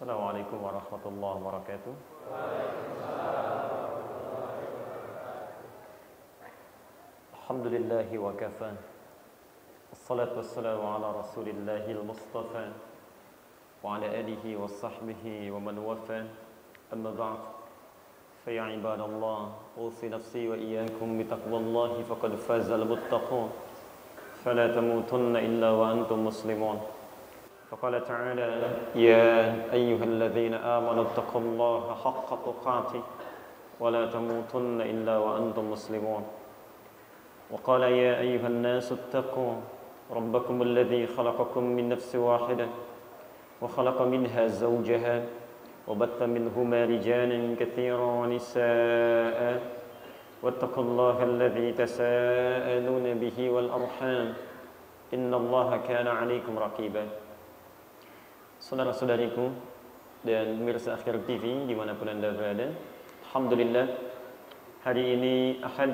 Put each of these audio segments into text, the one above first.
Assalamualaikum warahmatullahi wabarakatuh. Alhamdulillahi wa kafa. Assalatu wassalamu ala rasulillahil mustafa wa ala alihi wa sahbihi wa man wafa. Amma ba'd. Fa ya ibadallah, usi nafsi wa iyyakum bi taqwallahi faqad fazal muttaqun. Fala tamutunna illa wa antum muslimun. فقال تعالى يا أيها الذين آمنوا اتقوا الله حق تقاته ولا تموتن إلا وأنتم مسلمون وقال يا أيها الناس اتقوا ربكم الذي خلقكم من نفس واحدة وخلق منها زوجها وبث منهما رجالا كثيرا ونساء واتقوا الله الذي تساءلون به والأرحام إن الله كان عليكم رقيبا. Saudara-saudariku dan pemirsa Akhir TV dimanapun Anda berada, alhamdulillah hari ini Ahad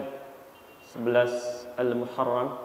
11 Al-Muharram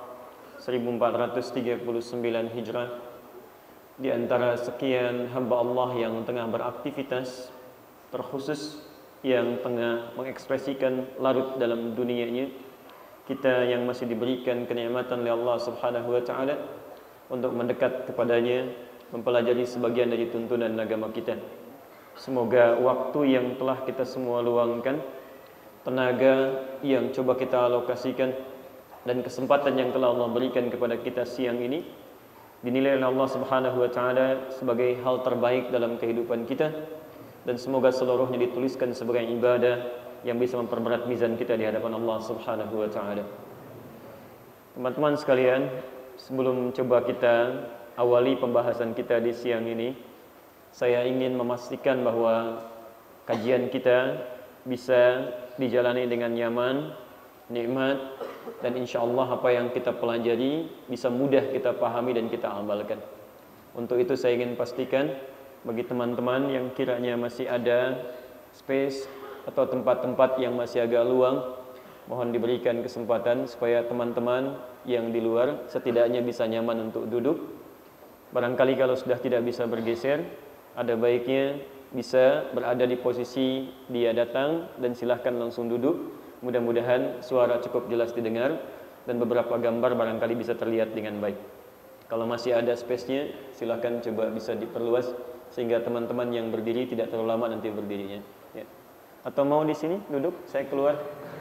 1439 Hijrah, di antara sekian hamba Allah yang tengah beraktivitas, terkhusus yang tengah mengekspresikan larut dalam dunianya, kita yang masih diberikan kenikmatan oleh Allah Subhanahu wa taala untuk mendekat kepadanya, mempelajari sebagian dari tuntunan agama kita. Semoga waktu yang telah kita semua luangkan, tenaga yang coba kita alokasikan, dan kesempatan yang telah Allah berikan kepada kita siang ini dinilai oleh Allah Subhanahu wa taala sebagai hal terbaik dalam kehidupan kita, dan semoga seluruhnya dituliskan sebagai ibadah yang bisa memperberat mizan kita di hadapan Allah Subhanahu wa taala. Teman-teman sekalian, sebelum coba kita awali pembahasan kita di siang ini, saya ingin memastikan bahwa kajian kita bisa dijalani dengan nyaman, nikmat, dan insya Allah apa yang kita pelajari bisa mudah kita pahami dan kita amalkan. Untuk itu saya ingin pastikan bagi teman-teman yang kiranya masih ada space atau tempat-tempat yang masih agak luang, mohon diberikan kesempatan supaya teman-teman yang di luar setidaknya bisa nyaman untuk duduk. Barangkali kalau sudah tidak bisa bergeser, ada baiknya bisa berada di posisi dia datang dan silahkan langsung duduk. Mudah-mudahan suara cukup jelas didengar dan beberapa gambar barangkali bisa terlihat dengan baik. Kalau masih ada space-nya, silahkan coba bisa diperluas sehingga teman-teman yang berdiri tidak terlalu lama nanti berdirinya. Ya. Atau mau di sini duduk, saya keluar.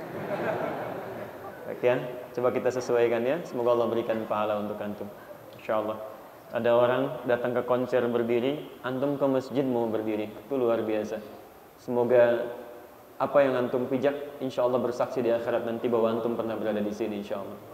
Baik ya, coba kita sesuaikan ya. Semoga Allah berikan pahala untuk antum. Insyaallah. Ada orang datang ke konser berdiri, antum ke masjid mau berdiri, itu luar biasa. Semoga apa yang antum pijak, insya Allah bersaksi di akhirat nanti bahwa antum pernah berada di sini, insya Allah.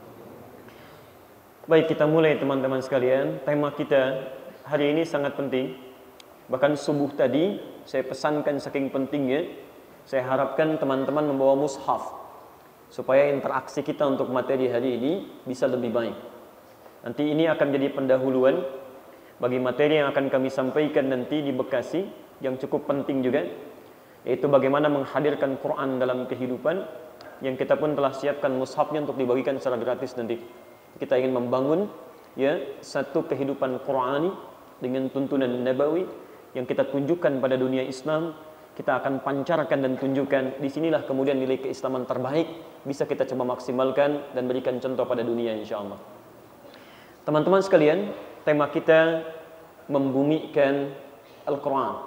Baik, kita mulai teman-teman sekalian. Tema kita hari ini sangat penting. Bahkan subuh tadi saya pesankan saking pentingnya, saya harapkan teman-teman membawa mushaf supaya interaksi kita untuk materi hari ini bisa lebih baik. Nanti ini akan jadi pendahuluan bagi materi yang akan kami sampaikan nanti di Bekasi, yang cukup penting juga, yaitu bagaimana menghadirkan Quran dalam kehidupan, yang kita pun telah siapkan mushafnya untuk dibagikan secara gratis nanti. Kita ingin membangun ya satu kehidupan Qurani dengan tuntunan nabawi yang kita tunjukkan pada dunia Islam. Kita akan pancarkan dan tunjukkan, disinilah kemudian nilai keislaman terbaik bisa kita coba maksimalkan dan berikan contoh pada dunia, insya Allah. Teman-teman sekalian, tema kita membumikan Al-Quran.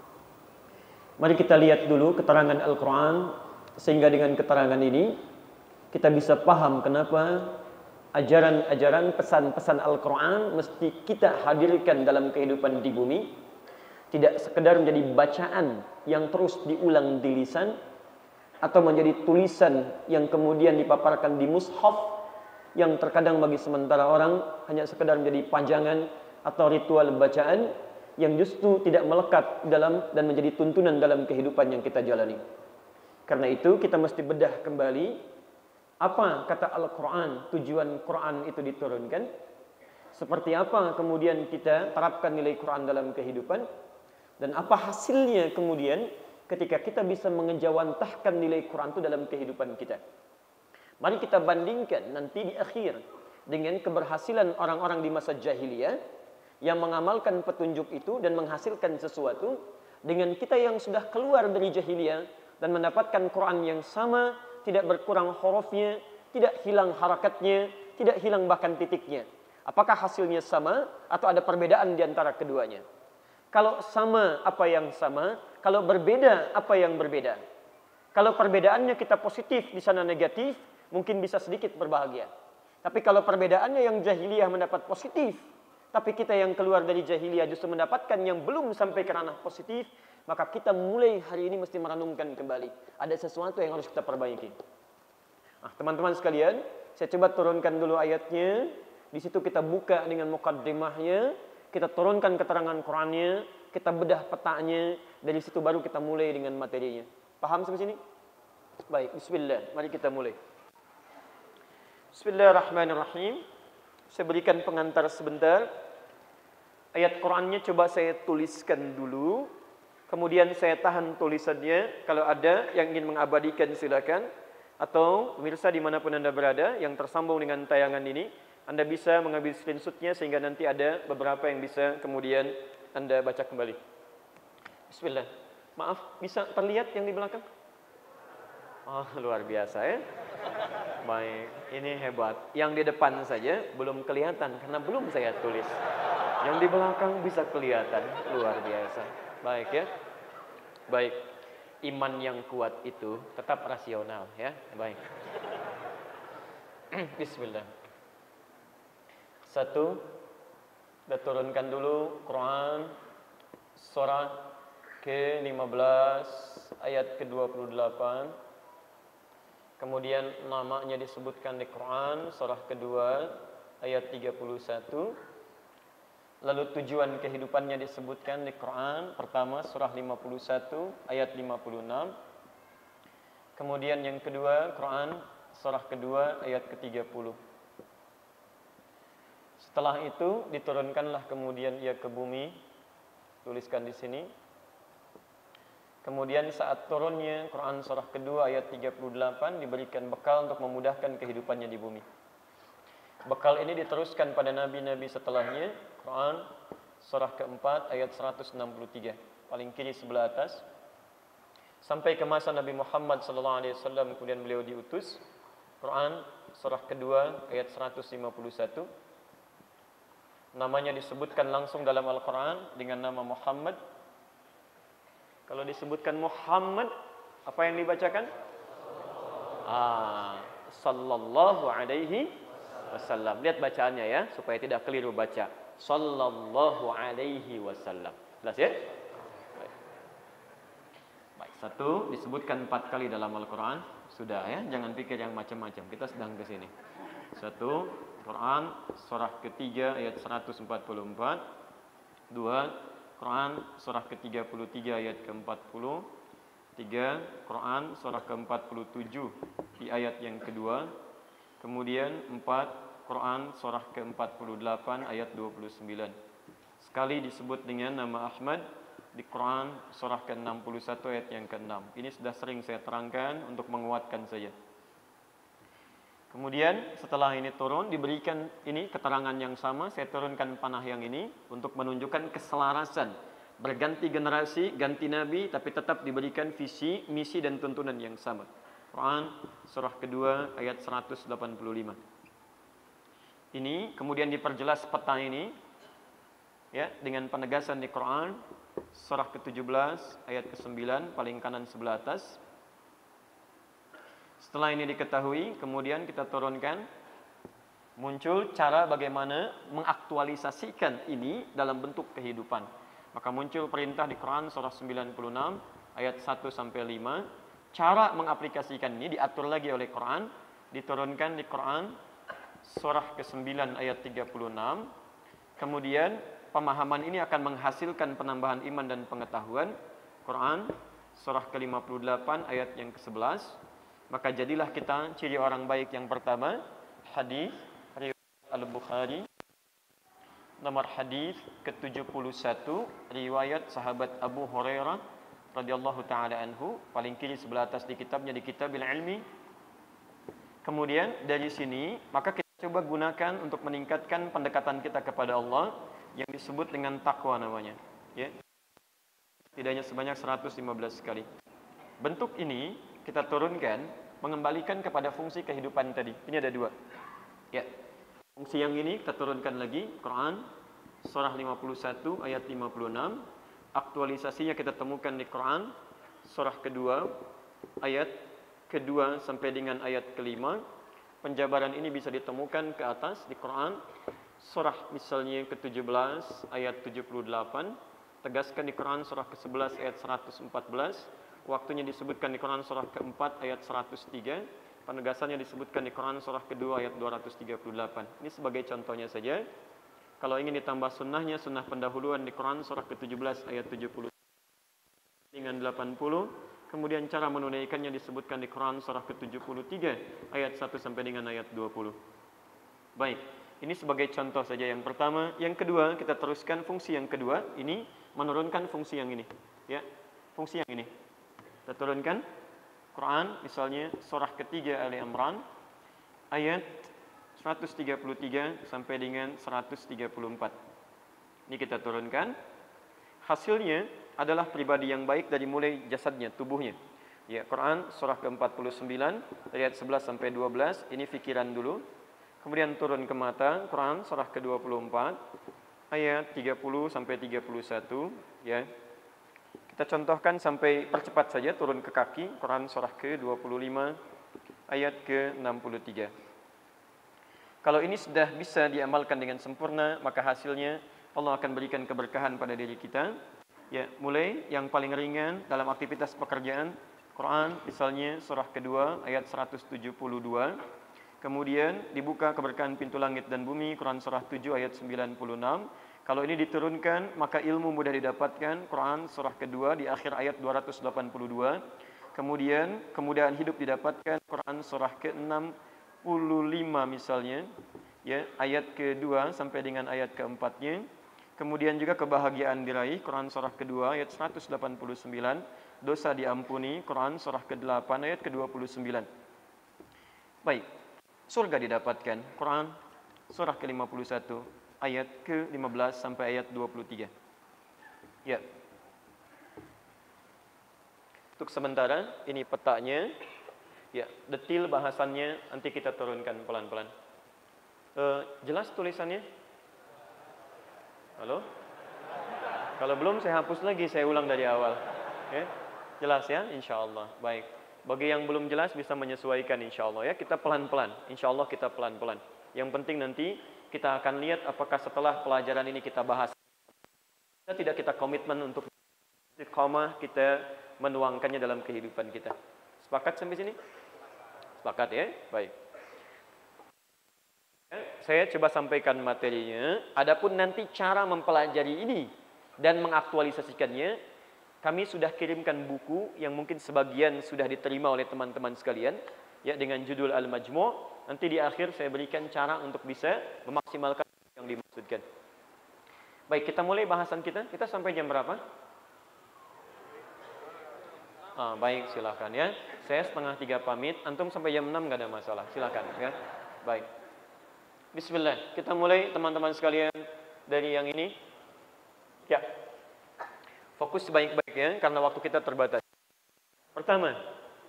Mari kita lihat dulu keterangan Al-Quran, sehingga dengan keterangan ini kita bisa paham kenapa ajaran-ajaran pesan-pesan Al-Quran mesti kita hadirkan dalam kehidupan di bumi. Tidak sekedar menjadi bacaan yang terus diulang di lisan, atau menjadi tulisan yang kemudian dipaparkan di mushaf, yang terkadang bagi sementara orang hanya sekedar menjadi pajangan atau ritual bacaan yang justru tidak melekat dalam dan menjadi tuntunan dalam kehidupan yang kita jalani. Karena itu kita mesti bedah kembali apa kata Al-Quran, tujuan Quran itu diturunkan, seperti apa kemudian kita terapkan nilai Quran dalam kehidupan, dan apa hasilnya kemudian ketika kita bisa mengejawantahkan nilai Quran itu dalam kehidupan kita. Mari kita bandingkan nanti di akhir dengan keberhasilan orang-orang di masa jahiliyah yang mengamalkan petunjuk itu dan menghasilkan sesuatu dengan kita yang sudah keluar dari jahiliyah dan mendapatkan Quran yang sama, tidak berkurang hurufnya, tidak hilang harakatnya, tidak hilang bahkan titiknya. Apakah hasilnya sama atau ada perbedaan di antara keduanya? Kalau sama, apa yang sama? Kalau berbeda, apa yang berbeda? Kalau perbedaannya kita positif, di sana negatif, mungkin bisa sedikit berbahagia. Tapi kalau perbedaannya yang jahiliyah mendapat positif, tapi kita yang keluar dari jahiliyah justru mendapatkan yang belum sampai ke ranah positif, maka kita mulai hari ini mesti merenungkan kembali. Ada sesuatu yang harus kita perbaiki. Nah, teman-teman sekalian, saya coba turunkan dulu ayatnya. Di situ kita buka dengan mukaddimahnya, kita turunkan keterangan Qur'annya, kita bedah petanya, dari situ baru kita mulai dengan materinya. Paham sampai sini? Baik, bismillah. Mari kita mulai. Bismillahirrahmanirrahim. Saya berikan pengantar sebentar. Ayat Qur'annya coba saya tuliskan dulu. Kemudian saya tahan tulisannya. Kalau ada yang ingin mengabadikan silakan. Atau pemirsa dimanapun Anda berada yang tersambung dengan tayangan ini, Anda bisa mengambil screenshotnya sehingga nanti ada beberapa yang bisa kemudian Anda baca kembali. Bismillah. Maaf, bisa terlihat yang di belakang? Oh, luar biasa ya. Baik, ini hebat. Yang di depan saja belum kelihatan karena belum saya tulis. Yang di belakang bisa kelihatan, luar biasa. Baik ya. Baik. Iman yang kuat itu tetap rasional ya. Baik. Bismillah. Satu, kita turunkan dulu Quran surah ke-15 ayat ke-28. Kemudian namanya disebutkan di Quran surah kedua ayat 31. Lalu tujuan kehidupannya disebutkan di Quran pertama surah 51 ayat 56. Kemudian yang kedua Quran surah kedua ayat ke-30. Setelah itu diturunkanlah kemudian ia ke bumi. Tuliskan di sini. Kemudian saat turunnya Quran surah kedua ayat 38 diberikan bekal untuk memudahkan kehidupannya di bumi. Bekal ini diteruskan pada nabi-nabi setelahnya. Quran surah keempat ayat 163, paling kiri sebelah atas. Sampai ke masa Nabi Muhammad SAW kemudian beliau diutus. Quran surah kedua ayat 151. Namanya disebutkan langsung dalam Al-Quran dengan nama Muhammad. Kalau disebutkan Muhammad, apa yang dibacakan? Sallallahu alaihi wasallam. Lihat bacaannya ya, supaya tidak keliru baca. Sallallahu alaihi wasallam. Jelas ya? Baik, satu disebutkan 4 kali dalam Al-Quran. Sudah ya, jangan pikir yang macam-macam. Kita sedang ke sini. Satu, Quran surah ketiga ayat 144. Dua, Quran surah ke-33 ayat ke-40. 3. Quran surah ke-47 di ayat yang kedua. Kemudian 4. Quran surah ke-48 ayat 29. Sekali disebut dengan nama Ahmad di Quran surah ke-61 ayat yang ke-6. Ini sudah sering saya terangkan untuk menguatkan saja. Kemudian setelah ini turun diberikan ini keterangan yang sama, saya turunkan panah yang ini untuk menunjukkan keselarasan. Berganti generasi, ganti nabi tapi tetap diberikan visi, misi dan tuntunan yang sama. Quran surah kedua ayat 185. Ini kemudian diperjelas peta ini ya dengan penegasan di Quran surah ke-17 ayat ke-9 paling kanan sebelah atas. Setelah ini diketahui, kemudian kita turunkan muncul cara bagaimana mengaktualisasikan ini dalam bentuk kehidupan. Maka muncul perintah di Quran surah 96 ayat 1 sampai 5. Cara mengaplikasikan ini diatur lagi oleh Quran, diturunkan di Quran surah ke-9 ayat 36. Kemudian pemahaman ini akan menghasilkan penambahan iman dan pengetahuan. Quran surah ke-58 ayat yang ke-11. Maka jadilah kita ciri orang baik yang pertama, hadis riwayat Al-Bukhari, nomor hadis ke-71 riwayat sahabat Abu Hurairah radhiyallahu taala anhu, paling kiri sebelah atas di kitabnya di Kitabil Ilmi. Kemudian dari sini maka kita coba gunakan untuk meningkatkan pendekatan kita kepada Allah yang disebut dengan takwa namanya, ya. Setidaknya sebanyak 115 kali. Bentuk ini kita turunkan mengembalikan kepada fungsi kehidupan tadi. Ini ada dua. Ya. Fungsi yang ini kita turunkan lagi, Quran surah 51 ayat 56. Aktualisasinya kita temukan di Quran surah kedua ayat kedua sampai dengan ayat kelima. Penjabaran ini bisa ditemukan ke atas di Quran surah misalnya ke-17 ayat 78. Tegaskan di Quran surah ke-11 ayat 114. Waktunya disebutkan di Quran surah ke-4 ayat 103. Penegasannya disebutkan di Quran surah kedua ayat 238. Ini sebagai contohnya saja. Kalau ingin ditambah sunnahnya, sunnah pendahuluan di Quran surah ke-17 ayat 70 dengan 80. Kemudian cara menunaikannya disebutkan di Quran surah ke-73 ayat 1 sampai dengan ayat 20. Baik, ini sebagai contoh saja yang pertama. Yang kedua, kita teruskan fungsi yang kedua. Ini menurunkan fungsi yang ini, ya. Fungsi yang ini. Kita turunkan Quran misalnya surah ketiga Ali Imran ayat 133 sampai dengan 134. Ini kita turunkan. Hasilnya adalah pribadi yang baik dari mulai jasadnya, tubuhnya. Ya, Quran surah ke-49 ayat 11 sampai 12, ini fikiran dulu. Kemudian turun ke mata, Quran surah ke-24 ayat 30 sampai 31, ya. Kita contohkan sampai percepat saja, turun ke kaki, Quran surah ke-25 ayat ke-63. Kalau ini sudah bisa diamalkan dengan sempurna, maka hasilnya Allah akan berikan keberkahan pada diri kita. Ya, mulai yang paling ringan dalam aktivitas pekerjaan, Quran misalnya surah kedua ayat 172. Kemudian dibuka keberkahan pintu langit dan bumi, Quran surah 7 ayat 96. Kalau ini diturunkan, maka ilmu mudah didapatkan, Quran surah kedua di akhir ayat 282. Kemudian kemudahan hidup didapatkan, Quran surah ke-65 misalnya, ya, ayat kedua sampai dengan ayat keempatnya. Kemudian juga kebahagiaan diraih, Quran surah kedua ayat 189. Dosa diampuni, Quran surah ke-8 ayat ke-29. Baik, surga didapatkan, Quran surah ke-51 ayat ke-15 sampai ayat 23. Ya. Untuk sementara ini petanya. Ya, detil bahasannya nanti kita turunkan pelan-pelan. Jelas tulisannya? Halo? Kalau belum saya hapus lagi, saya ulang dari awal. Ya? Jelas ya? InsyaAllah. Baik. Bagi yang belum jelas bisa menyesuaikan insyaAllah ya. Kita pelan-pelan. InsyaAllah kita pelan-pelan. Yang penting nanti kita akan lihat apakah setelah pelajaran ini kita bahas. Kita komitmen untuk istiqamah, kita menuangkannya dalam kehidupan kita. Sepakat sampai sini? Sepakat ya? Baik. Saya coba sampaikan materinya. Adapun nanti cara mempelajari ini dan mengaktualisasikannya, kami sudah kirimkan buku yang mungkin sebagian sudah diterima oleh teman-teman sekalian, ya, dengan judul Al-Majmu'. Nanti di akhir saya berikan cara untuk bisa memaksimalkan yang dimaksudkan. Baik, kita mulai bahasan kita. Kita sampai jam berapa? Baik, silakan ya. Saya 2:30 pamit. Antum sampai jam 6 nggak ada masalah. Silakan ya. Baik. Bismillah, kita mulai teman-teman sekalian dari yang ini. Ya, fokus sebaik-baiknya karena waktu kita terbatas. Pertama,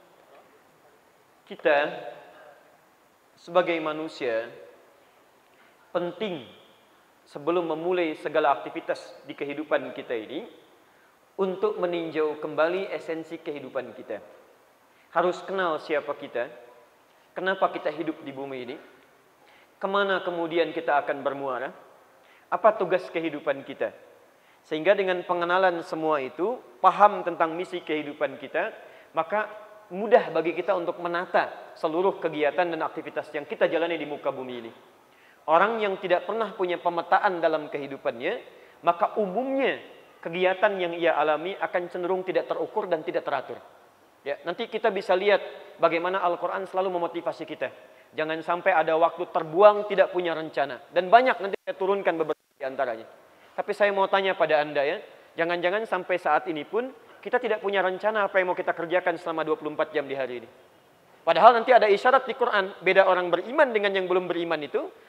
kita sebagai manusia penting sebelum memulai segala aktivitas di kehidupan kita ini untuk meninjau kembali esensi kehidupan kita. Harus kenal siapa kita, kenapa kita hidup di bumi ini, kemana kemudian kita akan bermuara, apa tugas kehidupan kita. Sehingga dengan pengenalan semua itu, paham tentang misi kehidupan kita, maka mudah bagi kita untuk menata seluruh kegiatan dan aktivitas yang kita jalani di muka bumi ini. Orang yang tidak pernah punya pemetaan dalam kehidupannya, maka umumnya kegiatan yang ia alami akan cenderung tidak terukur dan tidak teratur. Ya, nanti kita bisa lihat bagaimana Al-Quran selalu memotivasi kita. Jangan sampai ada waktu terbuang tidak punya rencana. Dan banyak nanti saya turunkan beberapa di antaranya. Tapi saya mau tanya pada Anda ya, jangan-jangan sampai saat ini pun kita tidak punya rencana apa yang mau kita kerjakan selama 24 jam di hari ini. Padahal nanti ada isyarat di Quran, beda orang beriman dengan yang belum beriman itu,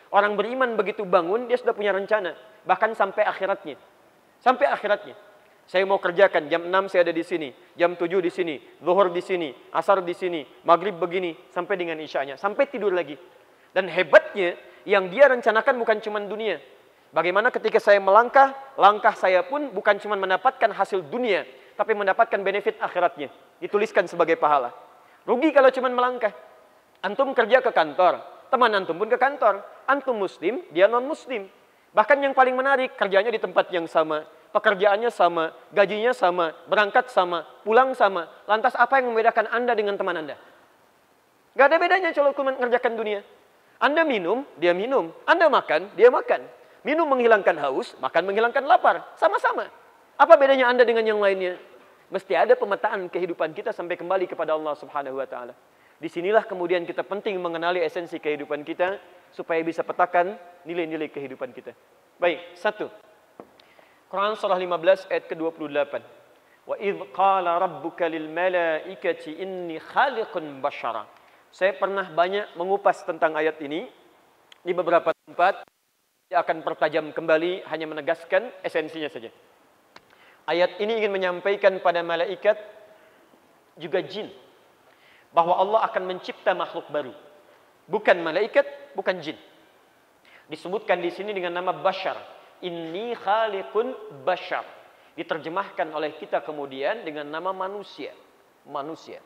Orang beriman begitu bangun, dia sudah punya rencana. Bahkan sampai akhiratnya. Sampai akhiratnya. Saya mau kerjakan, jam 6 saya ada di sini, jam 7 di sini, zuhur di sini, asar di sini, maghrib begini, sampai dengan isyanya, sampai tidur lagi. Dan hebatnya, yang dia rencanakan bukan cuma dunia. Bagaimana ketika saya melangkah, langkah saya pun bukan cuma mendapatkan hasil dunia, tapi mendapatkan benefit akhiratnya. Dituliskan sebagai pahala. Rugi kalau cuma melangkah. Antum kerja ke kantor, teman antum pun ke kantor. Antum muslim, dia non muslim. Bahkan yang paling menarik, kerjanya di tempat yang sama. Pekerjaannya sama, gajinya sama, berangkat sama, pulang sama. Lantas apa yang membedakan Anda dengan teman Anda? Gak ada bedanya kalau mengerjakan dunia. Anda minum, dia minum. Anda makan, dia makan. Minum menghilangkan haus, makan menghilangkan lapar. Sama-sama. Apa bedanya Anda dengan yang lainnya? Mesti ada pemetaan kehidupan kita sampai kembali kepada Allah Subhanahu wa taala. Disinilah kemudian kita penting mengenali esensi kehidupan kita supaya bisa petakan nilai-nilai kehidupan kita. Baik, 1. Quran surah 15 ayat ke-28. Wa idz qala rabbuka lil malaikati inni khaliqun basyara. Saya pernah banyak mengupas tentang ayat ini di beberapa tempat. Saya akan pertajam kembali, hanya menegaskan esensinya saja. Ayat ini ingin menyampaikan pada malaikat juga jin bahwa Allah akan mencipta makhluk baru. Bukan malaikat, bukan jin. Disebutkan di sini dengan nama basyar. Inni khaliqun basyar. Diterjemahkan oleh kita kemudian dengan nama manusia. Manusia.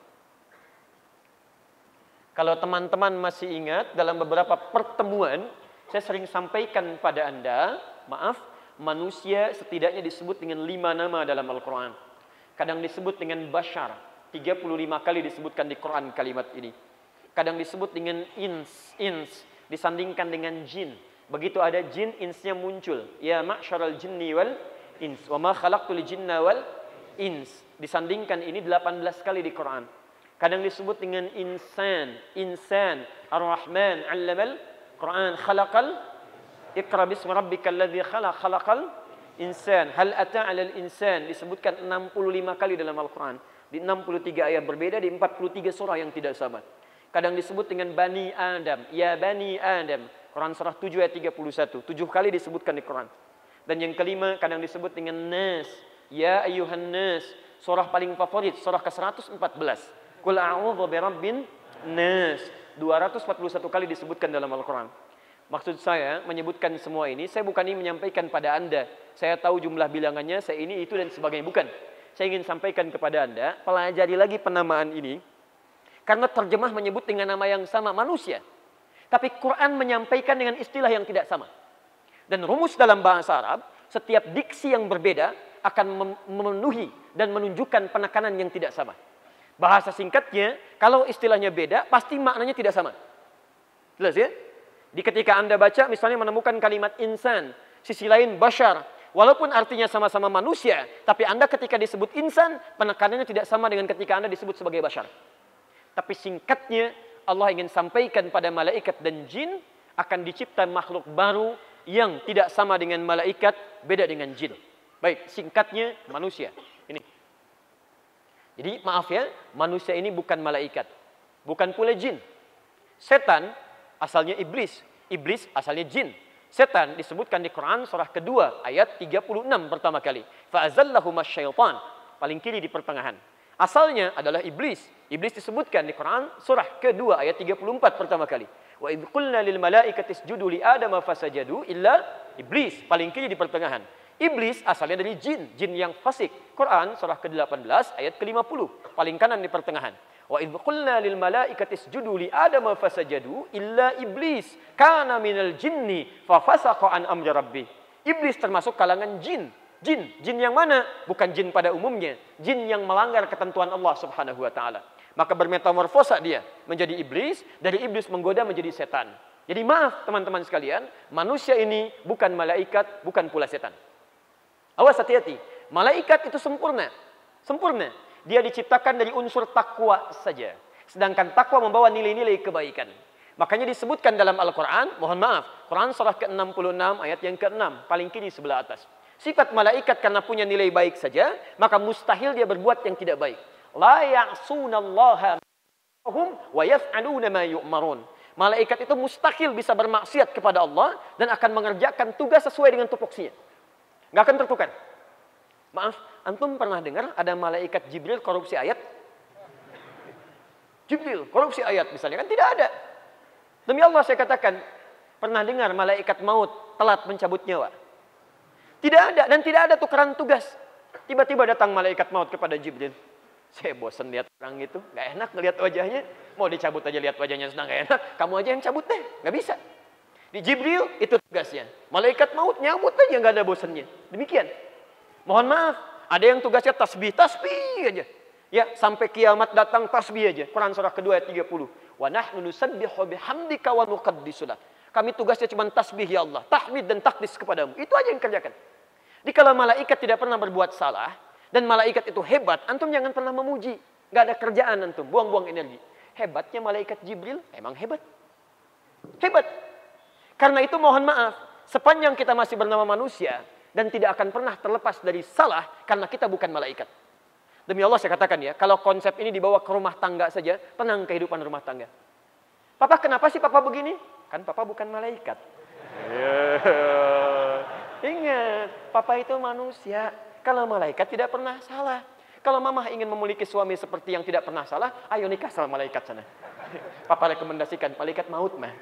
Kalau teman-teman masih ingat, dalam beberapa pertemuan saya sering sampaikan pada Anda, manusia setidaknya disebut dengan 5 nama dalam Al-Quran. Kadang disebut dengan basyar. 35 kali disebutkan di Quran kalimat ini. Kadang disebut dengan ins. Disandingkan dengan jin. Begitu ada jin, insnya muncul. Ya ma'syaral jinni wal ins. Wa ma khalaqtul jinna wal ins. Disandingkan ini 18 kali di Quran. Kadang disebut dengan insan. Insan. Ar-Rahman. Allamal Quran. Khalaqal. Iqra bismi rabbikal ladzi khalaq. Khalaqal insan. Hal ata 'alal insan. Disebutkan 65 kali dalam Al-Quran. Di 63 ayat berbeda, di 43 surah yang tidak sama. Kadang disebut dengan Bani Adam. Ya Bani Adam. Quran surah 7 ayat 31. 7 kali disebutkan di Quran. Dan yang kelima kadang disebut dengan Nas. Ya Ayyuhan Nas. Surah paling favorit. Surah ke-114. Qul a'udzu birabbin Nas. 241 kali disebutkan dalam Al-Quran. Maksud saya menyebutkan semua ini. Saya bukan ingin menyampaikan pada Anda. Saya tahu jumlah bilangannya. Saya ini, itu dan sebagainya. Bukan. Saya ingin sampaikan kepada Anda. Pelajari lagi penamaan ini. Karena terjemah menyebut dengan nama yang sama. Manusia. Tapi Quran menyampaikan dengan istilah yang tidak sama. Dan rumus dalam bahasa Arab, setiap diksi yang berbeda akan memenuhi dan menunjukkan penekanan yang tidak sama. Bahasa singkatnya, kalau istilahnya beda, pasti maknanya tidak sama. Jelas ya? Di ketika Anda baca, misalnya menemukan kalimat insan, sisi lain basyar. Walaupun artinya sama-sama manusia, tapi Anda ketika disebut insan, penekanannya tidak sama dengan ketika Anda disebut sebagai basyar. Tapi singkatnya, Allah ingin sampaikan pada malaikat dan jin akan dicipta makhluk baru yang tidak sama dengan malaikat, beda dengan jin. Baik, singkatnya manusia. Ini. Jadi maaf ya, manusia ini bukan malaikat, bukan pula jin. Setan asalnya iblis, iblis asalnya jin. Setan disebutkan di Quran surah kedua ayat 36 pertama kali. Fa'azallahuma syaitan, paling kiri di pertengahan. Asalnya adalah iblis. Iblis disebutkan di Quran surah kedua ayat 34 pertama kali. Wa idz qulna lil malaikati isjudu li adama fasajadu illa iblis, paling kiri di pertengahan. Iblis asalnya dari jin, jin yang fasik. Quran surah ke-18 ayat ke-50, paling kanan di pertengahan. Wa idz qulna lil malaikati isjudu li adama fasajadu illa iblis kana minal jinni fa fasaqa an amri rabbih. Iblis termasuk kalangan jin. Jin yang mana? Bukan jin pada umumnya. Jin yang melanggar ketentuan Allah Subhanahu wa taala. Maka bermetamorfosa dia menjadi iblis, dari iblis menggoda menjadi setan. Jadi maaf teman-teman sekalian, manusia ini bukan malaikat, bukan pula setan. Awas hati-hati. Malaikat itu sempurna. Sempurna. Dia diciptakan dari unsur takwa saja. Sedangkan takwa membawa nilai-nilai kebaikan. Makanya disebutkan dalam Al-Quran, mohon maaf, Quran surah ke-66 ayat yang ke-6, paling kiri sebelah atas. Sifat malaikat karena punya nilai baik saja, maka mustahil dia berbuat yang tidak baik. La ya'sunallaha wa yaf'aluna ma yu'marun. Malaikat itu mustahil bisa bermaksiat kepada Allah dan akan mengerjakan tugas sesuai dengan tupoksinya. Nggak akan tertukar. Maaf, antum pernah dengar ada malaikat Jibril korupsi ayat? Jibril korupsi ayat misalnya, kan tidak ada. Demi Allah saya katakan, pernah dengar malaikat maut telat mencabut nyawa? Tidak ada, dan tidak ada tukeran tugas. Tiba-tiba datang malaikat maut kepada Jibril. Saya bosan lihat orang itu, nggak enak ngelihat wajahnya. Mau dicabut aja lihat wajahnya sedang nggak enak. Kamu aja yang cabut deh, nggak bisa. Di Jibril itu tugasnya. Malaikat maut nyambut aja nggak ada bosannya. Demikian. Mohon maaf, ada yang tugasnya tasbih aja. Ya, sampai kiamat datang tasbih aja. Quran surah kedua ayat 30. Wa nahnu nusabbihu bihamdika wa nuqaddisu lak. Kami tugasnya cuma tasbih ya Allah, tahmid dan takdis kepadamu. Itu aja yang kerjakan. Dikala malaikat tidak pernah berbuat salah dan malaikat itu hebat, antum jangan pernah memuji. Nggak ada kerjaan antum, buang-buang energi. Hebatnya malaikat Jibril emang hebat. Hebat. Karena itu mohon maaf, sepanjang kita masih bernama manusia dan tidak akan pernah terlepas dari salah karena kita bukan malaikat. Demi Allah saya katakan ya, kalau konsep ini dibawa ke rumah tangga saja, tenang kehidupan rumah tangga. Papa kenapa sih papa begini? Kan papa bukan malaikat. Ingat, papa itu manusia. Kalau malaikat tidak pernah salah. Kalau mama ingin memiliki suami seperti yang tidak pernah salah, ayo nikah sama malaikat sana. Papa rekomendasikan malaikat maut mah.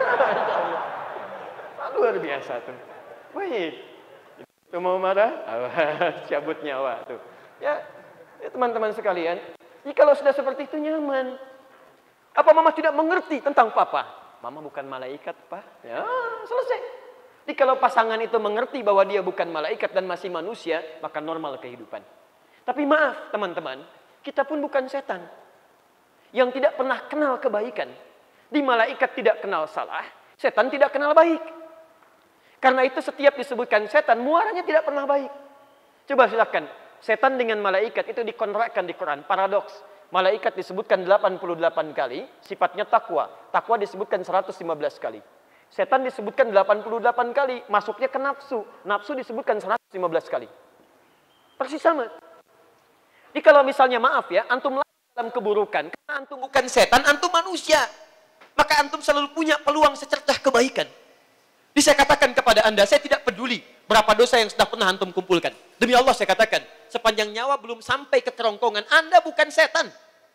Luar biasa tuh. Baik. Itu mau marah? Cabut nyawa tuh. Ya teman-teman sekalian, jikalau sudah seperti itu nyaman. Apa mama tidak mengerti tentang papa? Mama bukan malaikat, Pak. Ya, selesai. Jadi kalau pasangan itu mengerti bahwa dia bukan malaikat dan masih manusia, maka normal kehidupan. Tapi maaf teman-teman, kita pun bukan setan yang tidak pernah kenal kebaikan. Di malaikat tidak kenal salah, setan tidak kenal baik. Karena itu setiap disebutkan setan, muaranya tidak pernah baik. Coba silakan, setan dengan malaikat itu dikontrakkan di Quran, paradoks. Malaikat disebutkan 88 kali, sifatnya takwa. Takwa disebutkan 115 kali. Setan disebutkan 88 kali, masuknya ke nafsu. Nafsu disebutkan 115 kali. Persis sama. Jadi kalau misalnya maaf ya, antum dalam keburukan, karena antum bukan setan, antum manusia. Maka antum selalu punya peluang secercah kebaikan. Jadi saya katakan kepada anda, saya tidak peduli berapa dosa yang sudah pernah antum kumpulkan. Demi Allah saya katakan, sepanjang nyawa belum sampai ke kerongkongan, anda bukan setan.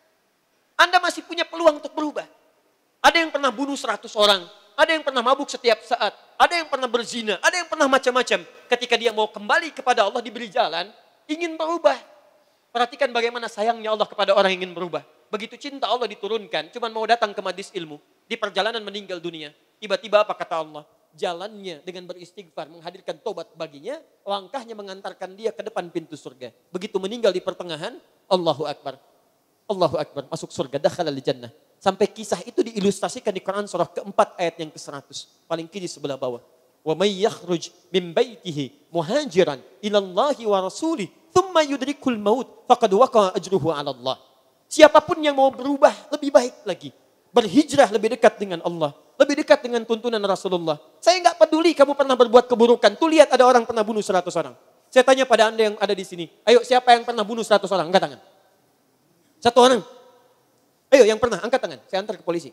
Anda masih punya peluang untuk berubah. Ada yang pernah bunuh 100 orang, ada yang pernah mabuk setiap saat, ada yang pernah berzina, ada yang pernah macam-macam. Ketika dia mau kembali kepada Allah diberi jalan, ingin berubah. Perhatikan bagaimana sayangnya Allah kepada orang yang ingin berubah. Begitu cinta Allah diturunkan, cuma mau datang ke majlis ilmu, di perjalanan meninggal dunia. Tiba-tiba apa kata Allah? Jalannya dengan beristighfar, menghadirkan tobat baginya, langkahnya mengantarkan dia ke depan pintu surga. Begitu meninggal di pertengahan, Allahu Akbar. Allahu Akbar, masuk surga, dakhala al-jannah. Sampai kisah itu diilustrasikan di Quran surah keempat ayat yang ke-100. Paling kiri sebelah bawah. Wa may yakhruj min baitihi muhajiran ila Allahi wa rasulih thumma yudrikul maut faqad waqa'a ajruhu 'ala Allah. Siapapun yang mau berubah lebih baik lagi, berhijrah lebih dekat dengan Allah, lebih dekat dengan tuntunan Rasulullah. Saya enggak peduli kamu pernah berbuat keburukan. Tuh lihat ada orang pernah bunuh 100 orang. Saya tanya pada anda yang ada di sini, ayo siapa yang pernah bunuh 100 orang? Angkat tangan. 1 orang. Ayo yang pernah, angkat tangan. Saya antar ke polisi.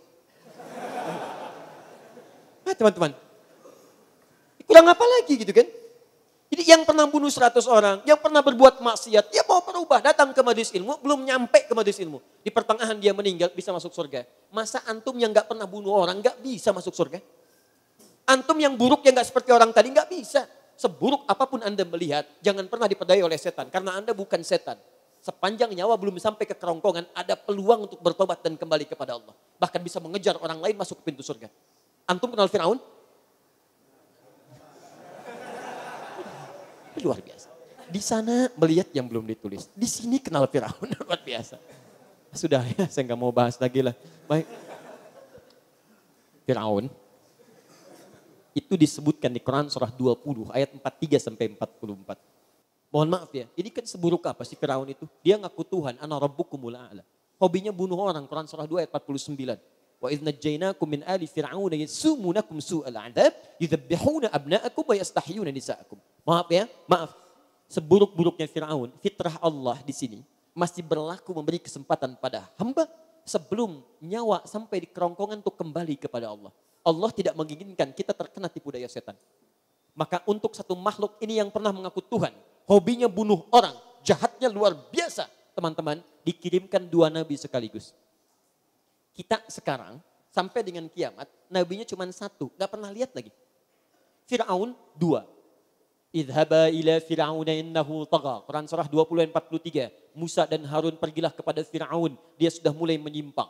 Teman-teman. Kurang apa lagi gitu kan? Jadi yang pernah bunuh 100 orang, yang pernah berbuat maksiat, dia mau berubah, datang ke majelis ilmu, belum nyampe ke majelis ilmu. Di pertengahan dia meninggal, bisa masuk surga. Masa antum yang gak pernah bunuh orang, gak bisa masuk surga? Antum yang buruk, yang gak seperti orang tadi, gak bisa. Seburuk apapun anda melihat, jangan pernah diperdaya oleh setan, karena anda bukan setan. Sepanjang nyawa belum sampai ke kerongkongan, ada peluang untuk bertobat dan kembali kepada Allah. Bahkan bisa mengejar orang lain masuk ke pintu surga. Antum kenal Firaun? Luar biasa. Di sana melihat yang belum ditulis. Di sini kenal Firaun, luar biasa. Sudah ya, saya nggak mau bahas lagi lah. Baik. Firaun itu disebutkan di Quran surah 20 ayat 43 sampai 44. Mohon maaf ya, ini kan seburuk apa sih Firaun itu? Dia ngaku Tuhan, ana rabbukumul a'la. Hobinya bunuh orang, Quran surah 2 ayat 49. Wa idh najjaynakum min ali fir'aun yasumunakum su'al 'adzab yudhabbihuna abna'akum wa yastahyuna nisa'akum. Maaf ya, maaf. Seburuk-buruknya Firaun, fitrah Allah di sini masih berlaku memberi kesempatan pada hamba sebelum nyawa sampai di kerongkongan untuk kembali kepada Allah. Allah tidak menginginkan kita terkena tipu daya setan. Maka untuk satu makhluk ini yang pernah mengaku Tuhan, hobinya bunuh orang, jahatnya luar biasa, teman-teman, dikirimkan 2 nabi sekaligus. Kita sekarang sampai dengan kiamat, nabinya cuma 1, gak pernah lihat lagi. Fir'aun 2. Idhaba ila Fir'auna innahu tagha. Quran surah 20 ayat 43. Musa dan Harun pergilah kepada Fir'aun, dia sudah mulai menyimpang.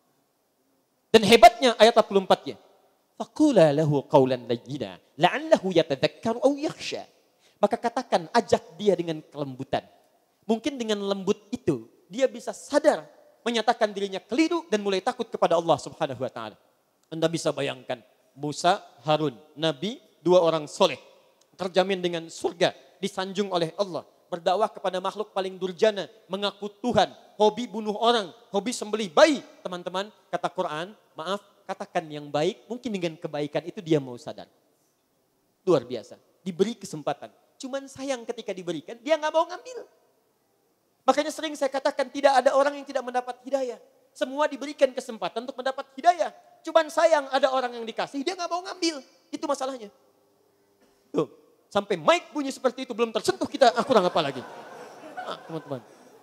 Dan hebatnya ayat 44-nya. Faqula lahu qawlan layyina la'allahu yatadhakkaru aw yakhsha. Maka katakan, ajak dia dengan kelembutan. Mungkin dengan lembut itu dia bisa sadar, menyatakan dirinya keliru dan mulai takut kepada Allah Subhanahu wa taala. Anda bisa bayangkan Musa, Harun, nabi, 2 orang soleh, terjamin dengan surga, disanjung oleh Allah, berdakwah kepada makhluk paling durjana, mengaku Tuhan, hobi bunuh orang, hobi sembelih bayi. Teman-teman, kata Quran, maaf, katakan yang baik, mungkin dengan kebaikan itu dia mau sadar. Luar biasa, diberi kesempatan. Cuman sayang ketika diberikan, dia nggak mau ngambil. Makanya sering saya katakan tidak ada orang yang tidak mendapat hidayah. Semua diberikan kesempatan untuk mendapat hidayah. Cuman sayang ada orang yang dikasih, dia nggak mau ngambil. Itu masalahnya. Tuh, sampai mic bunyi seperti itu belum tersentuh kita, kurang apa lagi. Teman-teman.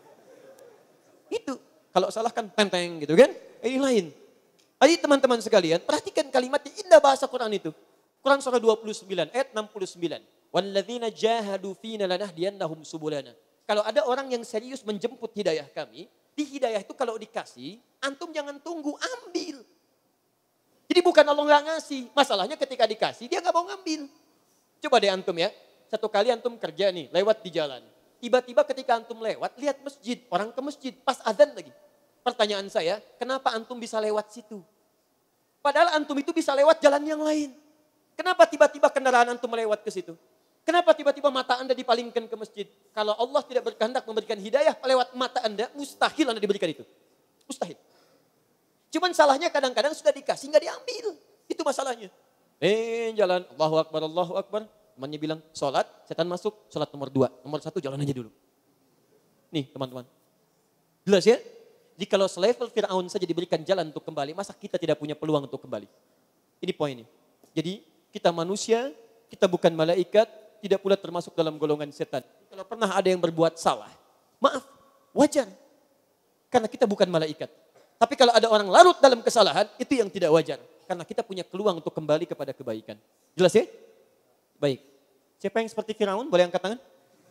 Itu, kalau salah kan tenteng gitu kan. Ini lain. Jadi teman-teman sekalian, perhatikan kalimat indah bahasa Quran itu. Quran surah 29 ayat 69. Walladzina jahadu fina lanahdiyannahum subulana. Kalau ada orang yang serius menjemput hidayah kami, di hidayah itu kalau dikasih, antum jangan tunggu, ambil. Jadi bukan Allah nggak ngasih, masalahnya ketika dikasih dia nggak mau ngambil. Coba deh antum ya, satu kali antum kerja nih, lewat di jalan. Tiba-tiba ketika antum lewat, lihat masjid, orang ke masjid, pas adzan lagi. Pertanyaan saya, kenapa antum bisa lewat situ? Padahal antum itu bisa lewat jalan yang lain. Kenapa tiba-tiba kendaraan antum melewat ke situ? Kenapa tiba-tiba mata Anda dipalingkan ke masjid? Kalau Allah tidak berkehendak memberikan hidayah lewat mata Anda, mustahil Anda diberikan itu. Mustahil. Cuman salahnya kadang-kadang sudah dikasih, nggak diambil. Itu masalahnya. Jalan, Allahu Akbar, Allahu Akbar. Temannya bilang, sholat, setan masuk, sholat nomor 2. Nomor 1 jalan aja dulu. Nih teman-teman. Jelas ya? Jadi kalau selevel Fir'aun saja diberikan jalan untuk kembali, masa kita tidak punya peluang untuk kembali? Ini poinnya. Jadi kita manusia, kita bukan malaikat, tidak pula termasuk dalam golongan setan. Kalau pernah ada yang berbuat salah, maaf, wajar. Karena kita bukan malaikat. Tapi kalau ada orang larut dalam kesalahan, itu yang tidak wajar. Karena kita punya peluang untuk kembali kepada kebaikan. Jelas ya? Baik. Siapa yang seperti Firaun? Boleh angkat tangan?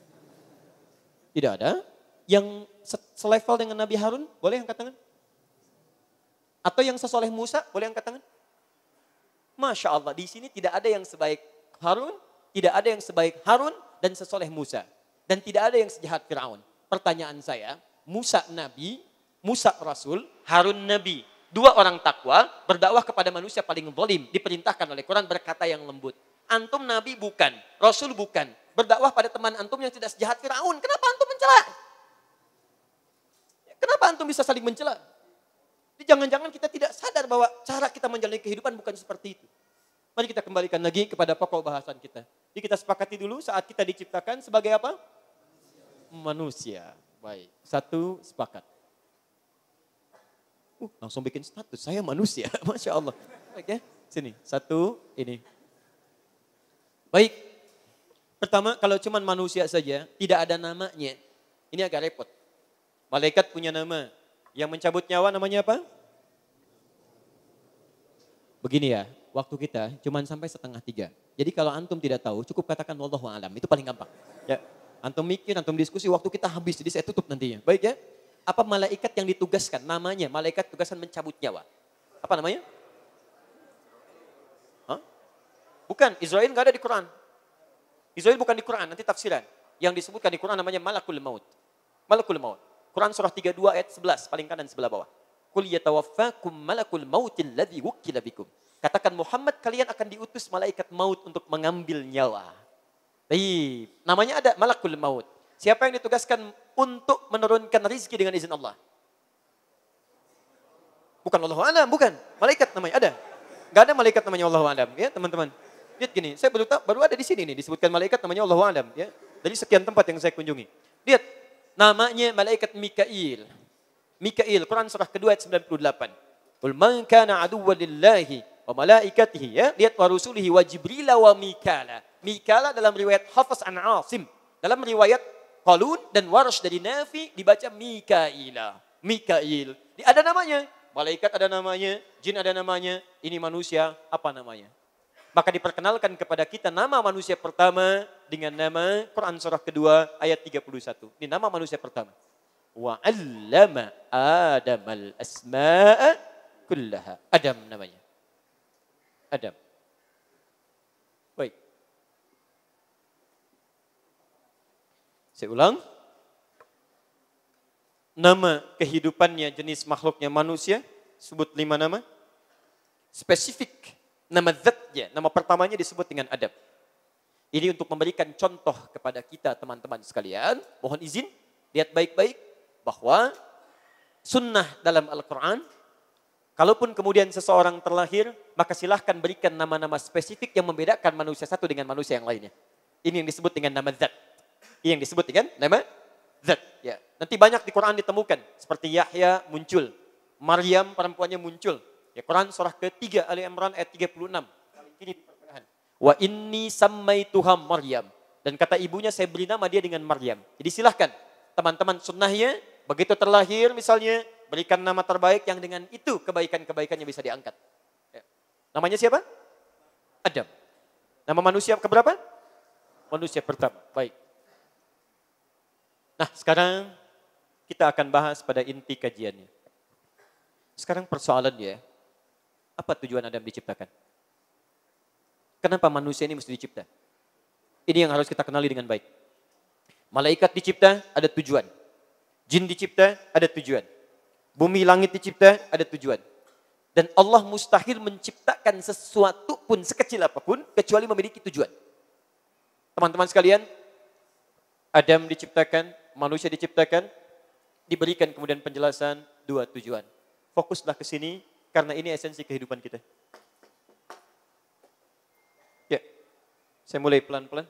Tidak ada. Yang selevel dengan Nabi Harun? Boleh angkat tangan? Atau yang sesoleh Musa? Boleh angkat tangan? Masya Allah, di sini tidak ada yang sebaik Harun, tidak ada yang sebaik Harun dan sesoleh Musa. Dan tidak ada yang sejahat Firaun. Pertanyaan saya, Musa Nabi, Musa Rasul, Harun Nabi. 2 orang takwa berdakwah kepada manusia paling zalim. Diperintahkan oleh Quran berkata yang lembut. Antum Nabi bukan, Rasul bukan. Berdakwah pada teman antum yang tidak sejahat Firaun. Kenapa antum mencela? Kenapa antum bisa saling mencela? Jangan-jangan kita tidak sadar bahwa cara kita menjalani kehidupan bukan seperti itu. Mari kita kembalikan lagi kepada pokok bahasan kita. Jadi kita sepakati dulu saat kita diciptakan sebagai apa? Manusia. Baik, 1 sepakat. Langsung bikin status, saya manusia. Masya Allah. Baik ya, sini. 1, ini. Baik, pertama kalau cuma manusia saja, tidak ada namanya. Ini agak repot. Malaikat punya nama. Yang mencabut nyawa namanya apa? Begini ya, waktu kita cuma sampai 2:30. Jadi kalau antum tidak tahu, cukup katakan wallahu a'lam. Itu paling gampang. Ya, antum mikir, antum diskusi, waktu kita habis. Jadi saya tutup nantinya. Baik ya. Apa malaikat yang ditugaskan? Namanya malaikat tugasan mencabut nyawa. Apa namanya? Hah? Bukan, Israel nggak ada di Quran. Israel bukan di Quran, nanti tafsiran. Yang disebutkan di Quran namanya malakul maut. Malakul maut. Quran surah 32 ayat 11, paling kanan sebelah bawah. Qul yatawaffakum malakul mautil ladzi wukkila bikum. Katakan Muhammad, kalian akan diutus malaikat maut untuk mengambil nyawa. Baik, namanya ada malakul maut. Siapa yang ditugaskan untuk menurunkan rizki dengan izin Allah? Bukan Allahu a'lam, bukan. Malaikat namanya ada. Gak ada malaikat namanya Allahu a'lam, ya teman-teman. Lihat gini, saya baru ada di sini nih disebutkan malaikat namanya Allahu a'lam, ya. Dari sekian tempat yang saya kunjungi. Lihat, namanya malaikat Mikail. Mikail, Quran surah kedua ayat 98. Qul man kana aduwwan lillahi wa malaikatihi, ya. Lihat wa rusulihi wa Jibril wa Mikala. Mikala dalam riwayat Hafs an Asim. Dalam riwayat Qalun dan Warsh dari Nafi dibaca Mikaila. Mikail. Ada namanya. Malaikat ada namanya, jin ada namanya, ini manusia apa namanya? Maka diperkenalkan kepada kita nama manusia pertama dengan nama Quran surah kedua ayat 31. Ini nama manusia pertama. Wa 'allama Adamal asma'a kullaha. Adam namanya. Adam. Baik. Saya ulang. Nama kehidupannya jenis makhluknya manusia, sebut 5 nama. Spesifik nama zatnya, nama pertamanya disebut dengan Adam. Ini untuk memberikan contoh kepada kita teman-teman sekalian. Mohon izin, lihat baik-baik bahwa sunnah dalam Al-Quran, kalaupun kemudian seseorang terlahir, maka silahkan berikan nama-nama spesifik yang membedakan manusia satu dengan manusia yang lainnya. Ini yang disebut dengan nama zat. Ini yang disebut dengan nama zat. Ya. Nanti banyak di Quran ditemukan. Seperti Yahya muncul. Maryam perempuannya muncul. Ya, Quran surah ketiga Ali Imran ayat 36. Ini di pertengahan. Wa inni sammaituha Maryam. Dan kata ibunya saya beri nama dia dengan Maryam. Jadi silahkan teman-teman sunnahnya begitu terlahir misalnya berikan nama terbaik yang dengan itu kebaikan-kebaikannya bisa diangkat. Ya. Namanya siapa? Adam. Nama manusia keberapa? Manusia pertama. Baik. Nah sekarang kita akan bahas pada inti kajiannya. Sekarang persoalannya, apa tujuan Adam diciptakan? Kenapa manusia ini mesti dicipta? Ini yang harus kita kenali dengan baik. Malaikat dicipta, ada tujuan. Jin dicipta, ada tujuan. Bumi langit dicipta, ada tujuan. Dan Allah mustahil menciptakan sesuatu pun sekecil apapun, kecuali memiliki tujuan. Teman-teman sekalian, Adam diciptakan, manusia diciptakan, diberikan kemudian penjelasan 2 tujuan. Fokuslah ke sini, karena ini esensi kehidupan kita. Ya, saya mulai pelan-pelan.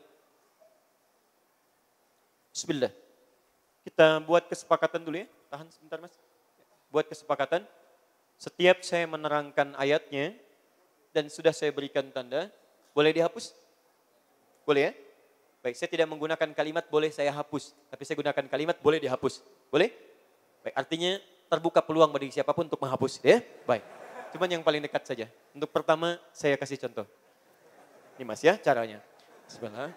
Bismillah. Kita buat kesepakatan dulu ya. Tahan sebentar mas. Buat kesepakatan. Setiap saya menerangkan ayatnya, dan sudah saya berikan tanda, boleh dihapus? Boleh ya? Baik, saya tidak menggunakan kalimat boleh saya hapus. Tapi saya gunakan kalimat boleh dihapus. Boleh? Baik, artinya terbuka peluang bagi siapapun untuk menghapus. Ya? Baik, cuman yang paling dekat saja. Untuk pertama, saya kasih contoh. Ini mas ya caranya. Bismillah.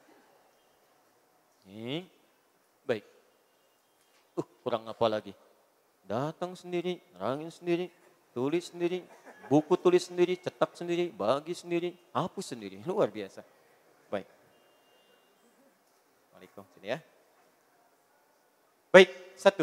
Ini. Baik. Kurang apa lagi? Datang sendiri, nerangin sendiri, tulis sendiri, buku tulis sendiri, cetak sendiri, bagi sendiri, hapus sendiri. Luar biasa. Baik. Waalaikumsalam sini ya. Baik, 1.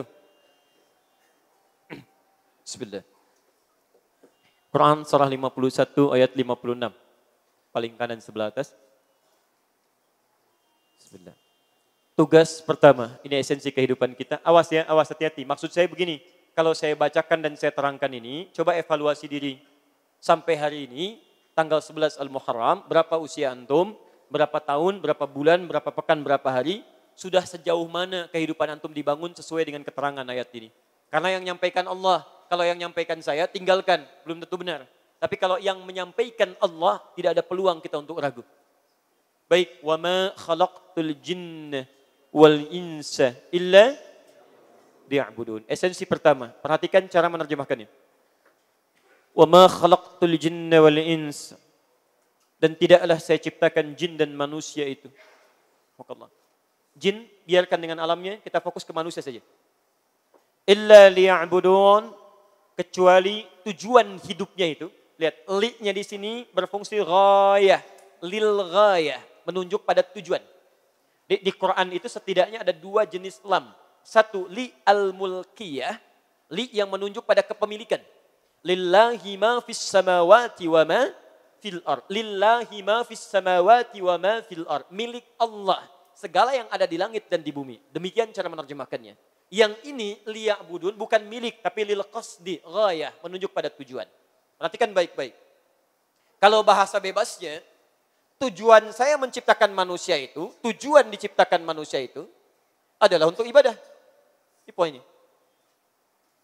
Bismillah. Quran surah 51 ayat 56. Paling kanan sebelah atas. Bismillah. Tugas pertama, ini esensi kehidupan kita. Awas ya, awas hati-hati. Maksud saya begini, kalau saya bacakan dan saya terangkan ini, coba evaluasi diri. Sampai hari ini, tanggal 11 Al-Muharram, berapa usia antum? Berapa tahun, berapa bulan, berapa pekan, berapa hari, sudah sejauh mana kehidupan antum dibangun sesuai dengan keterangan ayat ini. Karena yang menyampaikan Allah, kalau yang menyampaikan saya tinggalkan, belum tentu benar. Tapi kalau yang menyampaikan Allah, tidak ada peluang kita untuk ragu. Baik, wa ma khalaqtul jinna wal insa illa liya'budun. Esensi pertama, perhatikan cara menerjemahkannya. Wa ma khalaqtul jinna wal insa. Dan tidaklah saya ciptakan jin dan manusia itu. Makallah. Jin biarkan dengan alamnya, kita fokus ke manusia saja. Illa liya'budun, kecuali tujuan hidupnya itu. Lihat, li-nya di sini berfungsi ghayah, lil ghayah, menunjuk pada tujuan. Di Quran itu setidaknya ada 2 jenis lam. Satu, li al-mulkiyah, li yang menunjuk pada kepemilikan. Lillahi ma fis samawati wa ma fil ard. Lillahi ma fis samawati wa ma fil ard. Milik Allah segala yang ada di langit dan di bumi. Demikian cara menerjemahkannya. Yang ini liya'budun bukan milik tapi lil qasdi, ghayah, menunjuk pada tujuan. Perhatikan baik-baik. Kalau bahasa bebasnya, tujuan saya menciptakan manusia itu, tujuan diciptakan manusia itu adalah untuk ibadah. Ini poinnya.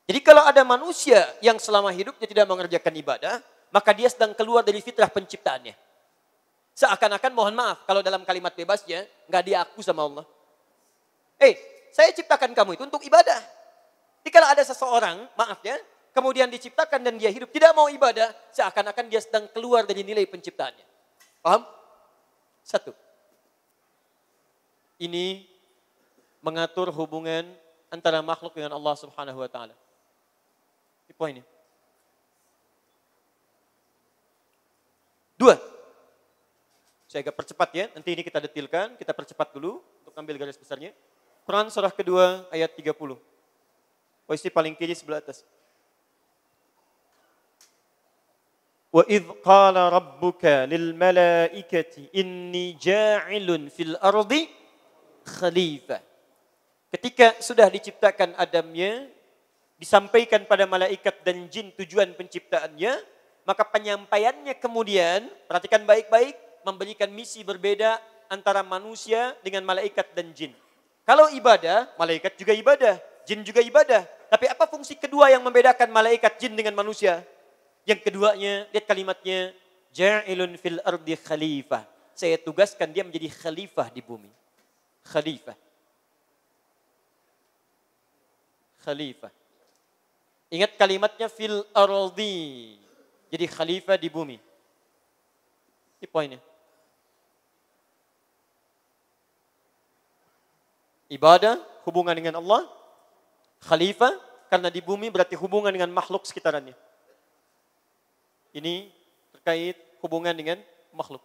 Jadi kalau ada manusia yang selama hidupnya tidak mengerjakan ibadah, maka dia sedang keluar dari fitrah penciptaannya. Seakan-akan mohon maaf, kalau dalam kalimat bebasnya, nggak diaku sama Allah. Saya ciptakan kamu itu untuk ibadah. Jadi kalau ada seseorang, maaf ya, kemudian diciptakan dan dia hidup tidak mau ibadah, seakan-akan dia sedang keluar dari nilai penciptaannya. Paham? Satu. Ini mengatur hubungan antara makhluk dengan Allah Subhanahu wa taala. Ini poinnya. Dua. Saya agak percepat ya, nanti ini kita detilkan, kita percepat dulu untuk ambil garis besarnya. Quran surah kedua ayat 30. Posisi paling kiri sebelah atas. Wa idh qala rabbuka lil malaikati inni ja'ilun fil ardi khalifah. Ketika sudah diciptakan Adamnya, disampaikan pada malaikat dan jin tujuan penciptaannya, maka penyampaiannya kemudian, perhatikan baik-baik, memberikan misi berbeda antara manusia dengan malaikat dan jin. Kalau ibadah, malaikat juga ibadah, jin juga ibadah. Tapi apa fungsi kedua yang membedakan malaikat, jin dengan manusia? Yang keduanya, lihat kalimatnya, ja'ilun fil ardi khalifah. Saya tugaskan dia menjadi khalifah di bumi. Khalifah. Khalifah. Ingat kalimatnya fil ardi. Jadi khalifah di bumi. Ini poinnya. Ibadah, hubungan dengan Allah. Khalifah, karena di bumi berarti hubungan dengan makhluk sekitarannya. Ini terkait hubungan dengan makhluk.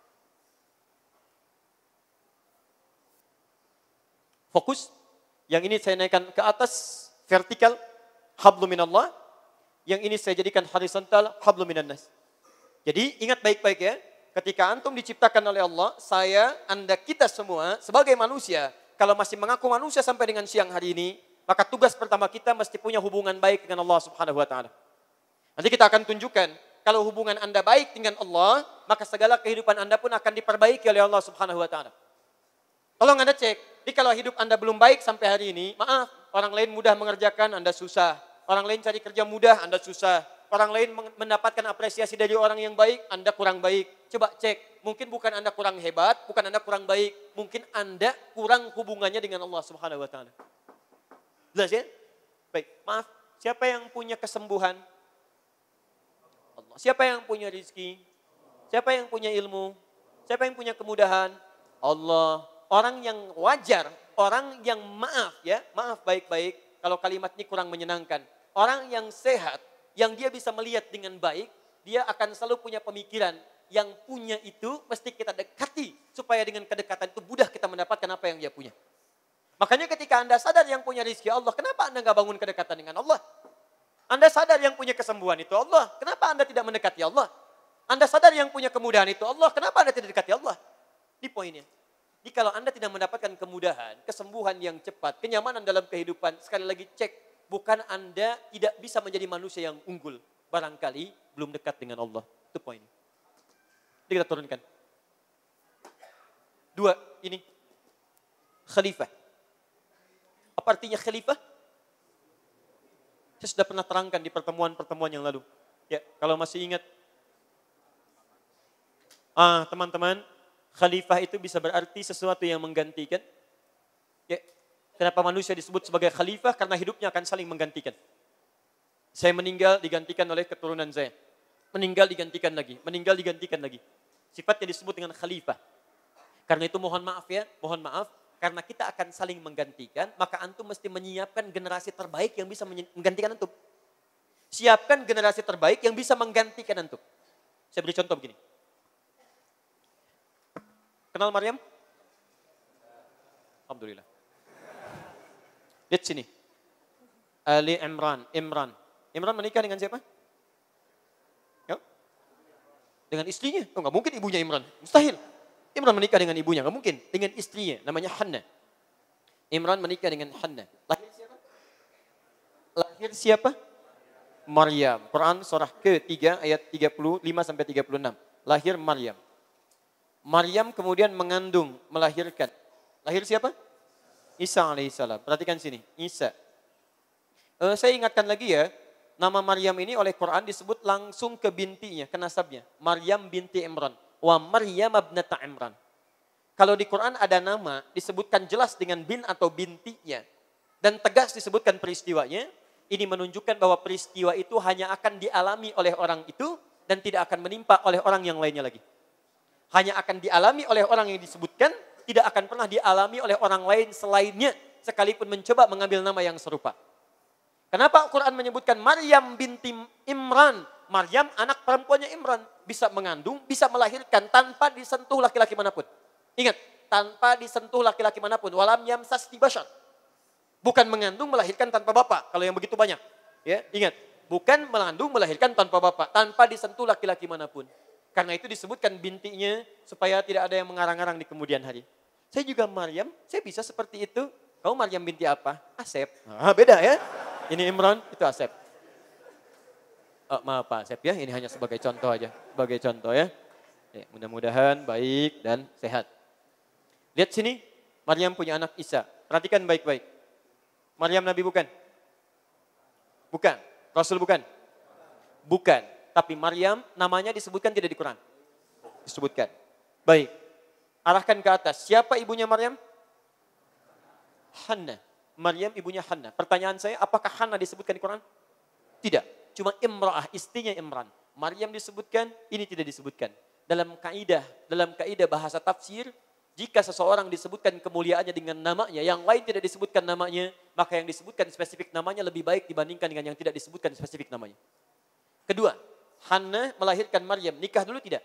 Fokus. Yang ini saya naikkan ke atas, vertikal, hablu minallah. Yang ini saya jadikan horizontal, hablu minannas. Jadi ingat baik-baik ya. Ketika antum diciptakan oleh Allah, saya, anda, kita semua sebagai manusia, kalau masih mengaku manusia sampai dengan siang hari ini, maka tugas pertama kita mesti punya hubungan baik dengan Allah Subhanahu wa taala. Nanti kita akan tunjukkan, kalau hubungan Anda baik dengan Allah, maka segala kehidupan Anda pun akan diperbaiki oleh Allah Subhanahu wa taala. Tolong Anda cek, jadi kalau hidup Anda belum baik sampai hari ini, maaf, orang lain mudah mengerjakan, Anda susah. Orang lain cari kerja mudah, Anda susah. Orang lain mendapatkan apresiasi dari orang yang baik, Anda kurang baik. Coba cek, mungkin bukan Anda kurang hebat, bukan Anda kurang baik, mungkin Anda kurang hubungannya dengan Allah Subhanahu wa taala. Jelas ya? Baik, maaf, siapa yang punya kesembuhan? Allah. Siapa yang punya rezeki? Siapa yang punya ilmu? Siapa yang punya kemudahan? Allah. Orang yang wajar, orang yang maaf ya, maaf baik-baik kalau kalimat ini kurang menyenangkan. Orang yang sehat, yang dia bisa melihat dengan baik, dia akan selalu punya pemikiran. Yang punya itu mesti kita dekati, supaya dengan kedekatan itu mudah kita mendapatkan apa yang dia punya. Makanya ketika Anda sadar yang punya rezeki Allah, kenapa Anda nggak bangun kedekatan dengan Allah? Anda sadar yang punya kesembuhan itu Allah, kenapa Anda tidak mendekati Allah? Anda sadar yang punya kemudahan itu Allah, kenapa Anda tidak dekati Allah? Ini poinnya. Jadi kalau Anda tidak mendapatkan kemudahan, kesembuhan yang cepat, kenyamanan dalam kehidupan, sekali lagi cek, bukan Anda tidak bisa menjadi manusia yang unggul. Barangkali belum dekat dengan Allah. Itu poinnya. Jadi kita turunkan. Dua, ini. Khalifah. Apa artinya khalifah? Saya sudah pernah terangkan di pertemuan-pertemuan yang lalu. Ya, kalau masih ingat. Teman-teman, khalifah itu bisa berarti sesuatu yang menggantikan. Ya, kenapa manusia disebut sebagai khalifah? Karena hidupnya akan saling menggantikan. Saya meninggal digantikan oleh keturunan saya. Meninggal digantikan lagi, meninggal digantikan lagi. Sifatnya disebut dengan khalifah. Karena itu mohon maaf ya, mohon maaf. Karena kita akan saling menggantikan, maka antum mesti menyiapkan generasi terbaik yang bisa menggantikan antum. Siapkan generasi terbaik yang bisa menggantikan antum. Saya beri contoh begini. Kenal Maryam? Alhamdulillah. Lihat sini. Ali Imran. Imran menikah dengan siapa? Dengan istrinya. Oh, nggak mungkin ibunya Imran. Mustahil. Imran menikah dengan ibunya. Nggak mungkin. Dengan istrinya. Namanya Hannah. Imran menikah dengan Hannah. Lahir siapa? Lahir siapa? Maryam. Quran surah ke-3 ayat 35-36. Lahir Maryam. Maryam kemudian mengandung, melahirkan. Lahir siapa? Isa alaihissalam. Perhatikan sini. Isa. Saya ingatkan lagi ya, nama Maryam ini oleh Quran disebut langsung ke bintinya, ke nasabnya. Maryam binti Imran. Wa Maryam ibnata Imran. Kalau di Quran ada nama disebutkan jelas dengan bin atau bintinya. Dan tegas disebutkan peristiwanya. Ini menunjukkan bahwa peristiwa itu hanya akan dialami oleh orang itu dan tidak akan menimpa oleh orang yang lainnya lagi. Hanya akan dialami oleh orang yang disebutkan, tidak akan pernah dialami oleh orang lain selainnya. Sekalipun mencoba mengambil nama yang serupa. Kenapa Al-Quran menyebutkan Maryam binti Imran? Maryam anak perempuannya Imran. Bisa mengandung, bisa melahirkan tanpa disentuh laki-laki manapun. Ingat, tanpa disentuh laki-laki manapun. Walam yamsasni bashar. Bukan mengandung, melahirkan tanpa bapak. Kalau yang begitu banyak. Ya, ingat, bukan mengandung, melahirkan tanpa bapak. Tanpa disentuh laki-laki manapun. Karena itu disebutkan bintinya supaya tidak ada yang mengarang-arang di kemudian hari. Saya juga Maryam, saya bisa seperti itu. Kamu Maryam binti apa? Asep. Beda ya. Ini Imran, itu Asep. Maaf Pak Asep ya, ini hanya sebagai contoh aja. Sebagai contoh ya. Mudah-mudahan baik dan sehat. Lihat sini, Maryam punya anak Isa. Perhatikan baik-baik. Maryam Nabi bukan? Bukan. Rasul bukan? Bukan. Tapi Maryam namanya disebutkan tidak di Quran. Disebutkan. Baik. Arahkan ke atas. Siapa ibunya Maryam? Hanna. Maryam ibunya Hanna. Pertanyaan saya, apakah Hanna disebutkan di Quran? Tidak. Cuma Imra'ah, istrinya Imran. Maryam disebutkan, ini tidak disebutkan. Dalam kaidah bahasa tafsir, jika seseorang disebutkan kemuliaannya dengan namanya, yang lain tidak disebutkan namanya, maka yang disebutkan spesifik namanya lebih baik dibandingkan dengan yang tidak disebutkan spesifik namanya. Kedua, Hanna melahirkan Maryam. Nikah dulu tidak?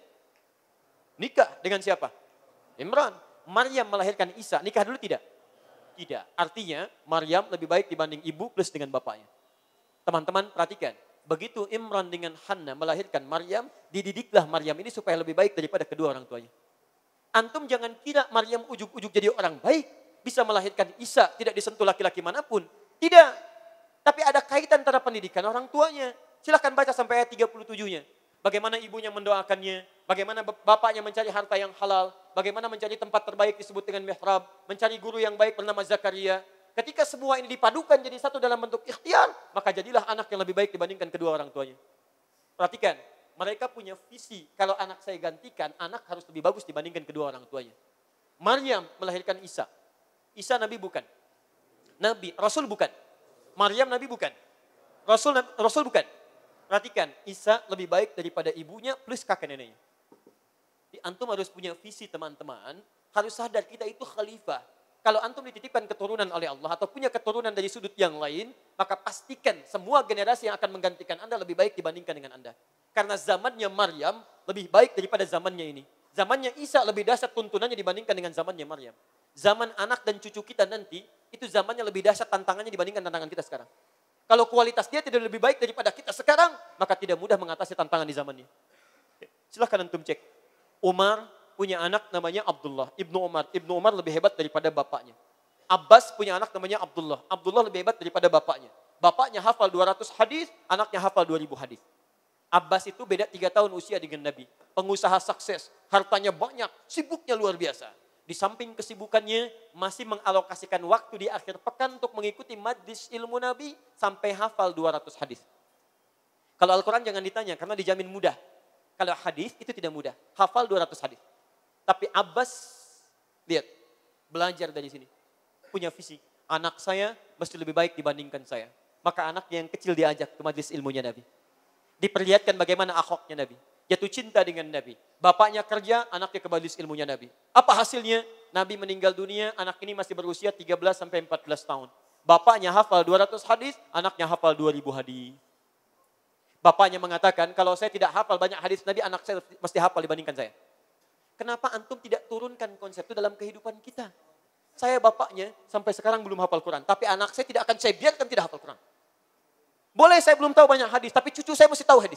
Nikah dengan siapa? Imran. Maryam melahirkan Isa. Nikah dulu tidak? Tidak. Artinya Maryam lebih baik dibanding ibu plus dengan bapaknya. Teman-teman perhatikan. Begitu Imran dengan Hanna melahirkan Maryam, dididiklah Maryam ini supaya lebih baik daripada kedua orang tuanya. Antum jangan kira Maryam ujuk-ujuk jadi orang baik, bisa melahirkan Isa, tidak disentuh laki-laki manapun. Tidak. Tapi ada kaitan antara pendidikan orang tuanya. Silahkan baca sampai ayat 37-nya. Bagaimana ibunya mendoakannya, bagaimana bapaknya mencari harta yang halal, bagaimana mencari tempat terbaik disebut dengan mihrab, mencari guru yang baik bernama Zakaria. Ketika semua ini dipadukan jadi satu dalam bentuk ikhtiar, maka jadilah anak yang lebih baik dibandingkan kedua orang tuanya. Perhatikan, mereka punya visi, kalau anak saya gantikan, anak harus lebih bagus dibandingkan kedua orang tuanya. Maryam melahirkan Isa. Isa Nabi bukan. Nabi, Rasul bukan. Maryam Nabi bukan. Rasul bukan. Perhatikan, Isa lebih baik daripada ibunya plus kakek neneknya. Antum harus punya visi teman-teman, harus sadar kita itu khalifah. Kalau antum dititipkan keturunan oleh Allah atau punya keturunan dari sudut yang lain, maka pastikan semua generasi yang akan menggantikan Anda lebih baik dibandingkan dengan Anda. Karena zamannya Maryam lebih baik daripada zamannya ini. Zamannya Isa lebih dahsyat tuntunannya dibandingkan dengan zamannya Maryam. Zaman anak dan cucu kita nanti, itu zamannya lebih dahsyat tantangannya dibandingkan tantangan kita sekarang. Kalau kualitas dia tidak lebih baik daripada kita sekarang, maka tidak mudah mengatasi tantangan di zamannya. Silahkan antum cek. Umar punya anak namanya Abdullah, Ibnu Umar. Ibnu Umar lebih hebat daripada bapaknya. Abbas punya anak namanya Abdullah. Abdullah lebih hebat daripada bapaknya. Bapaknya hafal 200 hadis, anaknya hafal 2000 hadis. Abbas itu beda 3 tahun usia dengan Nabi. Pengusaha sukses, hartanya banyak, sibuknya luar biasa. Di samping kesibukannya, masih mengalokasikan waktu di akhir pekan untuk mengikuti majlis ilmu Nabi sampai hafal 200 hadis. Kalau Al-Quran jangan ditanya, karena dijamin mudah. Kalau hadis itu tidak mudah, hafal 200 hadis. Tapi Abbas, lihat, belajar dari sini. Punya visi, anak saya mesti lebih baik dibandingkan saya. Maka anaknya yang kecil diajak ke majlis ilmunya Nabi. Diperlihatkan bagaimana akhlaknya Nabi. Jatuh cinta dengan Nabi. Bapaknya kerja, anaknya ke majlis ilmunya Nabi. Apa hasilnya? Nabi meninggal dunia, anak ini masih berusia 13-14 tahun. Bapaknya hafal 200 hadis, anaknya hafal 2000 hadis. Bapaknya mengatakan, kalau saya tidak hafal banyak hadis Nabi, anak saya mesti hafal dibandingkan saya. Kenapa antum tidak turunkan konsep itu dalam kehidupan kita? Saya bapaknya sampai sekarang belum hafal Quran. Tapi anak saya tidak akan saya biarkan tidak hafal Quran. Boleh saya belum tahu banyak hadis, tapi cucu saya mesti tahu hadis.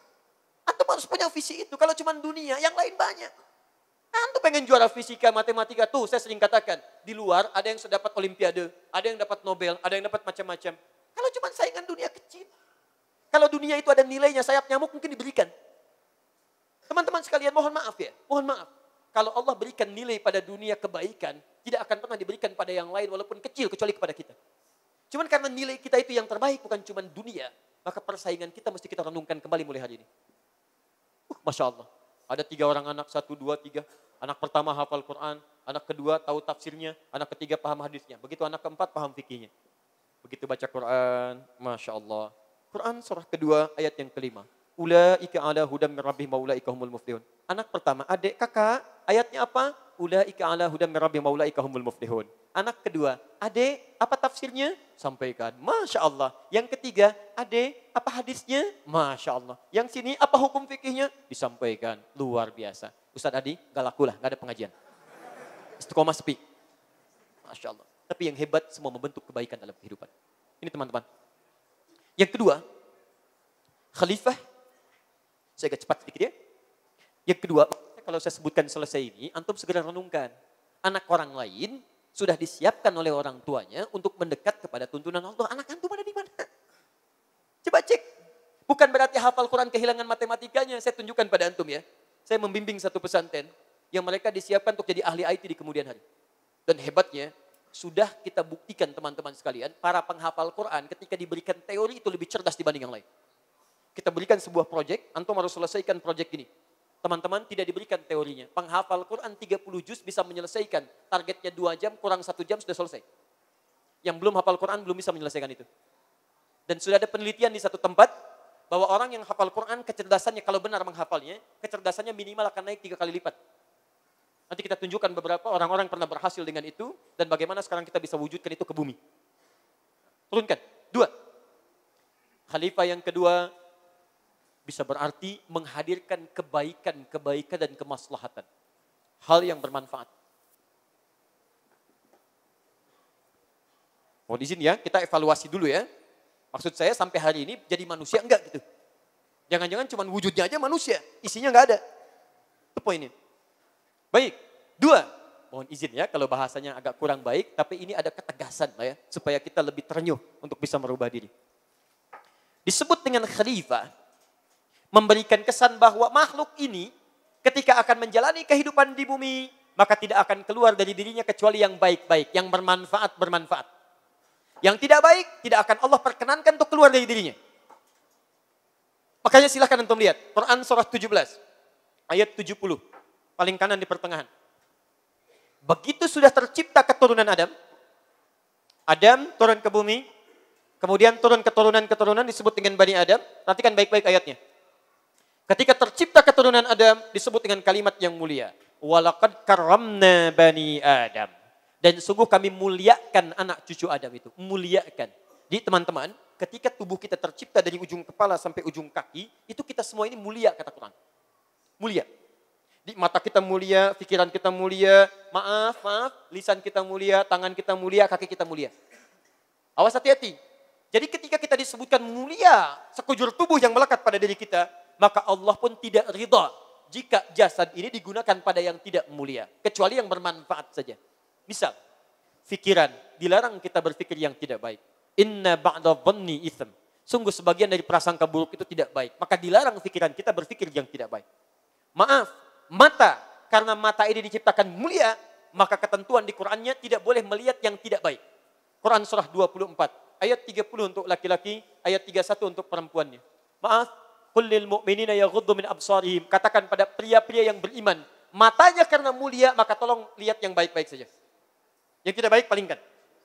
Antum harus punya visi itu. Kalau cuma dunia, yang lain banyak. Antum pengen juara fisika, matematika. Tuh saya sering katakan, di luar ada yang sudah dapat olimpiade, ada yang dapat Nobel, ada yang dapat macam-macam. Kalau cuma saingan dunia kecil. Kalau dunia itu ada nilainya, sayap nyamuk mungkin diberikan. Teman-teman sekalian, mohon maaf ya. Mohon maaf. Kalau Allah berikan nilai pada dunia kebaikan, tidak akan pernah diberikan pada yang lain walaupun kecil kecuali kepada kita. Cuman karena nilai kita itu yang terbaik, bukan cuma dunia, maka persaingan kita mesti kita renungkan kembali mulai hari ini. Masya Allah. Ada 3 orang anak, 1, 2, 3. Anak pertama hafal Quran, anak kedua tahu tafsirnya, anak ketiga paham hadisnya. Begitu anak keempat paham fikihnya. Begitu baca Quran, Masya Allah. Quran surah kedua ayat yang kelima. Ulaika ala hudam min rabbihim wa ulaika humul muflihun. Anak pertama, adik, kakak, ayatnya apa? Ulaika ala hudam min rabbihim wa ulaika humul muflihun. Anak kedua, adik, apa tafsirnya? Sampaikan. Masya Allah. Yang ketiga, adik, apa hadisnya? Masya Allah. Yang sini, apa hukum fikihnya? Disampaikan. Luar biasa. Ustaz Adi, gak laku lah, gak ada pengajian. Istiqomah sepi. Masya Allah. Tapi yang hebat, semua membentuk kebaikan dalam kehidupan. Ini teman-teman. Yang kedua, khalifah. Saya agak cepat sedikit ya. Yang kedua, kalau saya sebutkan selesai ini, antum segera renungkan. Anak orang lain sudah disiapkan oleh orang tuanya untuk mendekat kepada tuntunan Allah. Anak antum ada di mana? Coba cek. Bukan berarti hafal Quran kehilangan matematikanya. Saya tunjukkan pada antum ya. Saya membimbing satu pesantren yang mereka disiapkan untuk jadi ahli IT di kemudian hari. Dan hebatnya, sudah kita buktikan teman-teman sekalian, para penghafal Quran ketika diberikan teori itu lebih cerdas dibanding yang lain. Kita berikan sebuah proyek, antum harus selesaikan proyek ini. Teman-teman tidak diberikan teorinya. Penghafal Quran 30 juz bisa menyelesaikan. Targetnya 2 jam, kurang 1 jam sudah selesai. Yang belum hafal Quran belum bisa menyelesaikan itu. Dan sudah ada penelitian di satu tempat, bahwa orang yang hafal Quran, kecerdasannya kalau benar menghafalnya, kecerdasannya minimal akan naik 3 kali lipat. Nanti kita tunjukkan beberapa orang-orang pernah berhasil dengan itu, dan bagaimana sekarang kita bisa wujudkan itu ke bumi. Turunkan. 2. Khalifah yang kedua, bisa berarti menghadirkan kebaikan dan kemaslahatan. Hal yang bermanfaat. Mohon izin ya, kita evaluasi dulu ya. Maksud saya sampai hari ini jadi manusia enggak gitu. Jangan-jangan cuma wujudnya aja manusia, isinya enggak ada. Itu poinnya. Baik, 2. Mohon izin ya kalau bahasanya agak kurang baik, tapi ini ada ketegasan lah ya, supaya kita lebih terenyuh untuk bisa merubah diri. Disebut dengan khalifah, memberikan kesan bahwa makhluk ini ketika akan menjalani kehidupan di bumi, maka tidak akan keluar dari dirinya kecuali yang baik-baik, yang bermanfaat. Yang tidak baik, tidak akan Allah perkenankan untuk keluar dari dirinya. Makanya silahkan antum lihat, Quran surah 17, ayat 70, paling kanan di pertengahan. Begitu sudah tercipta keturunan Adam turun ke bumi, kemudian turun keturunan disebut dengan Bani Adam, perhatikan baik-baik ayatnya. Ketika tercipta keturunan Adam disebut dengan kalimat yang mulia. Walaqad karramna bani Adam. Dan sungguh kami muliakan anak cucu Adam itu. Muliakan. Jadi teman-teman, ketika tubuh kita tercipta dari ujung kepala sampai ujung kaki, itu kita semua ini mulia kata Quran. Mulia. Di mata kita mulia, pikiran kita mulia, maaf, lisan kita mulia, tangan kita mulia, kaki kita mulia. Awas hati-hati. Jadi ketika kita disebutkan mulia, sekujur tubuh yang melekat pada diri kita, maka Allah pun tidak ridha jika jasad ini digunakan pada yang tidak mulia. Kecuali yang bermanfaat saja. Misal, fikiran. Dilarang kita berpikir yang tidak baik. Inna ba'da dhanni itsm. Sungguh sebagian dari prasangka buruk itu tidak baik. Maka dilarang pikiran kita berpikir yang tidak baik. Maaf, mata. Karena mata ini diciptakan mulia, maka ketentuan di Qur'annya tidak boleh melihat yang tidak baik. Quran surah 24. Ayat 30 untuk laki-laki, ayat 31 untuk perempuannya. Maaf. Qul lil mu'minina yaghuddu min absarihim. Katakan pada pria-pria yang beriman, matanya karena mulia, maka tolong lihat yang baik-baik saja. Yang tidak baik palingkan.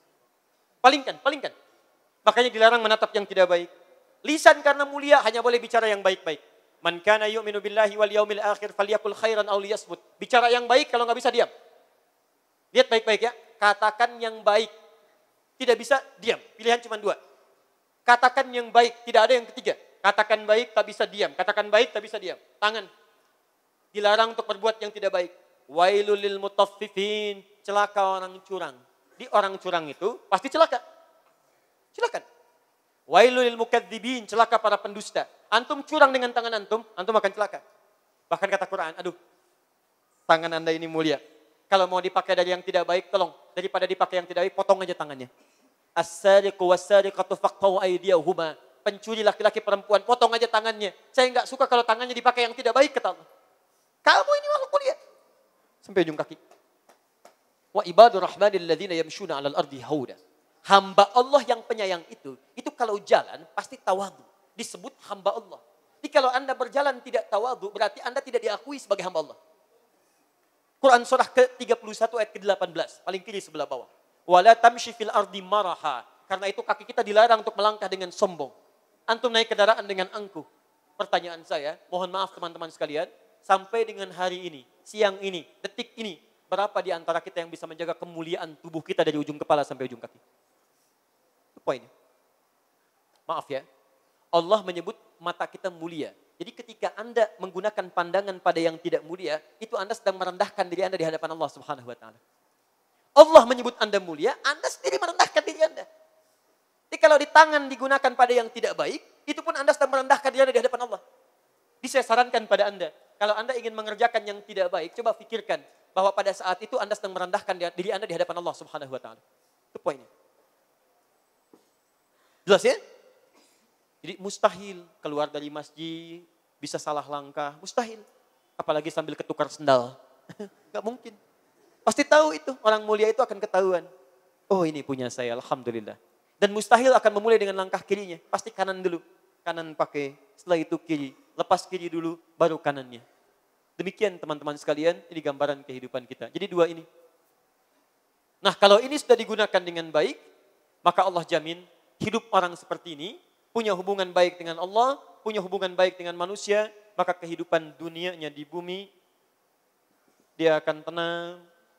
Palingkan. Makanya dilarang menatap yang tidak baik. Lisan karena mulia hanya boleh bicara yang baik-baik. Man kana yu'minu billahi wal yaumil akhir falyakul khairan aw liyasmut. Bicara yang baik, kalau enggak bisa diam. Lihat baik-baik ya. Katakan yang baik. Tidak bisa diam. Pilihan cuma 2. Katakan yang baik, tidak ada yang ketiga. Katakan baik, tak bisa diam. Katakan baik, tak bisa diam. Tangan. Dilarang untuk berbuat yang tidak baik. Wailul lil mutaffifin. Celaka orang curang. Di orang curang itu pasti celaka. Silakan. Wailul lil mukadzibin. Celaka para pendusta. Antum curang dengan tangan antum akan celaka. Bahkan kata Quran, aduh, tangan anda ini mulia. Kalau mau dipakai dari yang tidak baik, tolong. Daripada dipakai yang tidak baik, potong aja tangannya. As-sariqu was-sariqatu faqtaw aydiyahuma. Pencuri laki-laki perempuan, potong aja tangannya. Saya enggak suka kalau tangannya dipakai yang tidak baik, kata Allah. Kamu ini makhluk mulia. Sampai ujung kaki. Wa ibadur rahmanil ladzina yamshuna 'alal ardi hauda. Hamba Allah yang penyayang itu kalau jalan pasti tawadhu. Disebut hamba Allah. Jadi kalau Anda berjalan tidak tawadhu, berarti Anda tidak diakui sebagai hamba Allah. Quran surah ke-31 ayat ke-18, paling kiri sebelah bawah. Wala tamshi fil ardi maraha. Karena itu kaki kita dilarang untuk melangkah dengan sombong. Antum naik kendaraan dengan angkuh. Pertanyaan saya, mohon maaf teman-teman sekalian, sampai dengan hari ini, siang ini, detik ini, berapa di antara kita yang bisa menjaga kemuliaan tubuh kita dari ujung kepala sampai ujung kaki? Itu poinnya. Maaf ya, Allah menyebut mata kita mulia. Jadi ketika Anda menggunakan pandangan pada yang tidak mulia, itu Anda sedang merendahkan diri Anda di hadapan Allah Subhanahu wa taala. Allah menyebut Anda mulia, Anda sendiri merendahkan diri Anda. Jadi kalau di tangan digunakan pada yang tidak baik, itu pun Anda sedang merendahkan diri Anda di hadapan Allah. Jadi saya sarankan pada Anda, kalau Anda ingin mengerjakan yang tidak baik, coba pikirkan bahwa pada saat itu Anda sedang merendahkan diri Anda di hadapan Allah Subhanahu wa taala. Itu poinnya. Jelas ya? Jadi mustahil keluar dari masjid, bisa salah langkah, mustahil. Apalagi sambil ketukar sendal. Gak mungkin. Pasti tahu itu, orang mulia itu akan ketahuan. Oh ini punya saya, alhamdulillah. Dan mustahil akan memulai dengan langkah kirinya. Pasti kanan dulu. Kanan pakai, setelah itu kiri. Lepas kiri dulu, baru kanannya. Demikian teman-teman sekalian, ini gambaran kehidupan kita. Jadi dua ini. Nah kalau ini sudah digunakan dengan baik, maka Allah jamin hidup orang seperti ini, punya hubungan baik dengan Allah, punya hubungan baik dengan manusia, maka kehidupan dunianya di bumi, dia akan tenang.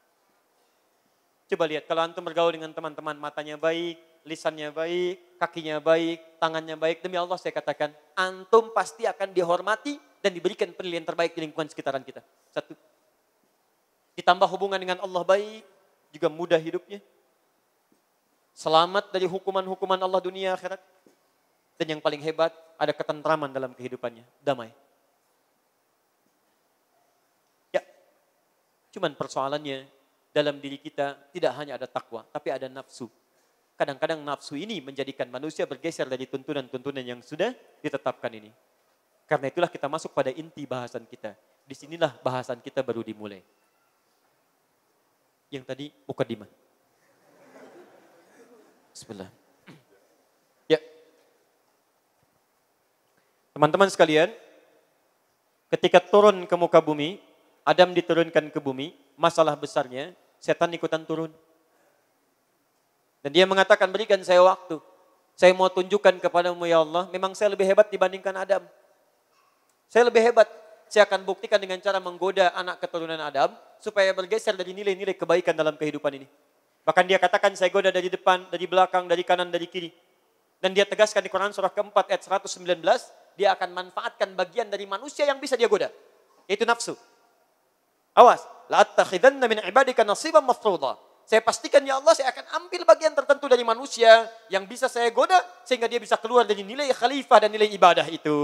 Coba lihat, kalau antum bergaul dengan teman-teman, matanya baik, lisannya baik, kakinya baik, tangannya baik, demi Allah saya katakan, antum pasti akan dihormati dan diberikan penilaian terbaik di lingkungan sekitaran kita. Satu. Ditambah hubungan dengan Allah baik, juga mudah hidupnya. Selamat dari hukuman-hukuman Allah dunia akhirat. Dan yang paling hebat, ada ketentraman dalam kehidupannya, damai. Ya, cuman persoalannya, dalam diri kita tidak hanya ada takwa, tapi ada nafsu. Kadang-kadang nafsu ini menjadikan manusia bergeser dari tuntunan-tuntunan yang sudah ditetapkan ini. Karena itulah kita masuk pada inti bahasan kita. Disinilah bahasan kita baru dimulai. Yang tadi mukadimah. Bismillah. Ya. Teman-teman sekalian, ketika turun ke muka bumi, Adam diturunkan ke bumi, masalah besarnya, setan ikutan turun. Dan dia mengatakan, berikan saya waktu. Saya mau tunjukkan kepadamu ya Allah, memang saya lebih hebat dibandingkan Adam. Saya lebih hebat. Saya akan buktikan dengan cara menggoda anak keturunan Adam, supaya bergeser dari nilai-nilai kebaikan dalam kehidupan ini. Bahkan dia katakan, saya goda dari depan, dari belakang, dari kanan, dari kiri. Dan dia tegaskan di Quran surah keempat ayat 119, dia akan manfaatkan bagian dari manusia yang bisa dia goda. Yaitu nafsu. Awas. La'attakhidanna min ibadika nasiban mafruḍa. Saya pastikan ya Allah, saya akan ambil bagian tertentu dari manusia yang bisa saya goda, sehingga dia bisa keluar dari nilai khalifah dan nilai ibadah itu.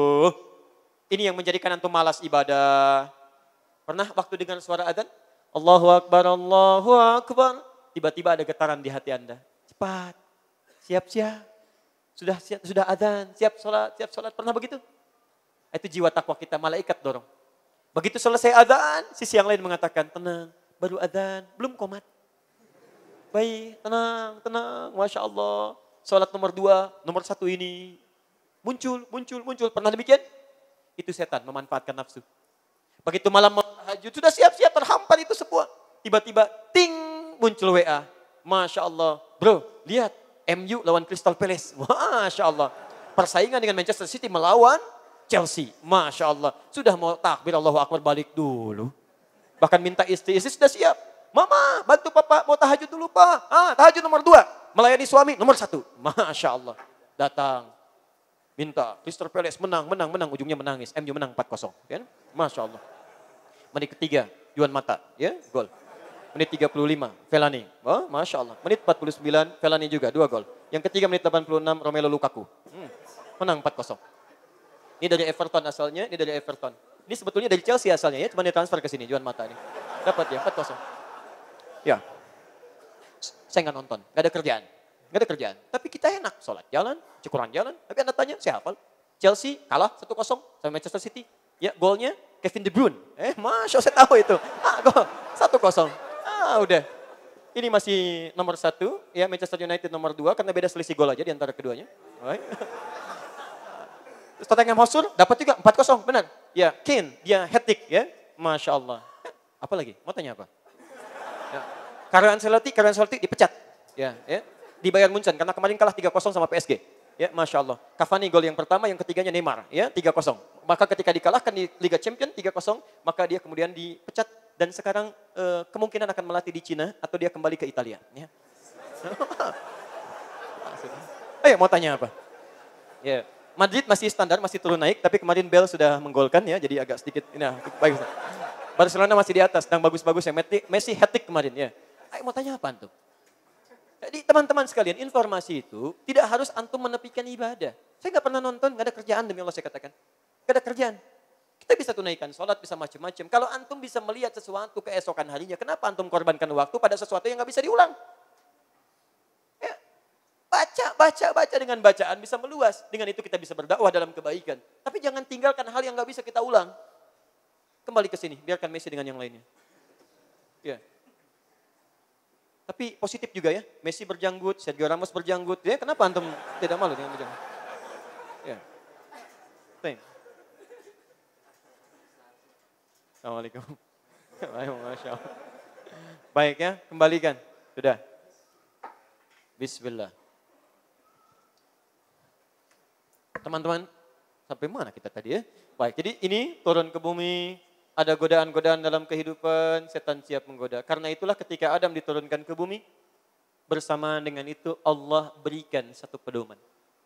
Ini yang menjadikan antum malas ibadah. Pernah waktu dengar suara adzan? Allahu Akbar, Allahu Akbar. Tiba-tiba ada getaran di hati Anda. Cepat, siap-siap. Sudah adzan, siap sholat. Pernah begitu? Itu jiwa takwa kita, malaikat dorong. Begitu selesai adzan, sisi yang lain mengatakan, tenang, baru adzan, belum qomat. Baik, tenang, Masya Allah. Sholat nomor 2, nomor 1 ini. Muncul. Pernah demikian? Itu setan memanfaatkan nafsu. Begitu malam tahajud, sudah siap-siap, terhampar itu semua. Tiba-tiba, ting, muncul WA. Masya Allah. Bro, lihat, MU lawan Crystal Palace. Masya Allah. Persaingan dengan Manchester City melawan Chelsea. Masya Allah. Sudah mau takbir Allahu Akbar, balik dulu. Bahkan minta istri sudah siap. Mama, bantu papa, mau tahajud dulu pak. Tahajud nomor 2. Melayani suami nomor 1. Masya Allah. Datang. Minta. Crystal Palace menang. Ujungnya menangis. MU menang 4-0. Kan? Masya Allah. Menit ketiga, Juan Mata. Ya, gol. Menit 35, Fellaini. Oh, Masya Allah. Menit 49, Fellaini juga, 2 gol. Yang ketiga menit 86, Romelu Lukaku. Menang 4-0. Ini dari Everton asalnya, ini dari Everton. Ini sebetulnya dari Chelsea asalnya ya, cuma ditransfer ke sini, Juan Mata ini. Dapat ya, 4-0. Ya. Saya nggak nonton, nggak ada kerjaan. Tapi kita enak, sholat jalan, cukuran jalan. Tapi Anda tanya, saya hafal. Chelsea kalah 1-0 sama Manchester City. Ya, golnya Kevin De Bruyne. Masya Allah, saya tahu itu. Gol 1-0. Udah. ini masih nomor 1, ya Manchester United nomor 2 karena beda selisih gol aja di antara keduanya. Baik. Tottenham Hotspur dapat juga 4-0, benar. Ya, Kane dia hat-trick ya. Masya Allah. Apa lagi? Mau tanya apa? Ya. Carlo Ancelotti dipecat. Ya, di Bayern Munchen karena kemarin kalah 3-0 sama PSG. Ya, Masya Allah. Cavani gol yang pertama, yang ketiganya Neymar. Ya, 3-0. Maka ketika dikalahkan di Liga Champions 3-0, maka dia kemudian dipecat dan sekarang kemungkinan akan melatih di Cina atau dia kembali ke Italia. Ya. Ayo mau tanya apa? Ya, Madrid masih standar, masih turun naik, tapi kemarin Bale sudah menggolkan ya, jadi agak sedikit, nah, bagus. Barcelona masih di atas, sedang bagus-bagus ya. Messi hat-trick kemarin ya. Ayo mau tanya apa antum? Jadi teman-teman sekalian, informasi itu tidak harus antum menepikan ibadah. Saya nggak pernah nonton, nggak ada kerjaan demi Allah saya katakan. Nggak ada kerjaan. Kita bisa tunaikan sholat, bisa macam-macam. Kalau antum bisa melihat sesuatu keesokan harinya, kenapa antum korbankan waktu pada sesuatu yang nggak bisa diulang? Ya, baca dengan bacaan bisa meluas. Dengan itu kita bisa berdakwah dalam kebaikan. Tapi jangan tinggalkan hal yang nggak bisa kita ulang. Kembali ke sini, biarkan Messi dengan yang lainnya. Ya. Tapi positif juga ya, Messi berjanggut, Sergio Ramos berjanggut. Ya, kenapa antum tidak malu dengan berjanggut? Ya. Thank. Assalamualaikum. Masya Allah. Baik ya, kembalikan. Sudah. Bismillah. Teman-teman, sampai mana kita tadi ya? Baik, jadi ini turun ke bumi. Ada godaan-godaan dalam kehidupan, setan siap menggoda. Karena itulah ketika Adam diturunkan ke bumi, bersamaan dengan itu Allah berikan satu pedoman.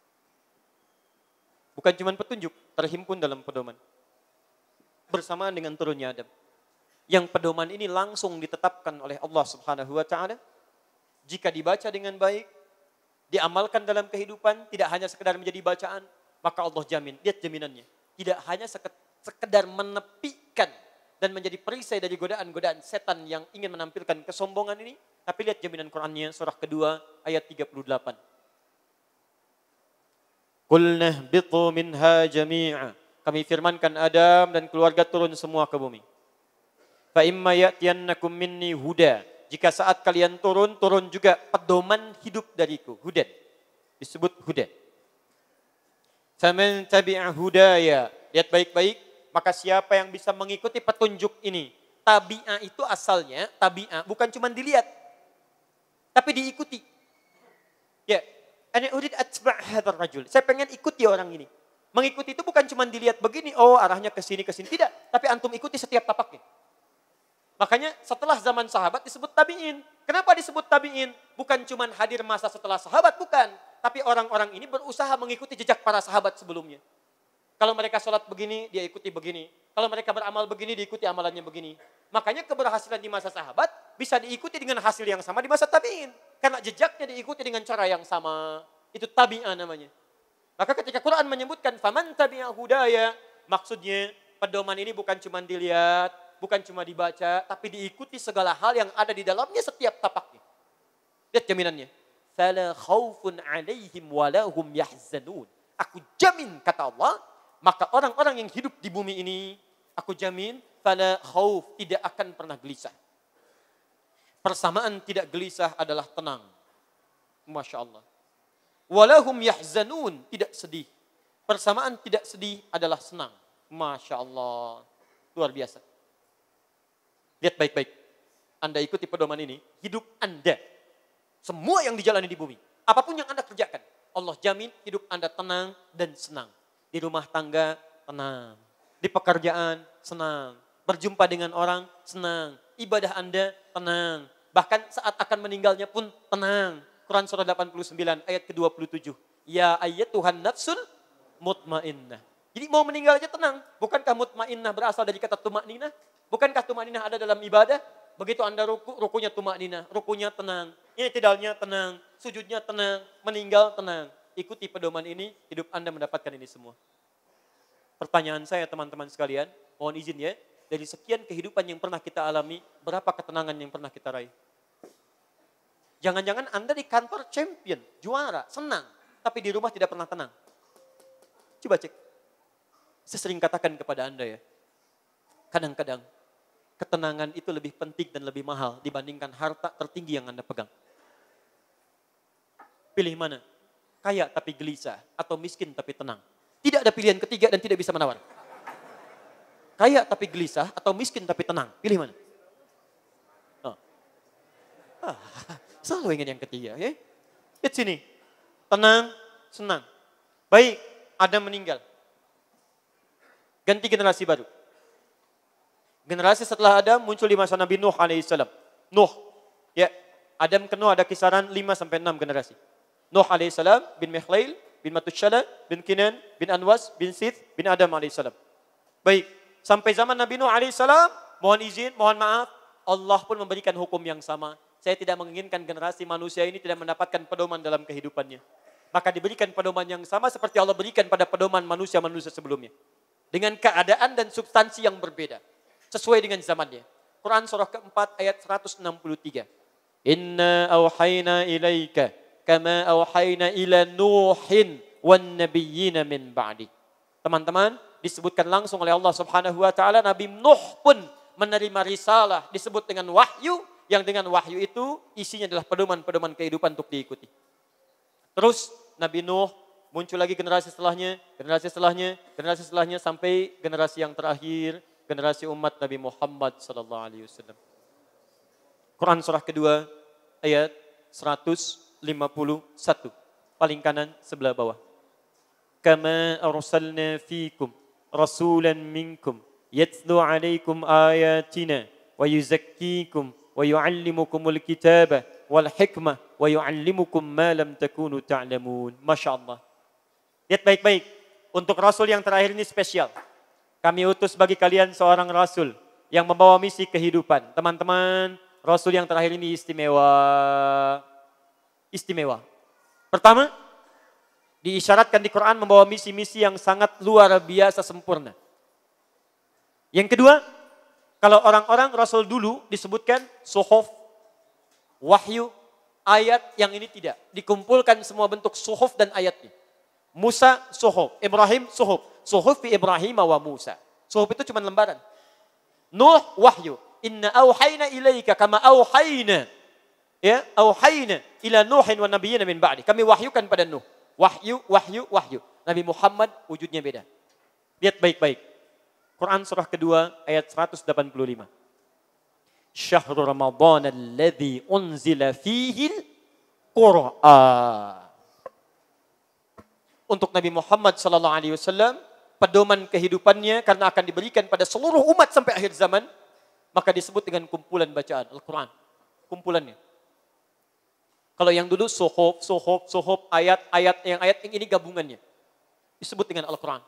Bukan cuma petunjuk, terhimpun dalam pedoman. Bersamaan dengan turunnya Adam. Yang pedoman ini langsung ditetapkan oleh Allah Subhanahu wa taala. Jika dibaca dengan baik, diamalkan dalam kehidupan, tidak hanya sekedar menjadi bacaan, maka Allah jamin. Lihat jaminannya. Tidak hanya sekedar menepikan dan menjadi perisai dari godaan-godaan setan yang ingin menampilkan kesombongan ini. Tapi lihat jaminan Qur'annya, surah kedua ayat 38. Qulna ihbitu minha jami'a. Kami firmankan Adam dan keluarga turun semua ke bumi. Fa imma ya'tiyannakum minni huda. Jika saat kalian turun juga pedoman hidup dariku. Hudan. Disebut huda. Faman tabi'a hudaya. Lihat baik-baik, maka siapa yang bisa mengikuti petunjuk ini. Tabi'ah itu asalnya, tabi'ah bukan cuma dilihat, tapi diikuti. Ya, ana urid atba' hadzal rajul. Saya pengen ikuti orang ini. Mengikuti itu bukan cuma dilihat begini, oh arahnya ke sini, tidak. Tapi antum ikuti setiap tapaknya. Makanya setelah zaman sahabat disebut tabi'in. Kenapa disebut tabi'in? Bukan cuma hadir masa setelah sahabat, bukan. Tapi orang-orang ini berusaha mengikuti jejak para sahabat sebelumnya. Kalau mereka sholat begini, dia ikuti begini. Kalau mereka beramal begini, diikuti amalannya begini. Makanya keberhasilan di masa sahabat bisa diikuti dengan hasil yang sama di masa tabi'in. Karena jejaknya diikuti dengan cara yang sama. Itu tabi'ah namanya. Maka ketika Quran menyebutkan faman tabi'a hudaya, maksudnya pedoman ini bukan cuma dilihat, bukan cuma dibaca, tapi diikuti segala hal yang ada di dalamnya setiap tapaknya. Lihat jaminannya. Fala khaufun 'alaihim wa lahum yahzanun. Aku jamin kata Allah, maka orang-orang yang hidup di bumi ini, aku jamin, fala khauf, tidak akan pernah gelisah. Persamaan tidak gelisah adalah tenang. Masya Allah. Walahum yahzanun, tidak sedih. Persamaan tidak sedih adalah senang. Masya Allah. Luar biasa. Lihat baik-baik. Anda ikuti pedoman ini, hidup Anda. Semua yang dijalani di bumi. Apapun yang Anda kerjakan. Allah jamin hidup Anda tenang dan senang. Di rumah tangga, tenang. Di pekerjaan, senang. Berjumpa dengan orang, senang. Ibadah Anda, tenang. Bahkan saat akan meninggalnya pun tenang. Quran surah 89 ayat ke-27. Ya ayyatuhan nafsul mutmainnah. Jadi mau meninggal aja tenang. Bukankah mutmainnah berasal dari kata tumakninah? Bukankah tumakninah ada dalam ibadah? Begitu Anda rukunya tumakninah, rukunya tenang. I'tidalnya tenang, sujudnya tenang, meninggal tenang. Ikuti pedoman ini, hidup Anda mendapatkan ini semua. Pertanyaan saya teman-teman sekalian, mohon izin ya, dari sekian kehidupan yang pernah kita alami, berapa ketenangan yang pernah kita raih? Jangan-jangan Anda di kantor champion, juara, senang, tapi di rumah tidak pernah tenang. Coba cek. Saya sering katakan kepada Anda ya, kadang-kadang ketenangan itu lebih penting dan lebih mahal dibandingkan harta tertinggi yang Anda pegang. Pilih mana? Kaya tapi gelisah atau miskin tapi tenang. Tidak ada pilihan ketiga dan tidak bisa menawar. Kaya tapi gelisah atau miskin tapi tenang. Pilih mana? Oh. Selalu ingin yang ketiga. Ya? Lihat sini. Tenang, senang. Baik, Adam meninggal. Ganti generasi baru. Generasi setelah Adam muncul di masa Nabi Nuh alaihissalam. Nuh. Ya, Adam ke Nuh ada kisaran 5-6 generasi. Nuh alaihissalam bin Mikhlail, bin Matusyala, bin Kinan, bin Anwas, bin Sith, bin Adam alaihissalam. Baik, sampai zaman Nabi Nuh alaihissalam, mohon izin, mohon maaf, Allah pun memberikan hukum yang sama. Saya tidak menginginkan generasi manusia ini tidak mendapatkan pedoman dalam kehidupannya. Maka diberikan pedoman yang sama seperti Allah berikan pada pedoman manusia-manusia sebelumnya. Dengan keadaan dan substansi yang berbeda. Sesuai dengan zamannya. Quran surah keempat ayat 163. Inna awhayna ilaika kama awhayna ila Nuhin wan nabiyyina min ba'di. Teman-teman, disebutkan langsung oleh Allah Subhanahu wa taala Nabi Nuh pun menerima risalah disebut dengan wahyu yang dengan wahyu itu isinya adalah pedoman-pedoman kehidupan untuk diikuti. Terus Nabi Nuh muncul lagi generasi setelahnya, sampai generasi yang terakhir, generasi umat Nabi Muhammad sallallahu alaihi wasallam. Quran surah kedua ayat 151. Paling kanan sebelah bawah. Kama arsalna fikum rasulan minkum yatlu alaikum ayatina wa yuzakkikum wa yuallimukumul kitaba wal hikmah wa yuallimukum ma lam takunu ta'lamun. Masyaallah. Lihat baik-baik. Untuk rasul yang terakhir ini spesial. Kami utus bagi kalian seorang rasul yang membawa misi kehidupan. Teman-teman, rasul yang terakhir ini istimewa. Istimewa. Pertama, diisyaratkan di Quran membawa misi-misi yang sangat luar biasa sempurna. Yang kedua, kalau orang-orang rasul dulu disebutkan suhuf, wahyu, ayat, yang ini tidak. Dikumpulkan semua bentuk suhuf dan ayatnya. Musa suhuf, Ibrahim suhuf. Suhuf fi Ibrahim wa Musa. Suhuf itu cuma lembaran. Nuh wahyu. Inna auhayna ilaika kama auhayna. Ya, auhayna ila Nuhin wa nabiyyina min ba'di. Kami wahyukan pada Nuh. Wahyu, wahyu, wahyu. Nabi Muhammad wujudnya beda. Lihat baik-baik. Quran surah kedua ayat 185. Syahrul Ramadan alladzi unzila fihi al-Qur'an. Untuk Nabi Muhammad sallallahu alaihi wasallam, pedoman kehidupannya karena akan diberikan pada seluruh umat sampai akhir zaman, maka disebut dengan kumpulan bacaan Al-Quran. Kumpulannya. Kalau yang dulu suhuf, ayat yang ini gabungannya. Disebut dengan Al-Quran.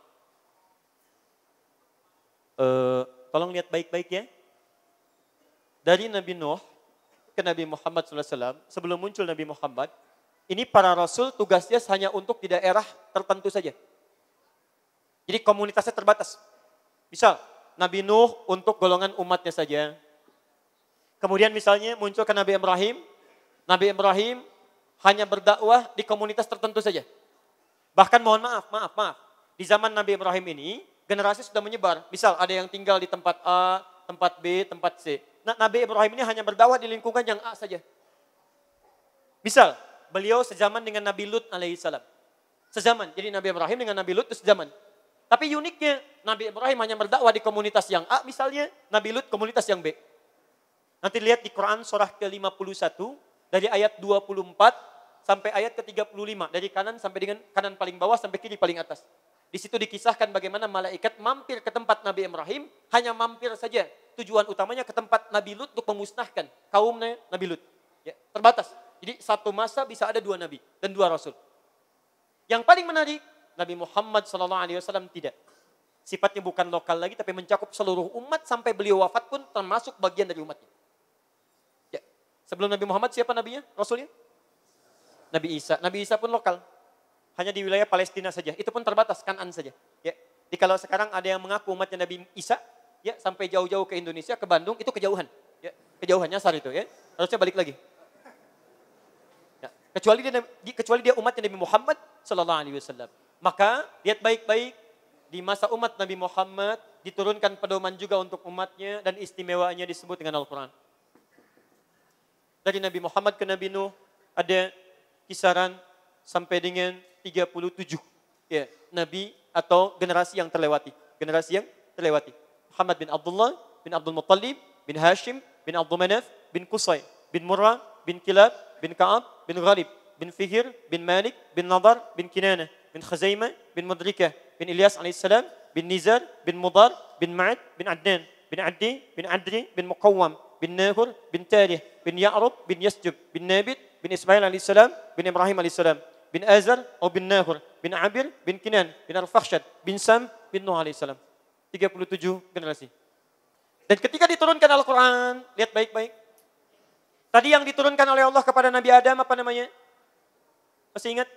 Tolong lihat baik-baik ya. Dari Nabi Nuh ke Nabi Muhammad SAW, sebelum muncul Nabi Muhammad, ini para rasul tugasnya hanya untuk di daerah tertentu saja. Jadi komunitasnya terbatas. Misal, Nabi Nuh untuk golongan umatnya saja. Kemudian misalnya muncul ke Nabi Ibrahim. Nabi Ibrahim hanya berdakwah di komunitas tertentu saja. Bahkan mohon maaf. Di zaman Nabi Ibrahim ini, generasi sudah menyebar. Misal ada yang tinggal di tempat A, tempat B, tempat C. Nah, Nabi Ibrahim ini hanya berdakwah di lingkungan yang A saja. Misal, beliau sezaman dengan Nabi Lut alaihissalam. Sezaman, jadi Nabi Ibrahim dengan Nabi Lut itu sezaman. Tapi uniknya, Nabi Ibrahim hanya berdakwah di komunitas yang A, misalnya Nabi Lut komunitas yang B. Nanti lihat di Quran surah ke-51, dari ayat 24 sampai ayat ke-35. Dari kanan sampai dengan kanan paling bawah sampai kiri paling atas. Di situ dikisahkan bagaimana malaikat mampir ke tempat Nabi Ibrahim, hanya mampir saja. Tujuan utamanya ke tempat Nabi Lut untuk memusnahkan kaumnya Nabi Lut. Ya, terbatas. Jadi satu masa bisa ada 2 nabi dan 2 rasul. Yang paling menarik, Nabi Muhammad SAW tidak. Sifatnya bukan lokal lagi, tapi mencakup seluruh umat sampai beliau wafat pun termasuk bagian dari umatnya. Ya. Sebelum Nabi Muhammad siapa nabinya, rasulnya? Nabi Isa. Nabi Isa pun lokal. Hanya di wilayah Palestina saja. Itu pun terbatas, Kanan saja. Ya. Jadi kalau sekarang ada yang mengaku umatnya Nabi Isa, ya sampai jauh-jauh ke Indonesia, ke Bandung, itu kejauhan. Ya. Kejauhan, nyasar itu. Ya. Harusnya balik lagi. Ya. Kecuali dia umatnya Nabi Muhammad SAW. Maka lihat baik-baik di masa umat Nabi Muhammad diturunkan pedoman juga untuk umatnya dan istimewanya disebut dengan Al-Quran. Dari Nabi Muhammad ke Nabi Nuh ada kisaran sampai dengan 37 ya, nabi atau generasi yang terlewati. Generasi yang terlewati. Muhammad bin Abdullah, bin Abdul Muttalib, bin Hashim, bin Abdul Manaf, bin Qusay, bin Murrah, bin Kilab, bin Ka'ab, bin Ghalib, bin Fihir, bin Malik, bin Nadar, bin Kinanah, bin Khazaimah, bin Mudrikah, bin Ilyas alaihissalam, bin Nizar, bin Mudar, bin Ma'ad, bin Adnan, bin Addi, bin Adri, bin Muqawwam, bin Nahur, bin Tarih, bin Ya'rub, bin Yasjub, bin Nabit, bin Ismail alaihissalam, bin Ibrahim alaihissalam, bin Azar, atau bin Nahur, bin Abir, bin Kinan, bin Al-Fakhshad, bin Sam, bin Nuh alaihissalam. 37 generasi. Dan ketika diturunkan Al-Quran, lihat baik-baik. Tadi yang diturunkan oleh Allah kepada Nabi Adam apa namanya? Masih ingat?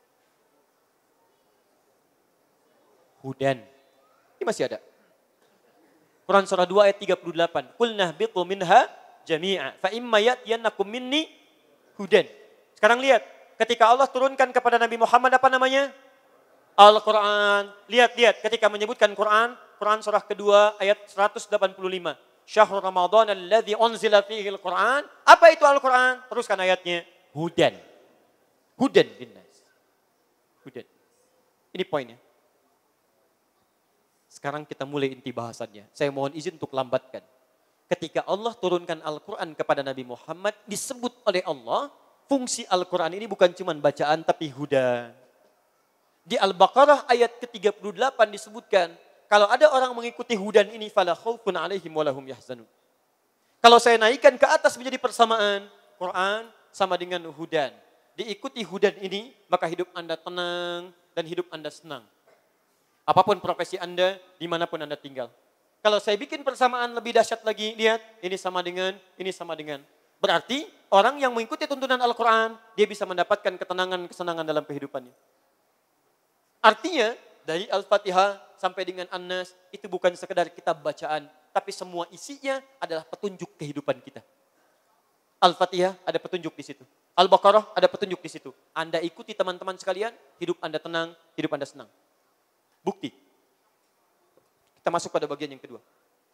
Hudan. Ini masih ada. Quran surah 2 ayat 38. Qul nahbitu minha jami'a fa imma ya'tiyannakum minni hudan. Sekarang lihat, ketika Allah turunkan kepada Nabi Muhammad apa namanya? Al-Quran. Lihat ketika menyebutkan Quran, Quran surah kedua ayat 185. Syahrul Ramadan alladzi unzila fihi al-Quran. Apa itu Al-Quran? Teruskan ayatnya. Hudan. Hudan linnas. Hudan. Ini poinnya. Sekarang kita mulai inti bahasannya. Saya mohon izin untuk lambatkan. Ketika Allah turunkan Al-Quran kepada Nabi Muhammad, disebut oleh Allah, fungsi Al-Quran ini bukan cuma bacaan tapi hudan. Di Al-Baqarah ayat ke-38 disebutkan, kalau ada orang mengikuti hudan ini, fala khaufun alaihim walahum yahzanun. Kalau saya naikkan ke atas menjadi persamaan, Quran sama dengan hudan. Diikuti hudan ini, maka hidup Anda tenang dan hidup Anda senang. Apapun profesi Anda, dimanapun Anda tinggal. Kalau saya bikin persamaan lebih dahsyat lagi, lihat, ini sama dengan, ini sama dengan. Berarti orang yang mengikuti tuntunan Al-Quran, dia bisa mendapatkan ketenangan-kesenangan dalam kehidupannya. Artinya, dari Al-Fatihah sampai dengan An-Nas, itu bukan sekedar kitab bacaan, tapi semua isinya adalah petunjuk kehidupan kita. Al-Fatihah ada petunjuk di situ. Al-Baqarah ada petunjuk di situ. Anda ikuti teman-teman sekalian, hidup Anda tenang, hidup Anda senang. Bukti. Kita masuk pada bagian yang kedua.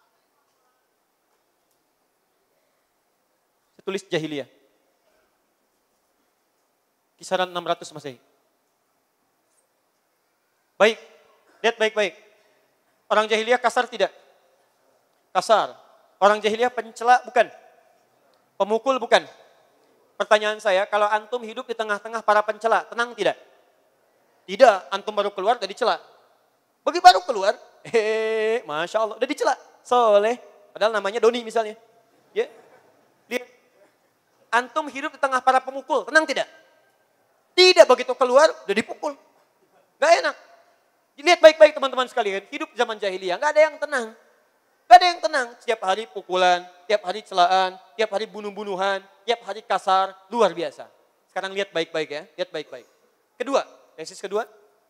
Saya tulis jahiliyah. Kisaran 600 Masehi. Baik, lihat baik-baik. Orang jahiliyah kasar tidak? Kasar. Orang jahiliyah pencela bukan? Pemukul bukan? Pertanyaan saya, kalau antum hidup di tengah-tengah para pencela, tenang tidak? Tidak, antum baru keluar udah dicela. Begitu baru keluar, Masya Allah, udah dicela. Soleh, padahal namanya Doni misalnya. Ya, lihat. Antum hidup di tengah para pemukul, tenang tidak? Tidak, begitu keluar udah dipukul. Gak enak. Lihat baik-baik teman-teman sekalian, hidup zaman jahiliyah, gak ada yang tenang. Gak ada yang tenang, setiap hari pukulan, tiap hari celaan, tiap hari bunuh-bunuhan, tiap hari kasar, luar biasa. Sekarang lihat baik-baik ya, lihat baik-baik. Kedua, tesis kedua.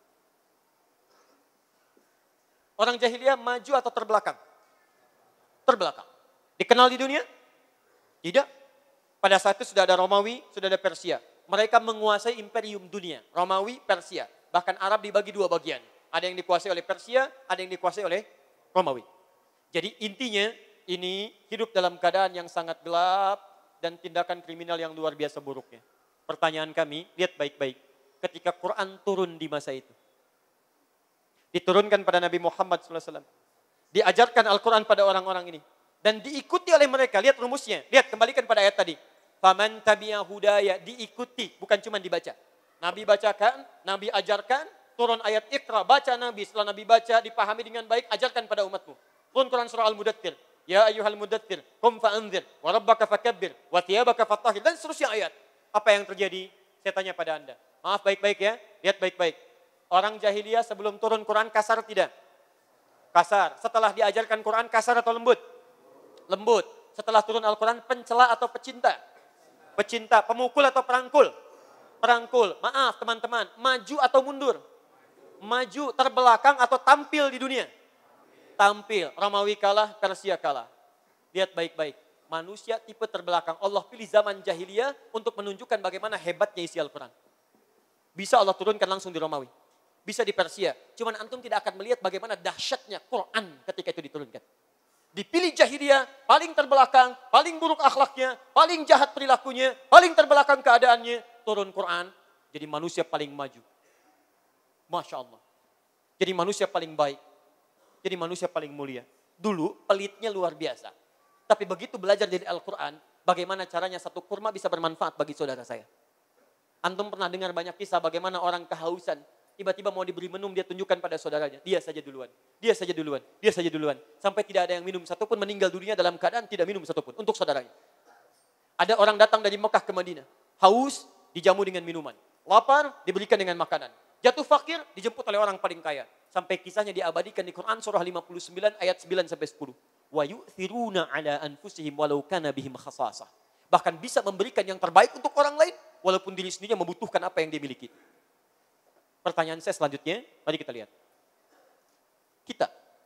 Orang jahiliyah maju atau terbelakang? Terbelakang. Dikenal di dunia? Tidak. Pada saat itu sudah ada Romawi, sudah ada Persia. Mereka menguasai imperium dunia, Romawi, Persia. Bahkan Arab dibagi dua bagian. Ada yang dikuasai oleh Persia, ada yang dikuasai oleh Romawi. Jadi intinya ini hidup dalam keadaan yang sangat gelap dan tindakan kriminal yang luar biasa buruknya. Pertanyaan kami, lihat baik-baik. Ketika Quran turun di masa itu. Diturunkan pada Nabi Muhammad SAW. Diajarkan Al-Quran pada orang-orang ini. Dan diikuti oleh mereka. Lihat rumusnya. Lihat, kembalikan pada ayat tadi. Faman tabi'a hudaya, diikuti, bukan cuma dibaca. Nabi bacakan, Nabi ajarkan, turun ayat Iqra, baca Nabi. Setelah Nabi baca, dipahami dengan baik, ajarkan pada umatmu. Turun Quran surah Al-Mudaththir. Ya ayyuhal mudaththir, qum fa'anzir, wa rabbaka fakabbir, wa thiyabaka fattahhir. Dan seterusnya ayat. Apa yang terjadi? Saya tanya pada Anda. Maaf baik-baik ya, lihat baik-baik. Orang jahiliyah sebelum turun Quran kasar tidak? Kasar. Setelah diajarkan Quran kasar atau lembut? Lembut. Setelah turun Al-Quran pencela atau pecinta? Pecinta. Pemukul atau perangkul? Perangkul. Maaf teman-teman, maju atau mundur? Maju, terbelakang atau tampil di dunia? Tampil. Romawi kalah, Persia kalah. Lihat baik-baik. Manusia tipe terbelakang. Allah pilih zaman jahiliyah untuk menunjukkan bagaimana hebatnya isi Al-Quran. Bisa Allah turunkan langsung di Romawi. bisa di Persia. Cuman antum tidak akan melihat bagaimana dahsyatnya Quran ketika itu diturunkan. Dipilih jahiliyah, paling terbelakang, paling buruk akhlaknya, paling jahat perilakunya, paling terbelakang keadaannya. Turun Quran, jadi manusia paling maju. Masya Allah. Jadi manusia paling baik. Jadi manusia paling mulia. Dulu pelitnya luar biasa. Tapi begitu belajar dari Al-Quran, bagaimana caranya satu kurma bisa bermanfaat bagi saudara saya. Antum pernah dengar banyak kisah bagaimana orang kehausan, tiba-tiba mau diberi minum, dia tunjukkan pada saudaranya. Dia saja duluan, dia saja duluan, dia saja duluan. Sampai tidak ada yang minum satupun, meninggal dunia dalam keadaan tidak minum satupun untuk saudaranya. Ada orang datang dari Mekah ke Madinah, haus, dijamu dengan minuman. Lapar, diberikan dengan makanan. Jatuh fakir, dijemput oleh orang paling kaya. Sampai kisahnya diabadikan di Quran surah 59 ayat 9-10. Wa yu'thiruna ala anfusihim walau kana bihim khasasah. Bahkan bisa memberikan yang terbaik untuk orang lain, walaupun diri sendiri membutuhkan apa yang dia miliki. Pertanyaan saya selanjutnya, mari kita lihat. Kita.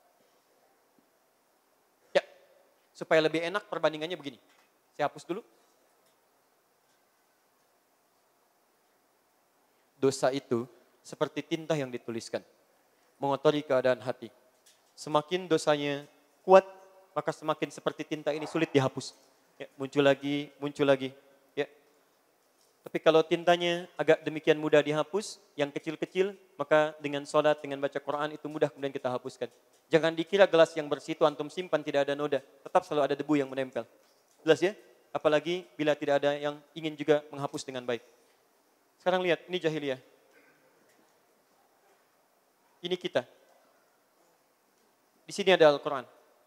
Ya, supaya lebih enak perbandingannya begini. Saya hapus dulu. Dosa itu seperti tinta yang dituliskan. Mengotori keadaan hati. Semakin dosanya kuat, maka semakin seperti tinta ini sulit dihapus. Ya, muncul lagi, muncul lagi. Ya. Tapi kalau tintanya agak demikian mudah dihapus, yang kecil-kecil, maka dengan sholat, dengan baca Quran itu mudah kemudian kita hapuskan. Jangan dikira gelas yang bersih itu antum simpan tidak ada noda, tetap selalu ada debu yang menempel. Jelas ya? Apalagi bila tidak ada yang ingin juga menghapus dengan baik. Sekarang lihat, ini jahiliyah. Ini kita. Di sini ada Al-Quran.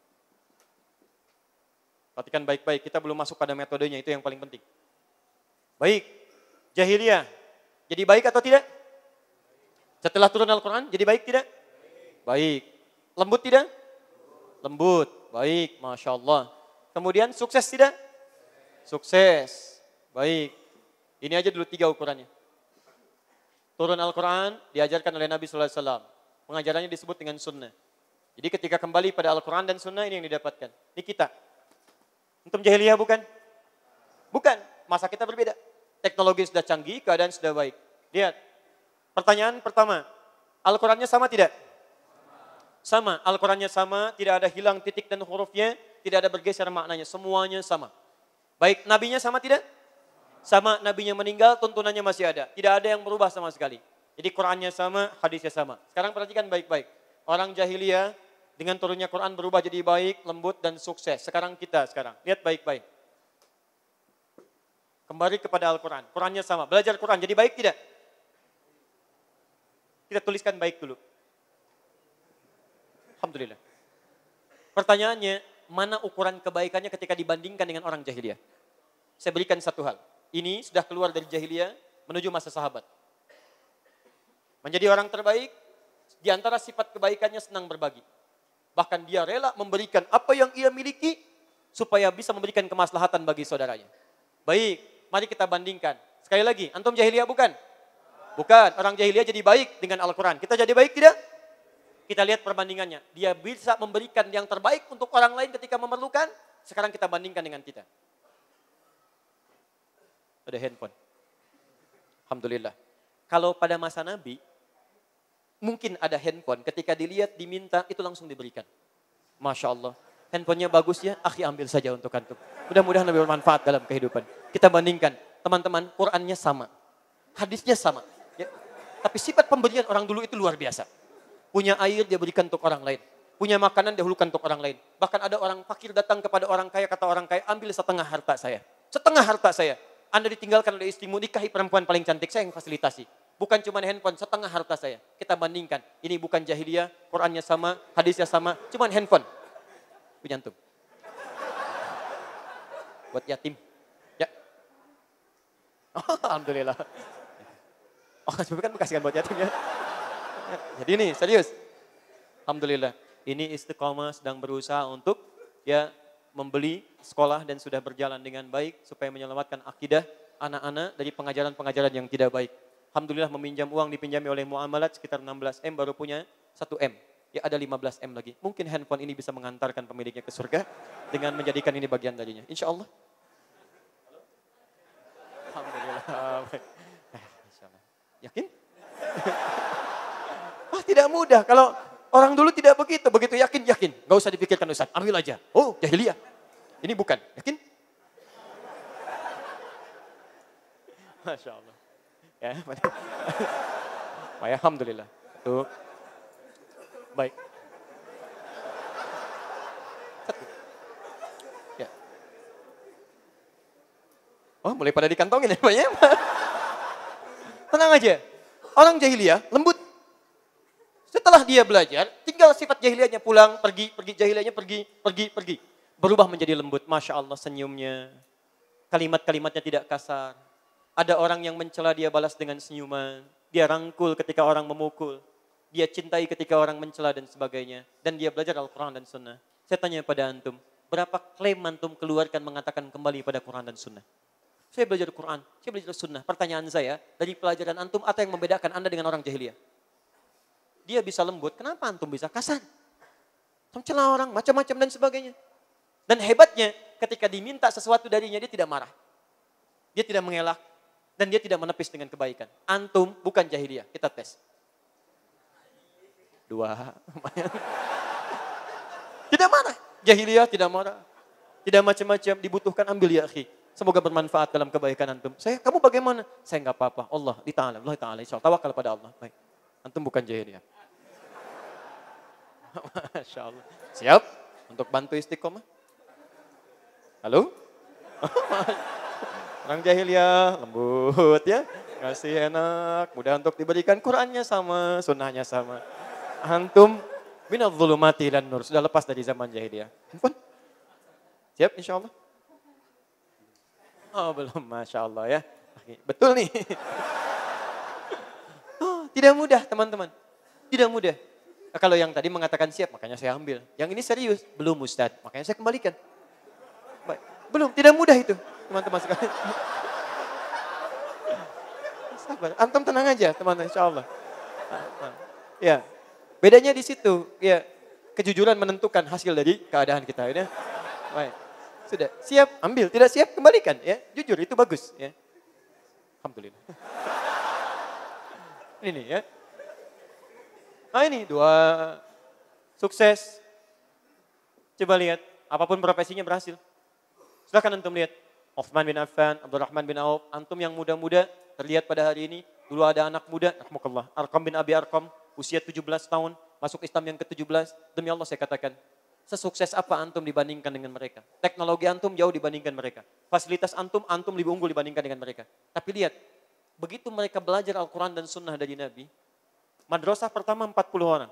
Perhatikan baik-baik, kita belum masuk pada metodenya, itu yang paling penting. Baik, jahiliyah. Jadi baik atau tidak? Setelah turun Al-Quran, jadi baik tidak? Baik. Lembut tidak? Lembut. Baik, Masya Allah. Kemudian sukses tidak? Sukses. Baik. Ini aja dulu 3 ukurannya. Turun Al-Quran, diajarkan oleh Nabi SAW. Pengajarannya disebut dengan sunnah. Jadi ketika kembali pada Al-Quran dan sunnah, ini yang didapatkan. Ini kita. Antum jahiliyah bukan? Bukan. Masa kita berbeda. Teknologi sudah canggih, keadaan sudah baik. Lihat. Pertanyaan pertama. Al-Qurannya sama tidak? Sama. Al-Qurannya sama, tidak ada hilang titik dan hurufnya, tidak ada bergeser maknanya. Semuanya sama. Baik, nabinya sama tidak? Sama, nabinya meninggal, tuntunannya masih ada. Tidak ada yang berubah sama sekali. Jadi Qurannya sama, hadisnya sama. Sekarang perhatikan baik-baik. Orang jahiliyah dengan turunnya Quran berubah jadi baik, lembut, dan sukses. Sekarang kita sekarang. Lihat baik-baik. Kembali kepada Al-Quran. Qurannya sama. Belajar Quran. Jadi baik tidak? Kita tuliskan baik dulu. Alhamdulillah. Pertanyaannya, mana ukuran kebaikannya ketika dibandingkan dengan orang jahiliyah? Saya berikan satu hal. Ini sudah keluar dari jahiliyah menuju masa sahabat. Menjadi orang terbaik, di antara sifat kebaikannya senang berbagi. Bahkan dia rela memberikan apa yang ia miliki supaya bisa memberikan kemaslahatan bagi saudaranya. Baik, mari kita bandingkan. Sekali lagi, antum jahiliyah bukan? Bukan, orang jahiliyah jadi baik dengan Al-Quran. Kita jadi baik tidak? Kita lihat perbandingannya. Dia bisa memberikan yang terbaik untuk orang lain ketika memerlukan. Sekarang kita bandingkan dengan kita. Ada handphone. Alhamdulillah. Kalau pada masa Nabi, mungkin ada handphone, ketika dilihat, diminta, itu langsung diberikan. Masya Allah. Handphonenya bagus ya, akhi ambil saja untuk antum. Mudah-mudahan lebih bermanfaat dalam kehidupan. Kita bandingkan, teman-teman, Qurannya sama. Hadisnya sama. Ya. Tapi sifat pemberian orang dulu itu luar biasa. Punya air, dia berikan untuk orang lain. Punya makanan, dia hulukan untuk orang lain. Bahkan ada orang fakir datang kepada orang kaya, kata orang kaya, ambil setengah harta saya. Setengah harta saya. Anda ditinggalkan oleh istrimu, nikahi perempuan paling cantik, saya yang fasilitasi. Bukan cuma handphone, setengah harta saya. Kita bandingkan. Ini bukan jahiliyah, Qurannya sama, hadisnya sama, cuma handphone. Punya antum. Buat yatim. Ya. Oh, alhamdulillah. Oh, kan bekasihkan buat yatim ya. Jadi ini, serius. Alhamdulillah. Ini istiqomah sedang berusaha untuk ya membeli sekolah dan sudah berjalan dengan baik supaya menyelamatkan akidah anak-anak dari pengajaran-pengajaran yang tidak baik. Alhamdulillah meminjam uang dipinjami oleh muamalat sekitar 16 M, baru punya 1 M. Ya ada 15 M lagi. Mungkin handphone ini bisa mengantarkan pemiliknya ke surga dengan menjadikan ini bagian darinya. Insya Allah. Alhamdulillah. Insya Allah. Yakin? tidak mudah. Kalau orang dulu tidak begitu. Begitu yakin. Gak usah dipikirkan Ustaz, ambil aja. Oh, jahiliyah. Ini bukan, yakin? Masya Allah. Ya, baik, alhamdulillah. Tuh. Baik. Ya. Oh, mulai pada dikantongin ya, Pak ya. Tenang aja. Orang jahiliyah lembut. Setelah dia belajar, tinggal sifat jahiliyahnya pulang, pergi, jahiliyahnya pergi. Berubah menjadi lembut. Masya Allah senyumnya. Kalimat-kalimatnya tidak kasar. Ada orang yang mencela dia balas dengan senyuman. Dia rangkul ketika orang memukul. Dia cintai ketika orang mencela dan sebagainya. Dan dia belajar Al-Quran dan Sunnah. Saya tanya pada antum, berapa klaim antum keluarkan mengatakan kembali pada Quran dan Sunnah? Saya belajar Quran, saya belajar Sunnah. Pertanyaan saya, dari pelajaran antum, apa yang membedakan anda dengan orang jahiliyah? Dia bisa lembut, kenapa antum bisa kasar? Mencela orang, macam-macam dan sebagainya. Dan hebatnya, ketika diminta sesuatu darinya, dia tidak marah. Dia tidak mengelak. Dan dia tidak menepis dengan kebaikan. Antum bukan jahiliyah, kita tes. 2. Tidak marah. Jahiliyah tidak marah. Tidak macam-macam, dibutuhkan ambil ya akhi. Semoga bermanfaat dalam kebaikan antum. Kamu bagaimana? Saya enggak apa-apa. Allah Ta'ala, insya Allah. Tawakal pada Allah. Baik. Antum bukan jahiliyah. Masya Allah. Siap untuk bantu istiqomah? Halo? Orang jahiliyah, lembut ya. Kasih enak, mudah untuk diberikan. Qurannya sama, sunnahnya sama. Antum minadh dhulumati ilan nur. Sudah lepas dari zaman jahiliyah. Handphone? Siap insya Allah? Oh belum, Masya Allah ya. Betul nih. Oh, tidak mudah teman-teman. Tidak mudah. Kalau yang tadi mengatakan siap, makanya saya ambil. Yang ini serius, belum Ustaz, makanya saya kembalikan. Baik. Belum, tidak mudah itu teman-teman sekalian. Sabar, antum tenang aja teman-teman, insya Allah. Ya, bedanya di situ. Ya, kejujuran menentukan hasil dari keadaan kita. Ya. Baik. Sudah, siap, ambil. Tidak siap, kembalikan. Ya, jujur, itu bagus. Ya. Alhamdulillah. Ini ya. Nah ini 2 sukses. Coba lihat, apapun profesinya berhasil. Silahkan antum lihat. Uthman bin Affan, Abdurrahman bin Auf, antum yang muda-muda terlihat pada hari ini. Dulu ada anak muda, rahmukallah, Arqam bin Abi Arqam, usia 17 tahun, masuk Islam yang ke-17. Demi Allah saya katakan, sesukses apa antum dibandingkan dengan mereka? Teknologi antum jauh dibandingkan mereka. Fasilitas antum lebih unggul dibandingkan dengan mereka. Tapi lihat, begitu mereka belajar Al-Quran dan Sunnah dari Nabi, madrasah pertama 40 orang.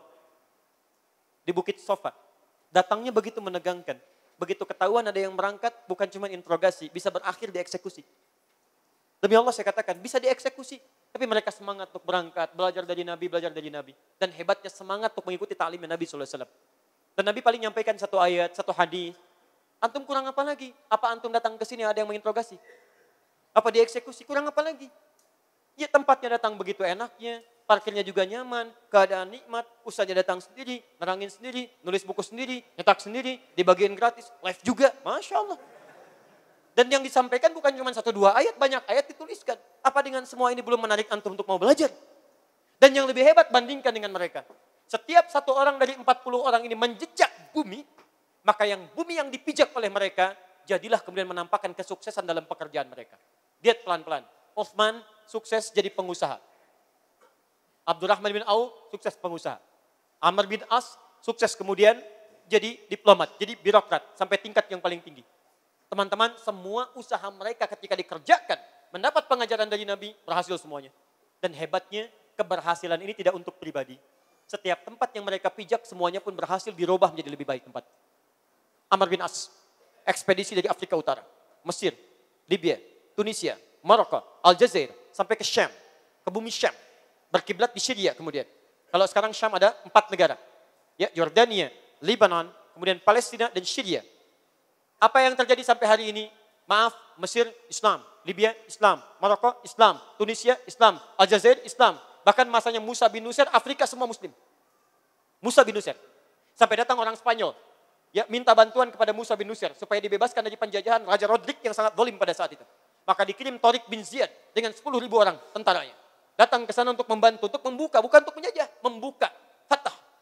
Di Bukit Sofa. Datangnya begitu menegangkan. Begitu ketahuan ada yang berangkat, bukan cuma interogasi, bisa berakhir dieksekusi. Demi Allah saya katakan, bisa dieksekusi. Tapi mereka semangat untuk berangkat, belajar dari Nabi. Dan hebatnya semangat untuk mengikuti ta'limnya Nabi SAW. Dan Nabi paling nyampaikan satu ayat, satu hadis. Antum kurang apa lagi? Apa antum datang ke sini ada yang menginterogasi? Apa dieksekusi? Kurang apa lagi? Ya tempatnya datang begitu enaknya, parkirnya juga nyaman, keadaan nikmat, ustaznya datang sendiri, nerangin sendiri, nulis buku sendiri, nyetak sendiri, dibagiin gratis, live juga, Masya Allah. Dan yang disampaikan bukan cuma 1-2 ayat, banyak ayat dituliskan. Apa dengan semua ini belum menarik antum untuk mau belajar? Dan yang lebih hebat bandingkan dengan mereka. Setiap satu orang dari 40 orang ini menjejak bumi, maka bumi yang dipijak oleh mereka, jadilah kemudian menampakkan kesuksesan dalam pekerjaan mereka. Lihat pelan-pelan. Uthman sukses jadi pengusaha. Abdurrahman bin Auf sukses pengusaha. Amr bin As sukses kemudian jadi diplomat, jadi birokrat sampai tingkat yang paling tinggi. Teman-teman, semua usaha mereka ketika dikerjakan, mendapat pengajaran dari Nabi, berhasil semuanya. Dan hebatnya, keberhasilan ini tidak untuk pribadi. Setiap tempat yang mereka pijak, semuanya pun berhasil dirubah menjadi lebih baik tempat. Amr bin As, ekspedisi dari Afrika Utara, Mesir, Libya, Tunisia, Maroko, Aljazair, sampai ke Syam, ke bumi Syam. Berkiblat di Syria kemudian. Kalau sekarang Syam ada 4 negara. Ya, Yordania, Lebanon, kemudian Palestina dan Syria. Apa yang terjadi sampai hari ini? Maaf, Mesir Islam, Libya Islam, Maroko Islam, Tunisia Islam, Aljazair Islam. Bahkan masanya Musa bin Nusair, Afrika semua Muslim. Musa bin Nusair. Sampai datang orang Spanyol. Ya, minta bantuan kepada Musa bin Nusair supaya dibebaskan dari penjajahan Raja Rodrik yang sangat zalim pada saat itu. Maka dikirim Tariq bin Ziyad dengan 10.000 orang tentaranya. Datang ke sana untuk membantu, untuk membuka, bukan untuk menjajah, membuka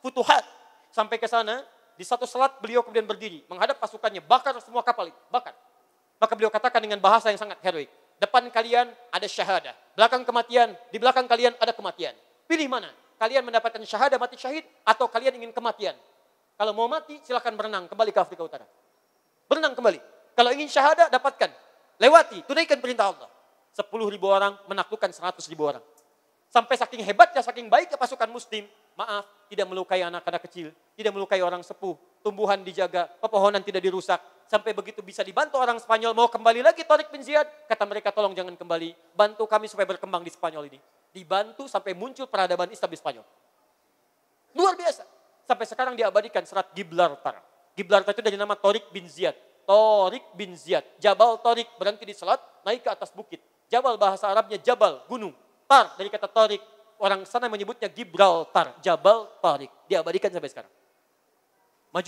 Futuhat. Sampai ke sana, di satu selat beliau kemudian berdiri, menghadap pasukannya, bakar semua kapal itu, bakar. Maka beliau katakan dengan bahasa yang sangat heroik, depan kalian ada syahadah, belakang kematian, di belakang kalian ada kematian. Pilih mana? Kalian mendapatkan syahadah mati syahid atau kalian ingin kematian? Kalau mau mati silakan berenang kembali ke Afrika Utara. Berenang kembali. Kalau ingin syahadah dapatkan. Lewati, tunaikan perintah Allah. 10.000 orang menaklukkan 100.000 orang. Sampai saking hebatnya, saking baiknya pasukan muslim, maaf, tidak melukai anak-anak kecil, tidak melukai orang sepuh, tumbuhan dijaga, pepohonan tidak dirusak. Sampai begitu bisa dibantu orang Spanyol, mau kembali lagi Tariq bin Ziyad, kata mereka tolong jangan kembali, bantu kami supaya berkembang di Spanyol ini. Dibantu sampai muncul peradaban Islam di Spanyol. Luar biasa. Sampai sekarang diabadikan serat Gibraltar. Gibraltar itu dari nama Tariq bin Ziyad. Tariq bin Ziyad. Jabal Tariq berhenti di selat, naik ke atas bukit. Jabal bahasa Arabnya Jabal, gunung. Tar dari kata Tariq. Orang sana menyebutnya Gibraltar. Jabal Tariq. Diabadikan sampai sekarang. Maju.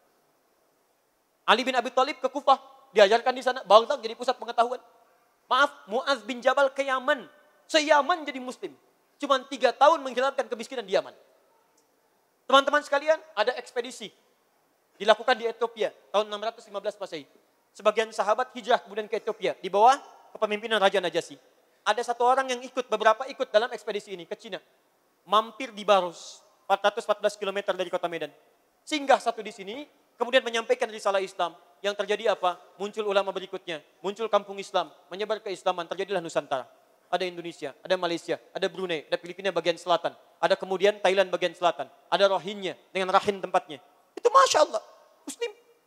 Ali bin Abi Thalib ke Kufah. Diajarkan di sana. Baghdad jadi pusat pengetahuan. Maaf, Mu'adz bin Jabal ke Yaman. Se-Yaman jadi muslim. Cuma 3 tahun menghilangkan kemiskinan di Yaman. Teman-teman sekalian, ada ekspedisi. Dilakukan di Ethiopia tahun 615 Masehi. Sebagian sahabat hijrah kemudian ke Ethiopia. Di bawah kepemimpinan Raja Najasyi. Ada satu orang yang ikut, beberapa ikut dalam ekspedisi ini ke Cina. Mampir di Baros, 414 km dari kota Medan. Singgah satu di sini, kemudian menyampaikan risalah Islam. Yang terjadi apa? Muncul ulama berikutnya, muncul kampung Islam, menyebar keislaman, terjadilah Nusantara. Ada Indonesia, ada Malaysia, ada Brunei, ada Filipina bagian selatan. Ada kemudian Thailand bagian selatan. Ada Rohingya dengan Rakhine tempatnya. Itu Masya Allah, Muslim.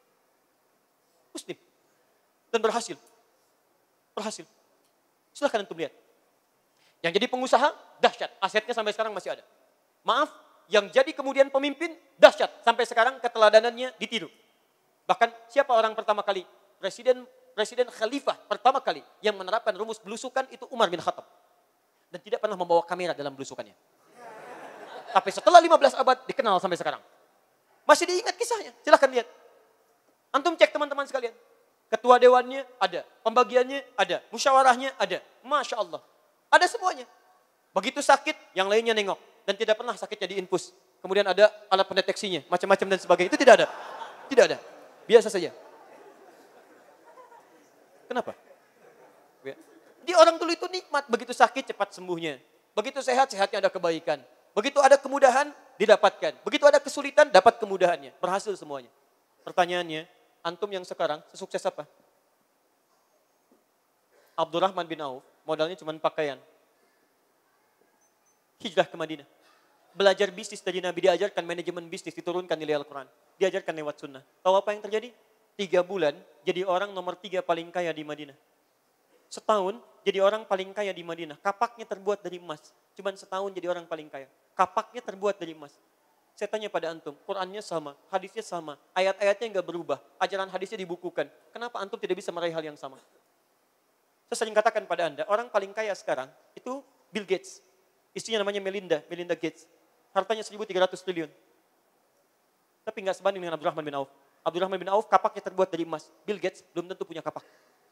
Muslim. Dan berhasil. Berhasil. Silahkan antum lihat. Yang jadi pengusaha, dahsyat. Asetnya sampai sekarang masih ada. Maaf, yang jadi kemudian pemimpin, dahsyat. Sampai sekarang keteladanannya ditiru. Bahkan siapa orang pertama kali? Presiden Khalifah pertama kali yang menerapkan rumus belusukan itu Umar bin Khattab. Dan tidak pernah membawa kamera dalam belusukannya. Tapi setelah 15 abad dikenal sampai sekarang. Masih diingat kisahnya, silahkan lihat. Antum cek teman-teman sekalian. Ketua dewannya ada, pembagiannya ada, musyawarahnya ada. Masya Allah. Ada semuanya. Begitu sakit, yang lainnya nengok. Dan tidak pernah sakitnya diinfus. Kemudian ada alat pendeteksinya, macam-macam dan sebagainya. Itu tidak ada. Tidak ada. Biasa saja. Kenapa? Di orang dulu itu nikmat. Begitu sakit, cepat sembuhnya. Begitu sehat, sehatnya ada kebaikan. Begitu ada kemudahan, didapatkan. Begitu ada kesulitan, dapat kemudahannya. Berhasil semuanya. Pertanyaannya, antum yang sekarang sesukses apa? Abdurrahman bin Auf, modalnya cuma pakaian. Hijrah ke Madinah. Belajar bisnis dari Nabi, diajarkan manajemen bisnis, diturunkan nilai Al-Quran. Diajarkan lewat sunnah. Tahu apa yang terjadi? 3 bulan, jadi orang nomor 3 paling kaya di Madinah. Setahun, jadi orang paling kaya di Madinah. Kapaknya terbuat dari emas. Cuman setahun jadi orang paling kaya. Kapaknya terbuat dari emas. Saya tanya pada antum, Qurannya sama, hadisnya sama, ayat-ayatnya enggak berubah, ajaran hadisnya dibukukan. Kenapa antum tidak bisa meraih hal yang sama? Saya sering katakan pada anda, orang paling kaya sekarang itu Bill Gates. Istrinya namanya Melinda Gates. Hartanya 1.300 triliun. Tapi enggak sebanding dengan Abdurrahman bin Auf. Abdurrahman bin Auf kapaknya terbuat dari emas. Bill Gates belum tentu punya kapak.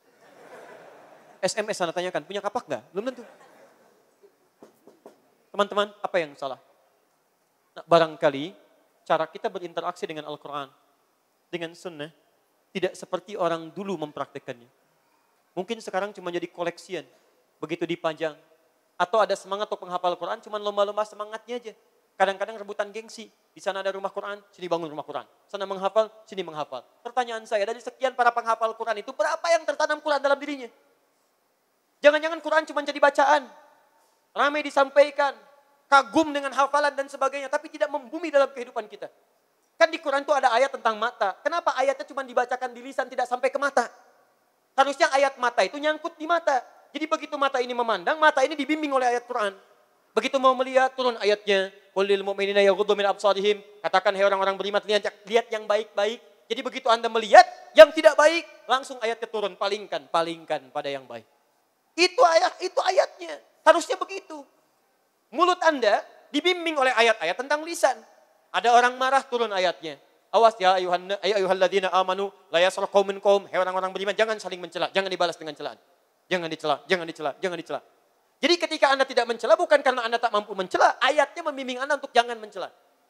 SMS anda tanyakan, punya kapak enggak? Belum tentu. Teman-teman, apa yang salah? Nah, barangkali cara kita berinteraksi dengan Al-Quran, dengan sunnah, tidak seperti orang dulu mempraktekannya. Mungkin sekarang cuma jadi koleksian, begitu dipajang. Atau ada semangat untuk menghafal Al-Quran, cuma lomba-lomba semangatnya aja. Kadang-kadang rebutan gengsi, di sana ada rumah Quran, sini bangun rumah Quran. Sana menghafal, sini menghafal. Pertanyaan saya, dari sekian para penghafal Quran itu, berapa yang tertanam Quran dalam dirinya? Jangan-jangan Quran cuma jadi bacaan, ramai disampaikan, kagum dengan hafalan dan sebagainya, tapi tidak membumi dalam kehidupan kita. Kan di Quran itu ada ayat tentang mata. Kenapa ayatnya cuma dibacakan di lisan, tidak sampai ke mata? Harusnya ayat mata itu nyangkut di mata. Jadi begitu mata ini memandang, mata ini dibimbing oleh ayat Quran. Begitu mau melihat, turun ayatnya. Qul lil mu'minina yaghuddu min absarihim. Katakan, hai orang-orang beriman, lihat yang baik-baik. Jadi begitu Anda melihat yang tidak baik, langsung ayatnya turun, palingkan pada yang baik. Itu ayatnya. Harusnya begitu. Mulut Anda dibimbing oleh ayat-ayat tentang lisan. Ada orang marah, turun ayatnya. Awas ya ayyuhalladzina amanu la yasraq qaumun qaum. Hai orang-orang beriman, jangan saling mencela, jangan dibalas dengan celaan. Jangan dicela. Jadi ketika Anda tidak mencela bukan karena Anda tak mampu mencela, ayatnya membimbing Anda untuk jangan mencela.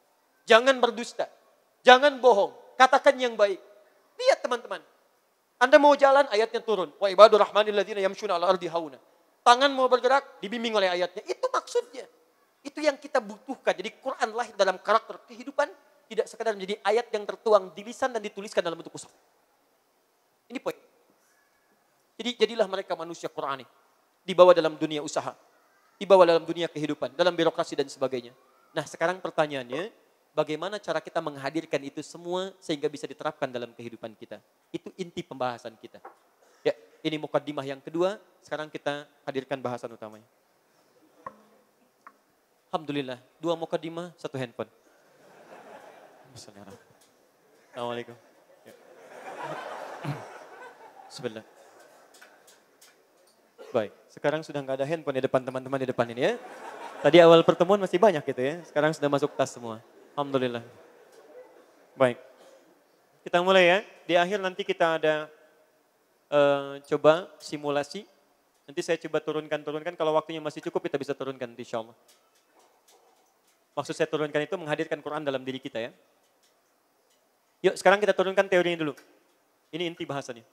Jangan berdusta. Jangan bohong. Katakan yang baik. Lihat teman-teman. Anda mau jalan, ayatnya turun. Wa ibadur rahmanil ladzina yamshuna 'alal ardi hauna. Tangan mau bergerak, dibimbing oleh ayatnya. Itu maksudnya. Itu yang kita butuhkan. Jadi Quran lahir dalam karakter kehidupan, tidak sekadar menjadi ayat yang tertuang di lisan dan dituliskan dalam bentuk usul. Ini poin. Jadi jadilah mereka manusia Qurani. Dibawa dalam dunia usaha. Dibawa dalam dunia kehidupan, dalam birokrasi dan sebagainya. Nah sekarang pertanyaannya, bagaimana cara kita menghadirkan itu semua sehingga bisa diterapkan dalam kehidupan kita. Itu inti pembahasan kita. Ya, ini mukaddimah yang kedua, sekarang kita hadirkan bahasan utamanya. Alhamdulillah, 2 mukaddimah, 1 handphone. Assalamualaikum. Ya. Bismillah. Baik, sekarang sudah nggak ada handphone di depan teman-teman di depan ini ya. Tadi awal pertemuan masih banyak gitu ya, sekarang sudah masuk tas semua. Alhamdulillah. Baik, kita mulai ya. Di akhir nanti kita ada coba simulasi. Nanti saya coba turunkan. Kalau waktunya masih cukup kita bisa turunkan insya Allah. Maksud saya turunkan itu menghadirkan Quran dalam diri kita ya. Yuk sekarang kita turunkan teorinya dulu. Ini inti bahasannya.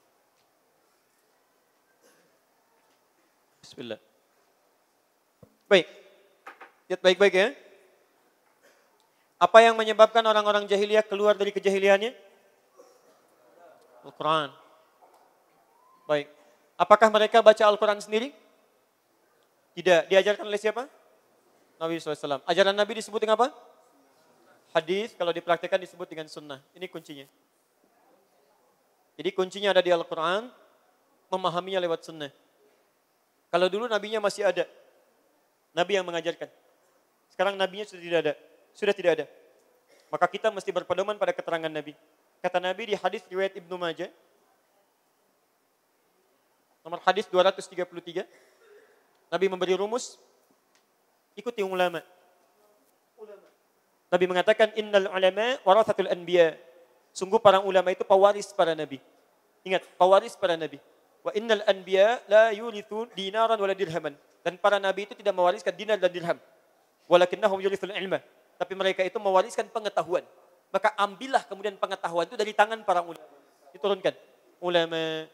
Bismillah. Baik, lihat baik-baik ya. Apa yang menyebabkan orang-orang jahiliyah keluar dari kejahiliannya? Al-Quran. Baik, apakah mereka baca Al-Quran sendiri? Tidak, diajarkan oleh siapa? Nabi SAW. Ajaran Nabi disebut dengan apa? Hadis, kalau dipraktikkan disebut dengan sunnah. Ini kuncinya. Jadi kuncinya ada di Al-Quran, memahaminya lewat sunnah. Kalau dulu nabinya masih ada, nabi yang mengajarkan. Sekarang nabinya sudah tidak ada. Maka kita mesti berpedoman pada keterangan Nabi. Kata Nabi di hadis riwayat Ibnu Majah, nomor hadis 233, Nabi memberi rumus, ikuti ulama. Nabi mengatakan, innal ulama warathatul anbiya. Sungguh para ulama itu pewaris para nabi. Ingat, pewaris para nabi. Wa innal anbiya la yurithu dinaran wala dirhaman. Dan para nabi itu tidak mewariskan dinar dan dirham. Walakinnahum yurithul ilma. Tapi mereka itu mewariskan pengetahuan. Maka ambillah kemudian pengetahuan itu dari tangan para ulama. Diturunkan. Ulama.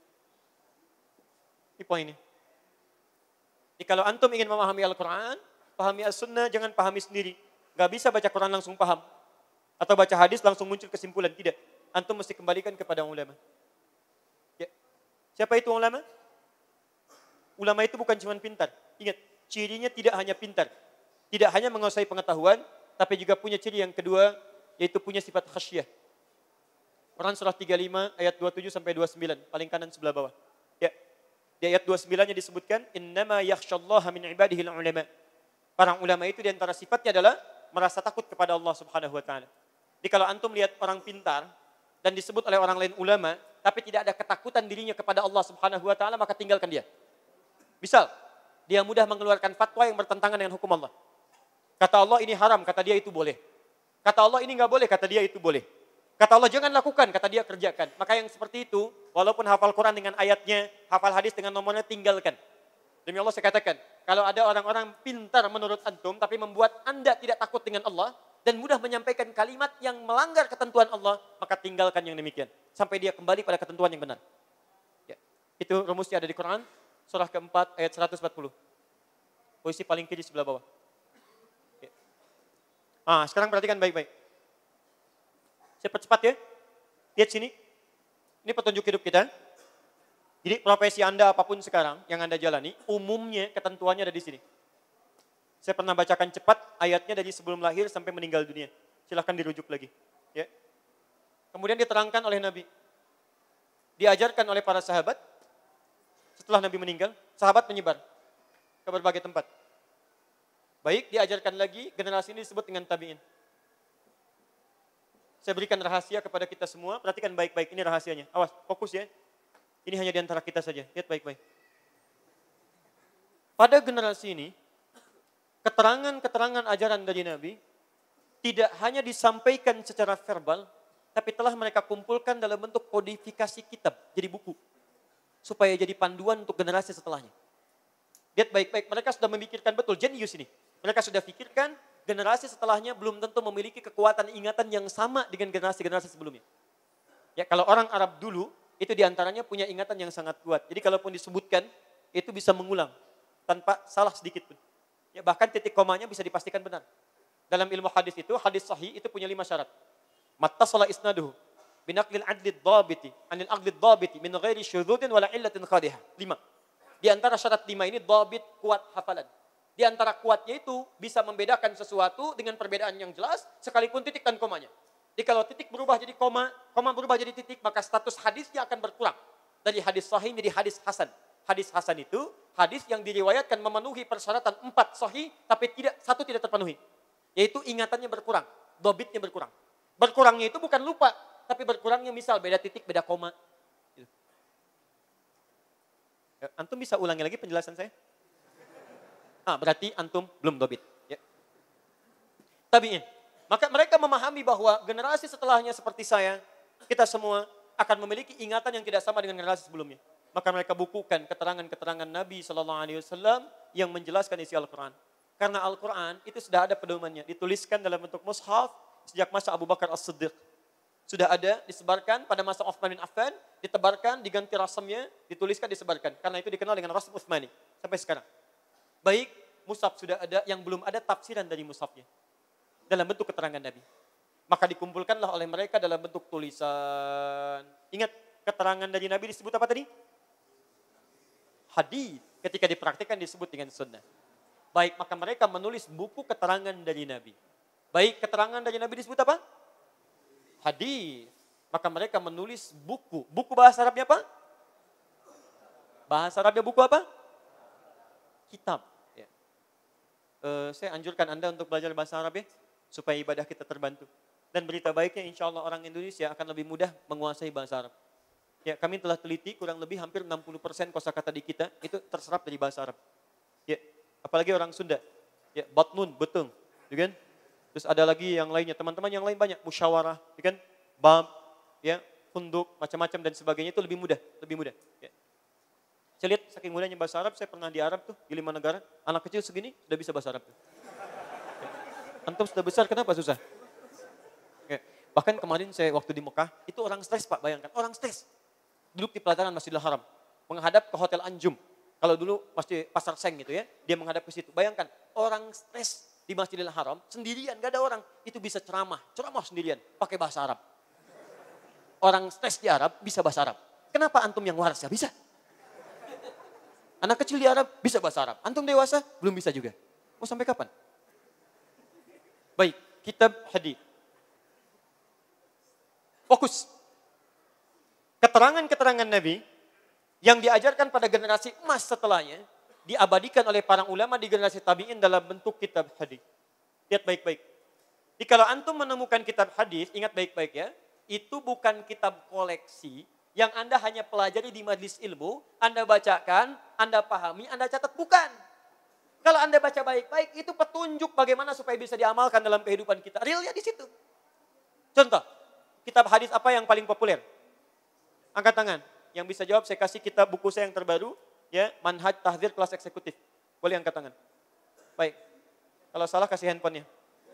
Ini poinnya. Jadi kalau antum ingin memahami Al-Quran, pahami As-Sunnah, jangan pahami sendiri. Gak bisa baca Quran langsung paham. Atau baca hadis langsung muncul kesimpulan. Tidak. Antum mesti kembalikan kepada ulama. Ya. Siapa itu ulama? Ulama itu bukan cuma pintar. Ingat, cirinya tidak hanya pintar. Tidak hanya menguasai pengetahuan, tapi juga punya ciri yang kedua, yaitu punya sifat khasyah. Quran surah 35 ayat 27 sampai 29, paling kanan sebelah bawah. Ya. Di ayat 29-nya disebutkan, innama yakhsyallaha min ibadihil ulama. Para ulama itu diantara sifatnya adalah merasa takut kepada Allah Subhanahu wa taala. Jadi kalau antum lihat orang pintar dan disebut oleh orang lain ulama, tapi tidak ada ketakutan dirinya kepada Allah Subhanahu wa taala, maka tinggalkan dia. Misal, dia mudah mengeluarkan fatwa yang bertentangan dengan hukum Allah. Kata Allah ini haram, kata dia itu boleh. Kata Allah ini enggak boleh, kata dia itu boleh. Kata Allah jangan lakukan, kata dia kerjakan. Maka yang seperti itu, walaupun hafal Quran dengan ayatnya, hafal hadis dengan nomornya, tinggalkan. Demi Allah saya katakan, kalau ada orang-orang pintar menurut antum, tapi membuat anda tidak takut dengan Allah, dan mudah menyampaikan kalimat yang melanggar ketentuan Allah, maka tinggalkan yang demikian. Sampai dia kembali pada ketentuan yang benar. Ya. Itu rumusnya ada di Quran, surah keempat, ayat 140. Posisi paling kiri sebelah bawah. Ya. Sekarang perhatikan baik-baik. Cepat-cepat ya. Lihat sini. Ini petunjuk hidup kita. Jadi profesi Anda apapun sekarang yang Anda jalani, umumnya ketentuannya ada di sini. Saya pernah bacakan cepat ayatnya dari sebelum lahir sampai meninggal dunia. Silahkan dirujuk lagi. Ya. Kemudian diterangkan oleh Nabi. Diajarkan oleh para sahabat. Setelah Nabi meninggal, sahabat menyebar ke berbagai tempat. Baik, diajarkan lagi, generasi ini disebut dengan tabi'in. Saya berikan rahasia kepada kita semua, perhatikan baik-baik, ini rahasianya. Awas, fokus ya. Ini hanya di antara kita saja, lihat baik-baik. Pada generasi ini, keterangan-keterangan ajaran dari Nabi tidak hanya disampaikan secara verbal, tapi telah mereka kumpulkan dalam bentuk kodifikasi kitab, jadi buku. Supaya jadi panduan untuk generasi setelahnya. Lihat baik-baik, mereka sudah memikirkan betul, jenius ini. Mereka sudah pikirkan generasi setelahnya belum tentu memiliki kekuatan ingatan yang sama dengan generasi-generasi sebelumnya. Ya, kalau orang Arab dulu itu diantaranya punya ingatan yang sangat kuat. Jadi kalaupun disebutkan itu bisa mengulang tanpa salah sedikit pun. Ya, bahkan titik komanya bisa dipastikan benar. Dalam ilmu hadis itu, hadis sahih itu punya 5 syarat. Mattasala isnaduhu binaqlil adlid dhabiti anil aqlid dhabiti min ghairi syudzudin wala illatin qadihah. 5. Di antara syarat 5 ini dhabit, kuat hafalan. Di antara kuatnya itu bisa membedakan sesuatu dengan perbedaan yang jelas sekalipun titik dan komanya. Jadi kalau titik berubah jadi koma berubah jadi titik, maka status hadisnya akan berkurang. Dari hadis sahih menjadi hadis hasan. Hadis hasan itu hadis yang diriwayatkan memenuhi persyaratan 4 sahih tapi satu tidak terpenuhi. Yaitu ingatannya berkurang, dhabitnya berkurang. Berkurangnya itu bukan lupa, tapi berkurangnya misal beda titik, beda koma. Gitu. Ya, antum bisa ulangi lagi penjelasan saya? Berarti antum belum dhabit. Ya. Tabi'in. Maka mereka memahami bahwa generasi setelahnya seperti saya, kita semua akan memiliki ingatan yang tidak sama dengan generasi sebelumnya. Maka mereka bukukan keterangan-keterangan Nabi SAW yang menjelaskan isi Al-Quran. Karena Al-Quran itu sudah ada pedomannya. Dituliskan dalam bentuk mushaf sejak masa Abu Bakar As-Siddiq. Sudah ada, disebarkan pada masa Uthman bin Affan, ditebarkan, diganti rasamnya, dituliskan, disebarkan. Karena itu dikenal dengan rasam Uthmani sampai sekarang. Baik, mushaf sudah ada, yang belum ada tafsiran dari mushafnya. Dalam bentuk keterangan Nabi. Maka dikumpulkanlah oleh mereka dalam bentuk tulisan. Ingat, keterangan dari Nabi disebut apa tadi? Hadis. Ketika dipraktikkan disebut dengan sunnah. Baik, maka mereka menulis buku keterangan dari Nabi. Baik, keterangan dari Nabi disebut apa? Hadis. Maka mereka menulis buku. Buku bahasa Arabnya apa? Bahasa Arabnya buku apa? Kitab. Ya. Saya anjurkan Anda untuk belajar bahasa Arab ya, supaya ibadah kita terbantu. Dan berita baiknya insya Allah orang Indonesia akan lebih mudah menguasai bahasa Arab. Ya, kami telah teliti kurang lebih hampir 60% kosakata di kita itu terserap dari bahasa Arab. Ya, apalagi orang Sunda. Ya, batnun, betung, ya kan? Terus ada lagi yang lainnya, teman-teman yang lain banyak, musyawarah, ya kan? Bab, ya, funduk, macam-macam dan sebagainya itu lebih mudah, Ya. Saya lihat saking mudahnya bahasa Arab, saya pernah di Arab tuh, di 5 negara, anak kecil segini sudah bisa bahasa Arab tuh. Ya. Antum sudah besar, kenapa susah? Ya. Bahkan kemarin saya waktu di Mekah, itu orang stres Pak, bayangkan, orang stres. Duduk di pelataran Masjidil Haram, menghadap ke Hotel Anjum. Kalau dulu masih Pasar Seng gitu ya, dia menghadap ke situ. Bayangkan, orang stres di Masjidil Haram, sendirian, gak ada orang. Itu bisa ceramah sendirian, pakai bahasa Arab. Orang stres di Arab, bisa bahasa Arab. Kenapa antum yang waras gak bisa? Anak kecil di Arab, bisa bahasa Arab. Antum dewasa, belum bisa juga. Mau sampai kapan? Baik, kitab hadis. Fokus. Keterangan-keterangan Nabi yang diajarkan pada generasi emas setelahnya diabadikan oleh para ulama di generasi tabi'in dalam bentuk kitab hadis. Lihat baik-baik. Jadi kalau antum menemukan kitab hadis, ingat baik-baik ya, itu bukan kitab koleksi yang Anda hanya pelajari di majelis ilmu, Anda bacakan, Anda pahami, Anda catat, bukan. Kalau Anda baca baik-baik, itu petunjuk bagaimana supaya bisa diamalkan dalam kehidupan kita. Realnya di situ. Contoh, kitab hadis apa yang paling populer? Angkat tangan. Yang bisa jawab, saya kasih kitab buku saya yang terbaru, ya, Manhaj Tahdzir Kelas Eksekutif. Boleh angkat tangan. Baik. Kalau salah kasih handphonenya.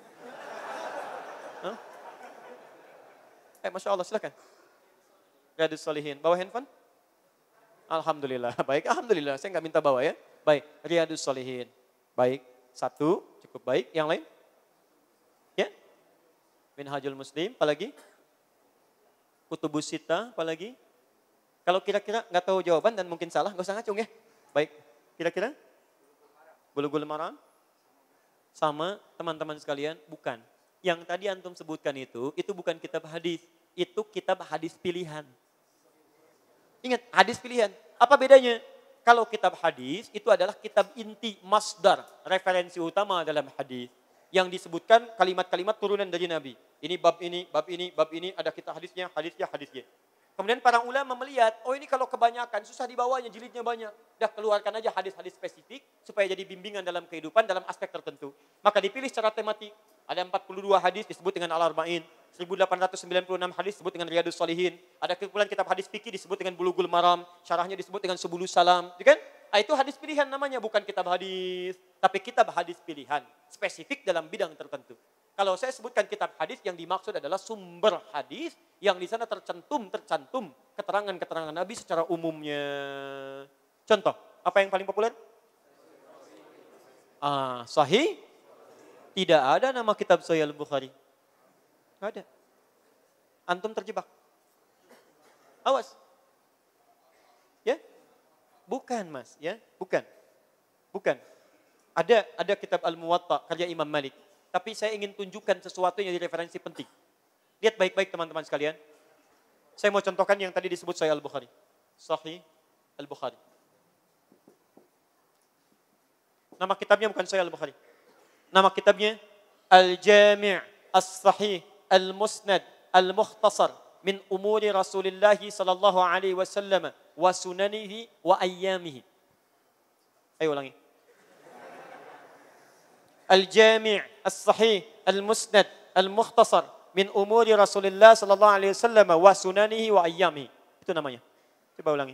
Masya Allah, silakan. Riyadhus Shalihin. Bawa handphone? Alhamdulillah. Baik, alhamdulillah. Saya nggak minta bawa ya. Baik, Riyadhus Shalihin. Baik, 1, cukup baik. Yang lain? Ya? Minhajul Muslim, apalagi? Kutubus Sittah, apalagi? Kalau kira-kira nggak tahu jawaban dan mungkin salah, nggak usah ngacung ya. Baik, kira-kira? Bulughul Maram? Sama teman-teman sekalian, bukan. Yang tadi antum sebutkan itu bukan kitab hadis, itu kitab hadis pilihan. Ingat, hadis pilihan. Apa bedanya? Kalau kitab hadis itu adalah kitab inti, masdar, referensi utama dalam hadis. Yang disebutkan kalimat-kalimat turunan dari Nabi. Ini bab ini, bab ini, bab ini, ada kitab hadisnya. Kemudian para ulama melihat, oh ini kalau kebanyakan susah dibawanya, jilidnya banyak. Dah keluarkan aja hadis-hadis spesifik supaya jadi bimbingan dalam kehidupan dalam aspek tertentu. Maka dipilih secara tematik. Ada 42 hadis disebut dengan Al-Arba'in. 1896 hadis disebut dengan Riyadhus Shalihin. Ada kumpulan kitab hadis fikih disebut dengan Bulughul Maram. Syarahnya disebut dengan Subulus Salam. Ya kan? Itu hadis pilihan namanya, bukan kitab hadis. Tapi kitab hadis pilihan. Spesifik dalam bidang tertentu. Kalau saya sebutkan kitab hadis, yang dimaksud adalah sumber hadis yang di sana tercantum keterangan-keterangan Nabi secara umumnya. Contoh, apa yang paling populer? Sahih. Tidak ada nama kitab Sahih Al-Bukhari. Tidak ada. Antum terjebak. Awas. Ya? Bukan, Mas, ya? Bukan. Ada kitab Al-Muwatta karya Imam Malik. Tapi saya ingin tunjukkan sesuatu yang jadi referensi penting. Lihat baik-baik teman-teman sekalian. Saya mau contohkan yang tadi disebut Sahih Al-Bukhari. Sahih Al-Bukhari. Nama kitabnya bukan Sahih Al-Bukhari. Nama kitabnya Al-Jami' As-Sahih Al-Musnad Al-Mukhtasar min umuri Rasulullah sallallahu alaihi wasallam wa sunanihi wa ayyamihi. Ayo ulangi. Al-Jami' As-Sahih Al-Musnad Al-Mukhtasar min umuri Rasulullah sallallahu alaihi wasallam wa sunanihi wa ayyamihi. Itu namanya. Coba ulangi.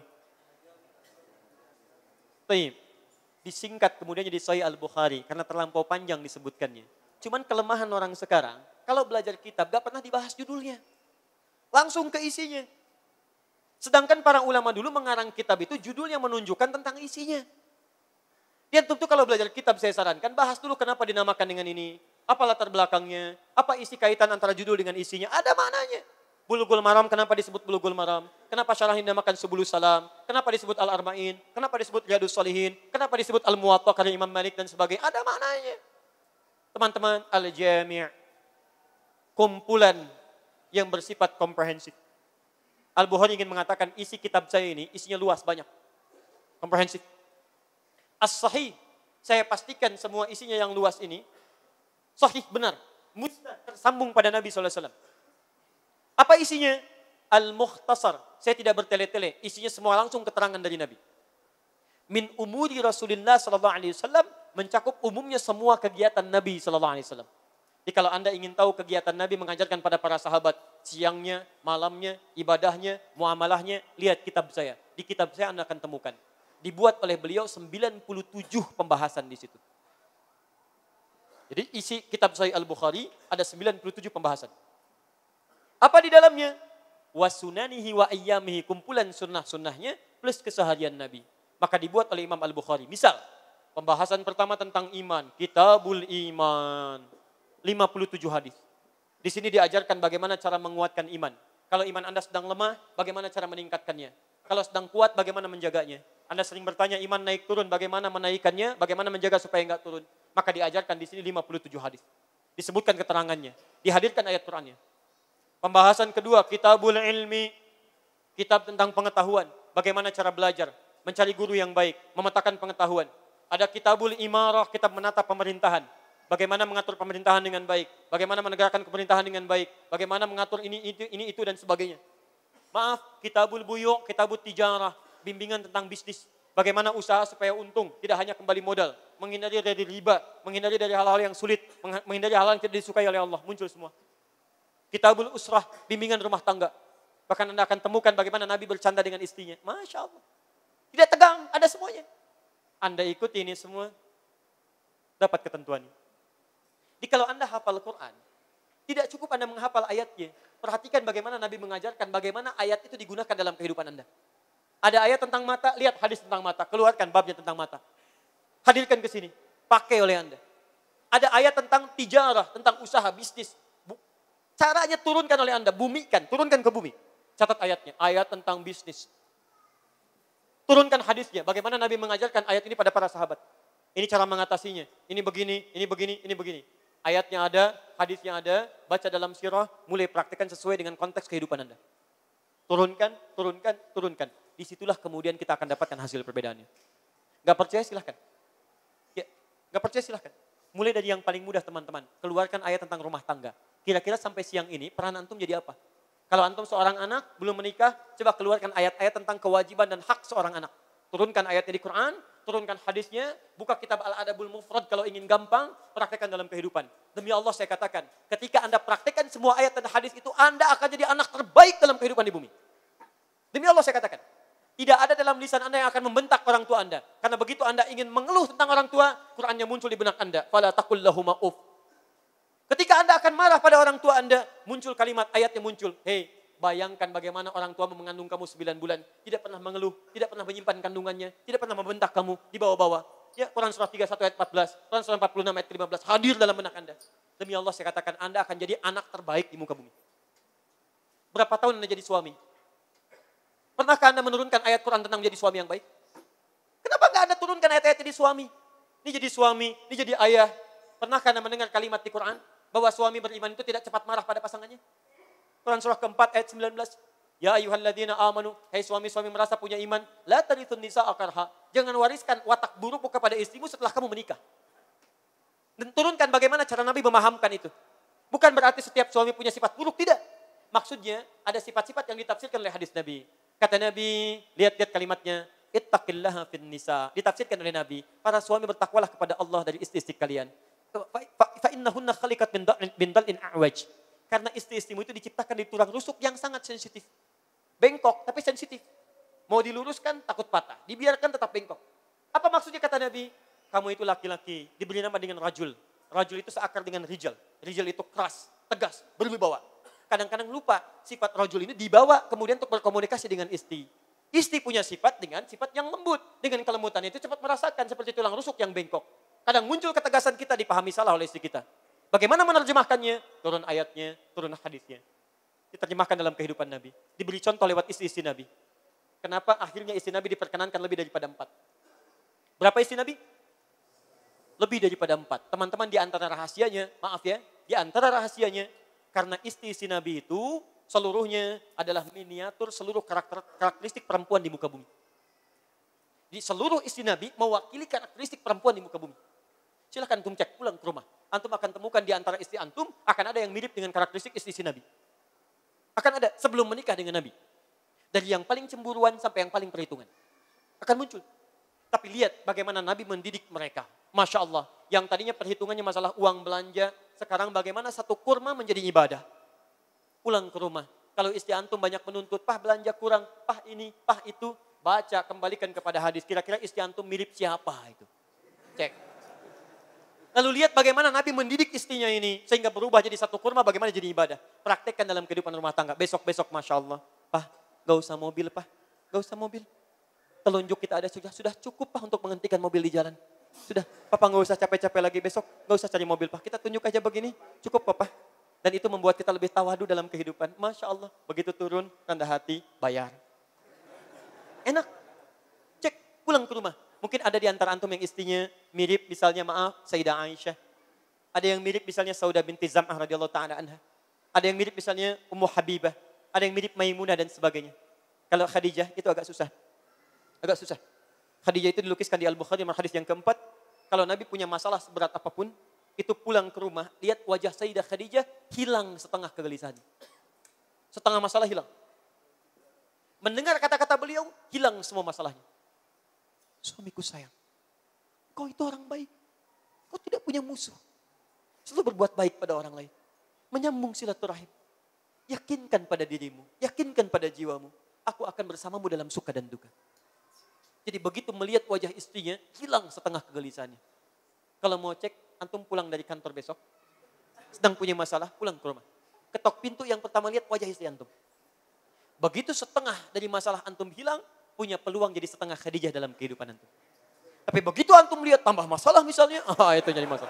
Baik. Disingkat kemudian jadi Sahih Al-Bukhari karena terlampau panjang disebutkannya. Cuman kelemahan orang sekarang, kalau belajar kitab gak pernah dibahas judulnya. Langsung ke isinya. Sedangkan para ulama dulu mengarang kitab itu judulnya menunjukkan tentang isinya. Dan tentu kalau belajar kitab saya sarankan bahas dulu kenapa dinamakan dengan ini. Apa latar belakangnya, apa isi kaitan antara judul dengan isinya, ada maknanya. Bulughul Maram kenapa disebut Bulughul Maram? Kenapa syarahnya dinamakan Subulus Salam? Kenapa disebut Al-Arba'in? Kenapa disebut Riyadus Shalihin? Kenapa disebut Al-Muwatta karya Imam Malik dan sebagainya? Ada maknanya. Teman-teman, Al-Jami' kumpulan yang bersifat komprehensif. Al-Bukhari ingin mengatakan isi kitab saya ini isinya luas banyak. Komprehensif. As-Sahih, saya pastikan semua isinya yang luas ini sahih benar, musnad tersambung pada Nabi SAW. Apa isinya? Al-Mukhtasar. Saya tidak bertele-tele. Isinya semua langsung keterangan dari Nabi. Min umuri Rasulullah SAW mencakup umumnya semua kegiatan Nabi SAW. Jadi kalau Anda ingin tahu kegiatan Nabi mengajarkan pada para sahabat, siangnya, malamnya, ibadahnya, muamalahnya, lihat kitab saya. Di kitab saya Anda akan temukan. Dibuat oleh beliau 97 pembahasan di situ. Jadi isi kitab Sahih Al-Bukhari ada 97 pembahasan. Apa di dalamnya? Wasunanihi wa ayyamihi, kumpulan sunnah-sunnahnya plus keseharian Nabi. Maka dibuat oleh Imam Al-Bukhari. Misal, pembahasan pertama tentang iman, Kitabul Iman, 57 hadis. Di sini diajarkan bagaimana cara menguatkan iman. Kalau iman Anda sedang lemah, bagaimana cara meningkatkannya? Kalau sedang kuat, bagaimana menjaganya? Anda sering bertanya iman naik turun, bagaimana menaikkannya? Bagaimana menjaga supaya enggak turun? Maka diajarkan di sini 57 hadis. Disebutkan keterangannya, dihadirkan ayat Qur'annya. Pembahasan kedua, Kitabul Ilmi, kitab tentang pengetahuan. Bagaimana cara belajar, mencari guru yang baik, memetakan pengetahuan. Ada Kitabul Imarah, kitab menata pemerintahan. Bagaimana mengatur pemerintahan dengan baik, bagaimana menegakkan pemerintahan dengan baik, bagaimana mengatur ini itu dan sebagainya. Maaf, Kitabul Buyu', Kitabul Tijarah, bimbingan tentang bisnis. Bagaimana usaha supaya untung, tidak hanya kembali modal, menghindari dari riba, menghindari dari hal-hal yang sulit, menghindari hal-hal yang tidak disukai oleh Allah, muncul semua. Kitabul Usrah, bimbingan rumah tangga. Bahkan Anda akan temukan bagaimana Nabi bercanda dengan istrinya. Masya Allah. Tidak tegang, ada semuanya. Anda ikuti ini semua, dapat ketentuannya. Jadi kalau Anda hafal Quran, tidak cukup Anda menghafal ayatnya. Perhatikan bagaimana Nabi mengajarkan, bagaimana ayat itu digunakan dalam kehidupan Anda. Ada ayat tentang mata, lihat hadis tentang mata. Keluarkan babnya tentang mata. Hadirkan ke sini, pakai oleh Anda. Ada ayat tentang tijarah, tentang usaha, bisnis. Caranya turunkan oleh Anda, bumikan, turunkan ke bumi. Catat ayatnya, ayat tentang bisnis. Turunkan hadisnya, bagaimana Nabi mengajarkan ayat ini pada para sahabat. Ini cara mengatasinya, ini begini, ini begini, ini begini. Ayatnya ada, hadisnya ada, baca dalam sirah, mulai praktikkan sesuai dengan konteks kehidupan Anda. Turunkan, turunkan, turunkan. Disitulah kemudian kita akan dapatkan hasil perbedaannya. Gak percaya silahkan. Ya, gak percaya silahkan. Mulai dari yang paling mudah teman-teman, keluarkan ayat tentang rumah tangga. Kira-kira sampai siang ini peran antum jadi apa? Kalau antum seorang anak, belum menikah, coba keluarkan ayat-ayat tentang kewajiban dan hak seorang anak. Turunkan ayatnya di Quran, turunkan hadisnya, buka kitab Al-Adabul Mufrad kalau ingin gampang, praktekkan dalam kehidupan. Demi Allah saya katakan, ketika Anda praktekkan semua ayat dan hadis itu, Anda akan jadi anak terbaik dalam kehidupan di bumi. Demi Allah saya katakan. Tidak ada dalam lisan Anda yang akan membentak orang tua Anda. Karena begitu Anda ingin mengeluh tentang orang tua, Qur'annya muncul di benak Anda. Fala taqul lahuma uff. Ketika Anda akan marah pada orang tua Anda, muncul kalimat, ayatnya muncul. Hei, bayangkan bagaimana orang tua mengandung kamu 9 bulan. Tidak pernah mengeluh, tidak pernah menyimpan kandungannya, tidak pernah membentak kamu, dibawa-bawa. Ya, Quran surah 31 ayat 14, Quran surah 46 ayat 15, hadir dalam benak Anda. Demi Allah saya katakan, Anda akan jadi anak terbaik di muka bumi. Berapa tahun Anda jadi suami? Pernahkah Anda menurunkan ayat Quran tentang menjadi suami yang baik? Kenapa enggak Anda turunkan ayat-ayat jadi suami? Ini jadi suami, ini jadi ayah. Pernahkah Anda mendengar kalimat di Quran bahwa suami beriman itu tidak cepat marah pada pasangannya? Quran surah keempat ayat 19. Ya ayyuhalladzina amanu, hai suami-suami merasa punya iman, la tarithun nisaa karha. Jangan wariskan watak burukmu kepada istrimu setelah kamu menikah. Dan turunkan bagaimana cara Nabi memahamkan itu. Bukan berarti setiap suami punya sifat buruk, tidak. Maksudnya ada sifat-sifat yang ditafsirkan oleh hadis Nabi. Kata Nabi, lihat-lihat kalimatnya, ittaqillaha fin nisa. Ditafsirkan oleh Nabi, para suami bertakwalah kepada Allah dari istri-istri kalian. Fa innahunna khaliqat min dal'in a'waj. Karena istri-istrimu itu diciptakan di tulang rusuk yang sangat sensitif. Bengkok tapi sensitif. Mau diluruskan takut patah, dibiarkan tetap bengkok. Apa maksudnya kata Nabi? Kamu itu laki-laki, diberi nama dengan rajul. Rajul itu seakar dengan rijal. Rijal itu keras, tegas, berwibawa. Kadang-kadang lupa sifat rajul ini dibawa kemudian untuk berkomunikasi dengan istri. Istri punya sifat dengan sifat yang lembut. Dengan kelembutannya itu cepat merasakan seperti tulang rusuk yang bengkok. Kadang muncul ketegasan kita dipahami salah oleh istri kita. Bagaimana menerjemahkannya? Turun ayatnya, turun hadisnya. Diterjemahkan dalam kehidupan Nabi. Diberi contoh lewat istri-istri Nabi. Kenapa akhirnya istri Nabi diperkenankan lebih daripada 4? Berapa istri Nabi? Lebih daripada 4. Teman-teman di antara rahasianya, maaf ya, di antara rahasianya, karena istri-istri Nabi itu seluruhnya adalah miniatur seluruh karakteristik perempuan di muka bumi. Di seluruh istri Nabi mewakili karakteristik perempuan di muka bumi. Silahkan antum cek pulang ke rumah. Antum akan temukan di antara istri antum akan ada yang mirip dengan karakteristik istri Nabi. Akan ada sebelum menikah dengan Nabi. Dari yang paling cemburuan sampai yang paling perhitungan. Akan muncul. Tapi lihat bagaimana Nabi mendidik mereka. Masya Allah. Yang tadinya perhitungannya masalah uang belanja. Sekarang bagaimana satu kurma menjadi ibadah. Pulang ke rumah. Kalau istri antum banyak menuntut, pah belanja kurang, pah ini, pah itu. Baca, kembalikan kepada hadis. Kira-kira istri antum mirip siapa itu. Cek. Lalu lihat bagaimana Nabi mendidik istrinya ini. Sehingga berubah jadi satu kurma bagaimana jadi ibadah. Praktekkan dalam kehidupan rumah tangga. Besok-besok Masya Allah. Pah, gak usah mobil Pah. Gak usah mobil. Telunjuk kita ada sudah cukup Pah untuk menghentikan mobil di jalan. Sudah, Papa gak usah capek-capek lagi besok. Gak usah cari mobil Pah. Kita tunjuk aja begini. Cukup Papa. Dan itu membuat kita lebih tawadu dalam kehidupan. Masya Allah. Begitu turun, rendah hati, bayar. Enak. Cek, pulang ke rumah. Mungkin ada di antara antum yang istrinya mirip misalnya maaf Sayyidah Aisyah. Ada yang mirip misalnya Saudah binti Zam'ah radhiyallahu ta'ala anha. Ada yang mirip misalnya Ummu Habibah. Ada yang mirip Maimunah dan sebagainya. Kalau Khadijah itu agak susah. Agak susah. Khadijah itu dilukiskan di Al-Bukhari hadis yang keempat. Kalau Nabi punya masalah seberat apapun, itu pulang ke rumah, lihat wajah Sayyidah Khadijah hilang setengah kegelisahan. Setengah masalah hilang. Mendengar kata-kata beliau, hilang semua masalahnya. Suamiku sayang, kau itu orang baik. Kau tidak punya musuh. Selalu berbuat baik pada orang lain. Menyambung silaturahim. Yakinkan pada dirimu, yakinkan pada jiwamu. Aku akan bersamamu dalam suka dan duka. Jadi begitu melihat wajah istrinya, hilang setengah kegelisahannya. Kalau mau cek, antum pulang dari kantor besok, sedang punya masalah, pulang ke rumah. Ketok pintu yang pertama lihat wajah istri antum. Begitu setengah dari masalah antum hilang, punya peluang jadi setengah Khadijah dalam kehidupan antum. Tapi begitu antum lihat tambah masalah misalnya, itu jadi masalah.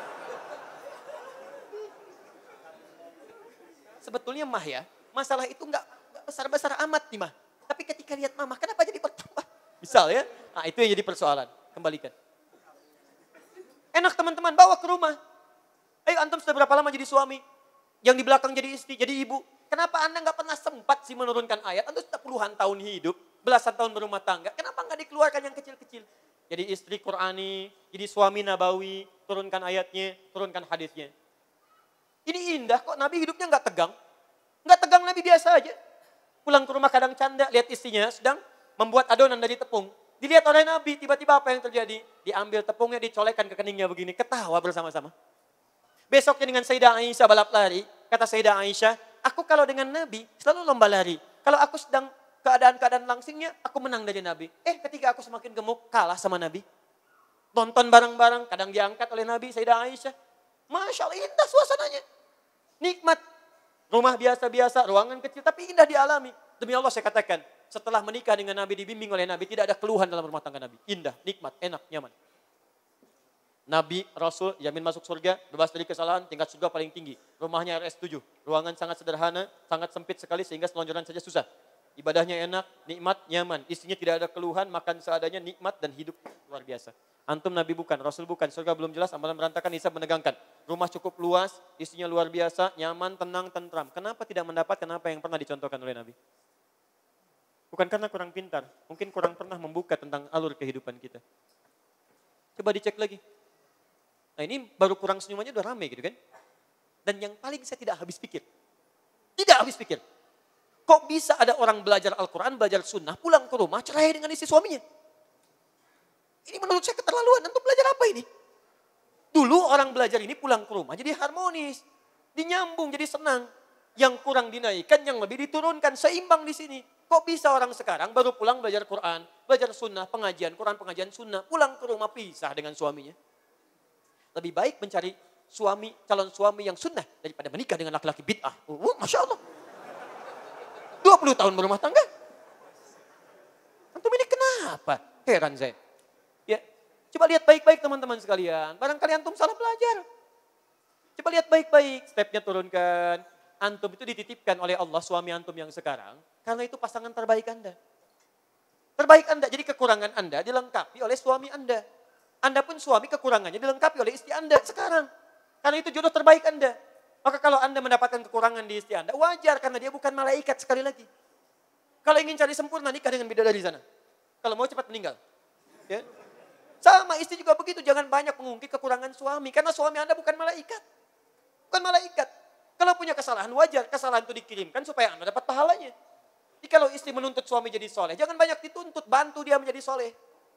Sebetulnya mah ya, masalah itu enggak besar-besar amat nih mah. Tapi ketika lihat mama, kenapa jadi bertambah? Misal ya, itu yang jadi persoalan. Kembalikan. Enak teman-teman, bawa ke rumah. Ayo antum sudah berapa lama jadi suami? Yang di belakang jadi istri, jadi ibu. Kenapa Anda nggak pernah sempat sih menurunkan ayat? Antum sudah puluhan tahun hidup, belasan tahun berumah tangga. Kenapa nggak dikeluarkan yang kecil-kecil? Jadi istri Qur'ani, jadi suami Nabawi, turunkan ayatnya, turunkan hadisnya. Ini indah kok, Nabi hidupnya nggak tegang. Nggak tegang, Nabi biasa aja. Pulang ke rumah kadang canda, lihat istrinya sedang membuat adonan dari tepung. Dilihat oleh Nabi, tiba-tiba apa yang terjadi? Diambil tepungnya, dicolekkan ke keningnya begini, ketawa bersama-sama. Besoknya dengan Sayyidah Aisyah balap lari, kata Sayyidah Aisyah, aku kalau dengan Nabi selalu lomba lari. Kalau aku sedang keadaan-keadaan langsingnya aku menang dari Nabi. Ketika aku semakin gemuk, kalah sama Nabi. Nonton bareng-bareng, kadang diangkat oleh Nabi, Sayyidah Aisyah. Masya Allah, indah suasananya. Nikmat. Rumah biasa-biasa, ruangan kecil, tapi indah dialami. Demi Allah saya katakan, setelah menikah dengan Nabi, dibimbing oleh Nabi, tidak ada keluhan dalam rumah tangga Nabi. Indah, nikmat, enak, nyaman. Nabi, Rasul, jamin masuk surga, bebas dari kesalahan, tingkat surga paling tinggi. Rumahnya RS7, ruangan sangat sederhana, sangat sempit sekali sehingga selonjoran saja susah. Ibadahnya enak, nikmat, nyaman. Istrinya tidak ada keluhan, makan seadanya, nikmat dan hidup luar biasa. Antum Nabi bukan, Rasul bukan, surga belum jelas, amalan berantakan, hisab menegangkan. Rumah cukup luas, istrinya luar biasa, nyaman, tenang, tentram. Kenapa tidak mendapatkan apa yang pernah dicontohkan oleh Nabi? Bukan karena kurang pintar, mungkin kurang pernah membuka tentang alur kehidupan kita. Coba dicek lagi. Nah ini baru kurang senyumannya udah rame gitu kan. Dan yang paling saya tidak habis pikir. Tidak habis pikir. Kok bisa ada orang belajar Al-Quran, belajar sunnah, pulang ke rumah cerai dengan istri suaminya? Ini menurut saya keterlaluan. Antum belajar apa ini? Dulu orang belajar ini pulang ke rumah jadi harmonis. Dinyambung, jadi senang. Yang kurang dinaikkan, yang lebih diturunkan. Seimbang di sini. Kok bisa orang sekarang baru pulang belajar Quran, belajar sunnah, pengajian Quran, pengajian sunnah, pulang ke rumah pisah dengan suaminya? Lebih baik mencari calon suami yang sunnah daripada menikah dengan laki-laki bid'ah. Masya Allah. 20 tahun berumah tangga. Antum ini kenapa? Heran saya. Ya, coba lihat baik-baik teman-teman sekalian. Barangkali antum salah belajar. Coba lihat baik-baik. Stepnya turunkan. Antum itu dititipkan oleh Allah suami antum yang sekarang. Karena itu pasangan terbaik Anda. Terbaik Anda. Jadi kekurangan Anda dilengkapi oleh suami Anda. Anda pun suami kekurangannya dilengkapi oleh istri Anda sekarang. Karena itu jodoh terbaik Anda. Maka kalau Anda mendapatkan kekurangan di istri Anda, wajar karena dia bukan malaikat sekali lagi. Kalau ingin cari sempurna, nikah dengan bidadari sana. Kalau mau cepat meninggal. Ya. Sama istri juga begitu, jangan banyak mengungkit kekurangan suami. Karena suami Anda bukan malaikat. Bukan malaikat. Kalau punya kesalahan, wajar. Kesalahan itu dikirimkan supaya Anda dapat pahalanya. Jadi kalau istri menuntut suami jadi soleh, jangan banyak dituntut, bantu dia menjadi soleh.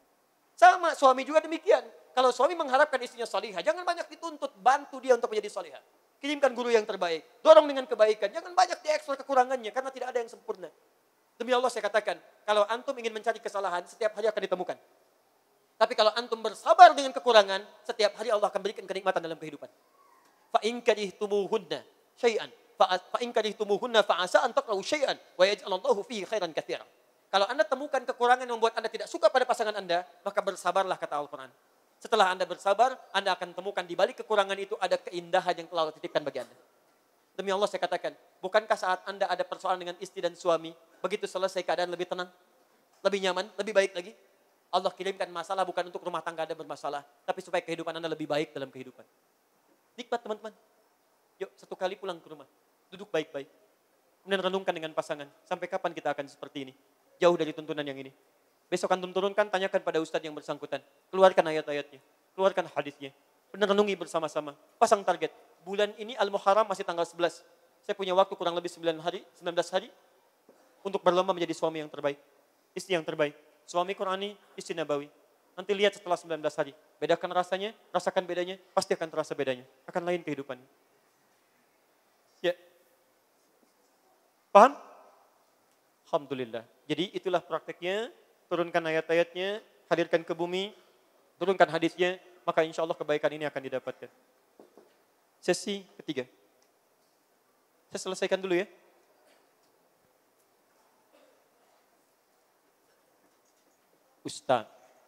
Sama, suami juga demikian. Kalau suami mengharapkan istrinya salihah, jangan banyak dituntut, bantu dia untuk menjadi salihah. Kirimkan guru yang terbaik, dorong dengan kebaikan, jangan banyak diekspor kekurangannya, karena tidak ada yang sempurna. Demi Allah saya katakan, kalau antum ingin mencari kesalahan, setiap hari akan ditemukan. Tapi kalau antum bersabar dengan kekurangan, setiap hari Allah akan berikan kenikmatan dalam kehidupan. Fa'in karihtumuhunna syai'an, fa'in karihtumuhunna fa'asa an takrahu syai'an, wa yaj'alallahu fihi khairan katsira. Kalau Anda temukan kekurangan yang membuat Anda tidak suka pada pasangan Anda, maka bersabarlah kata Al-Quran. Setelah Anda bersabar, Anda akan temukan di balik kekurangan itu ada keindahan yang telah Allah titipkan bagi Anda. Demi Allah saya katakan, bukankah saat Anda ada persoalan dengan istri dan suami, begitu selesai keadaan lebih tenang, lebih nyaman, lebih baik lagi? Allah kirimkan masalah bukan untuk rumah tangga Anda bermasalah, tapi supaya kehidupan Anda lebih baik dalam kehidupan. Nikmat teman-teman. Yuk, satu kali pulang ke rumah, duduk baik-baik. Kemudian renungkan dengan pasangan, sampai kapan kita akan seperti ini? Jauh dari tuntunan yang ini. Besok antum turunkan, tanyakan pada ustadz yang bersangkutan. Keluarkan ayat-ayatnya, keluarkan hadisnya. Benar renungi bersama-sama. Pasang target. Bulan ini Al-Muharram masih tanggal 11. Saya punya waktu kurang lebih 19 hari untuk berlomba menjadi suami yang terbaik. Istri yang terbaik. Suami Qurani, istri Nabawi. Nanti lihat setelah 19 hari. Bedakan rasanya, rasakan bedanya, pasti akan terasa bedanya. Akan lain kehidupannya. Ya. Paham? Alhamdulillah. Jadi itulah prakteknya, turunkan ayat-ayatnya, hadirkan ke bumi, turunkan hadisnya, maka insya Allah kebaikan ini akan didapatkan. Sesi ketiga. Saya selesaikan dulu ya. Ustaz,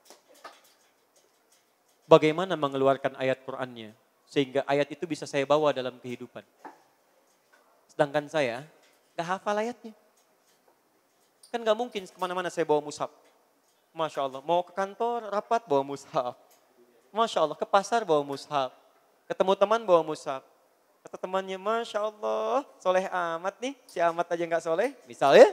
bagaimana mengeluarkan ayat Qur'annya, sehingga ayat itu bisa saya bawa dalam kehidupan. Sedangkan saya gak hafal ayatnya. Kan gak mungkin kemana-mana saya bawa mushaf. Masya Allah, mau ke kantor, rapat bawa mushaf. Masya Allah, ke pasar bawa mushaf. Ketemu teman bawa mushaf. Kata temannya, Masya Allah, soleh amat nih. Si amat aja gak soleh. Misalnya,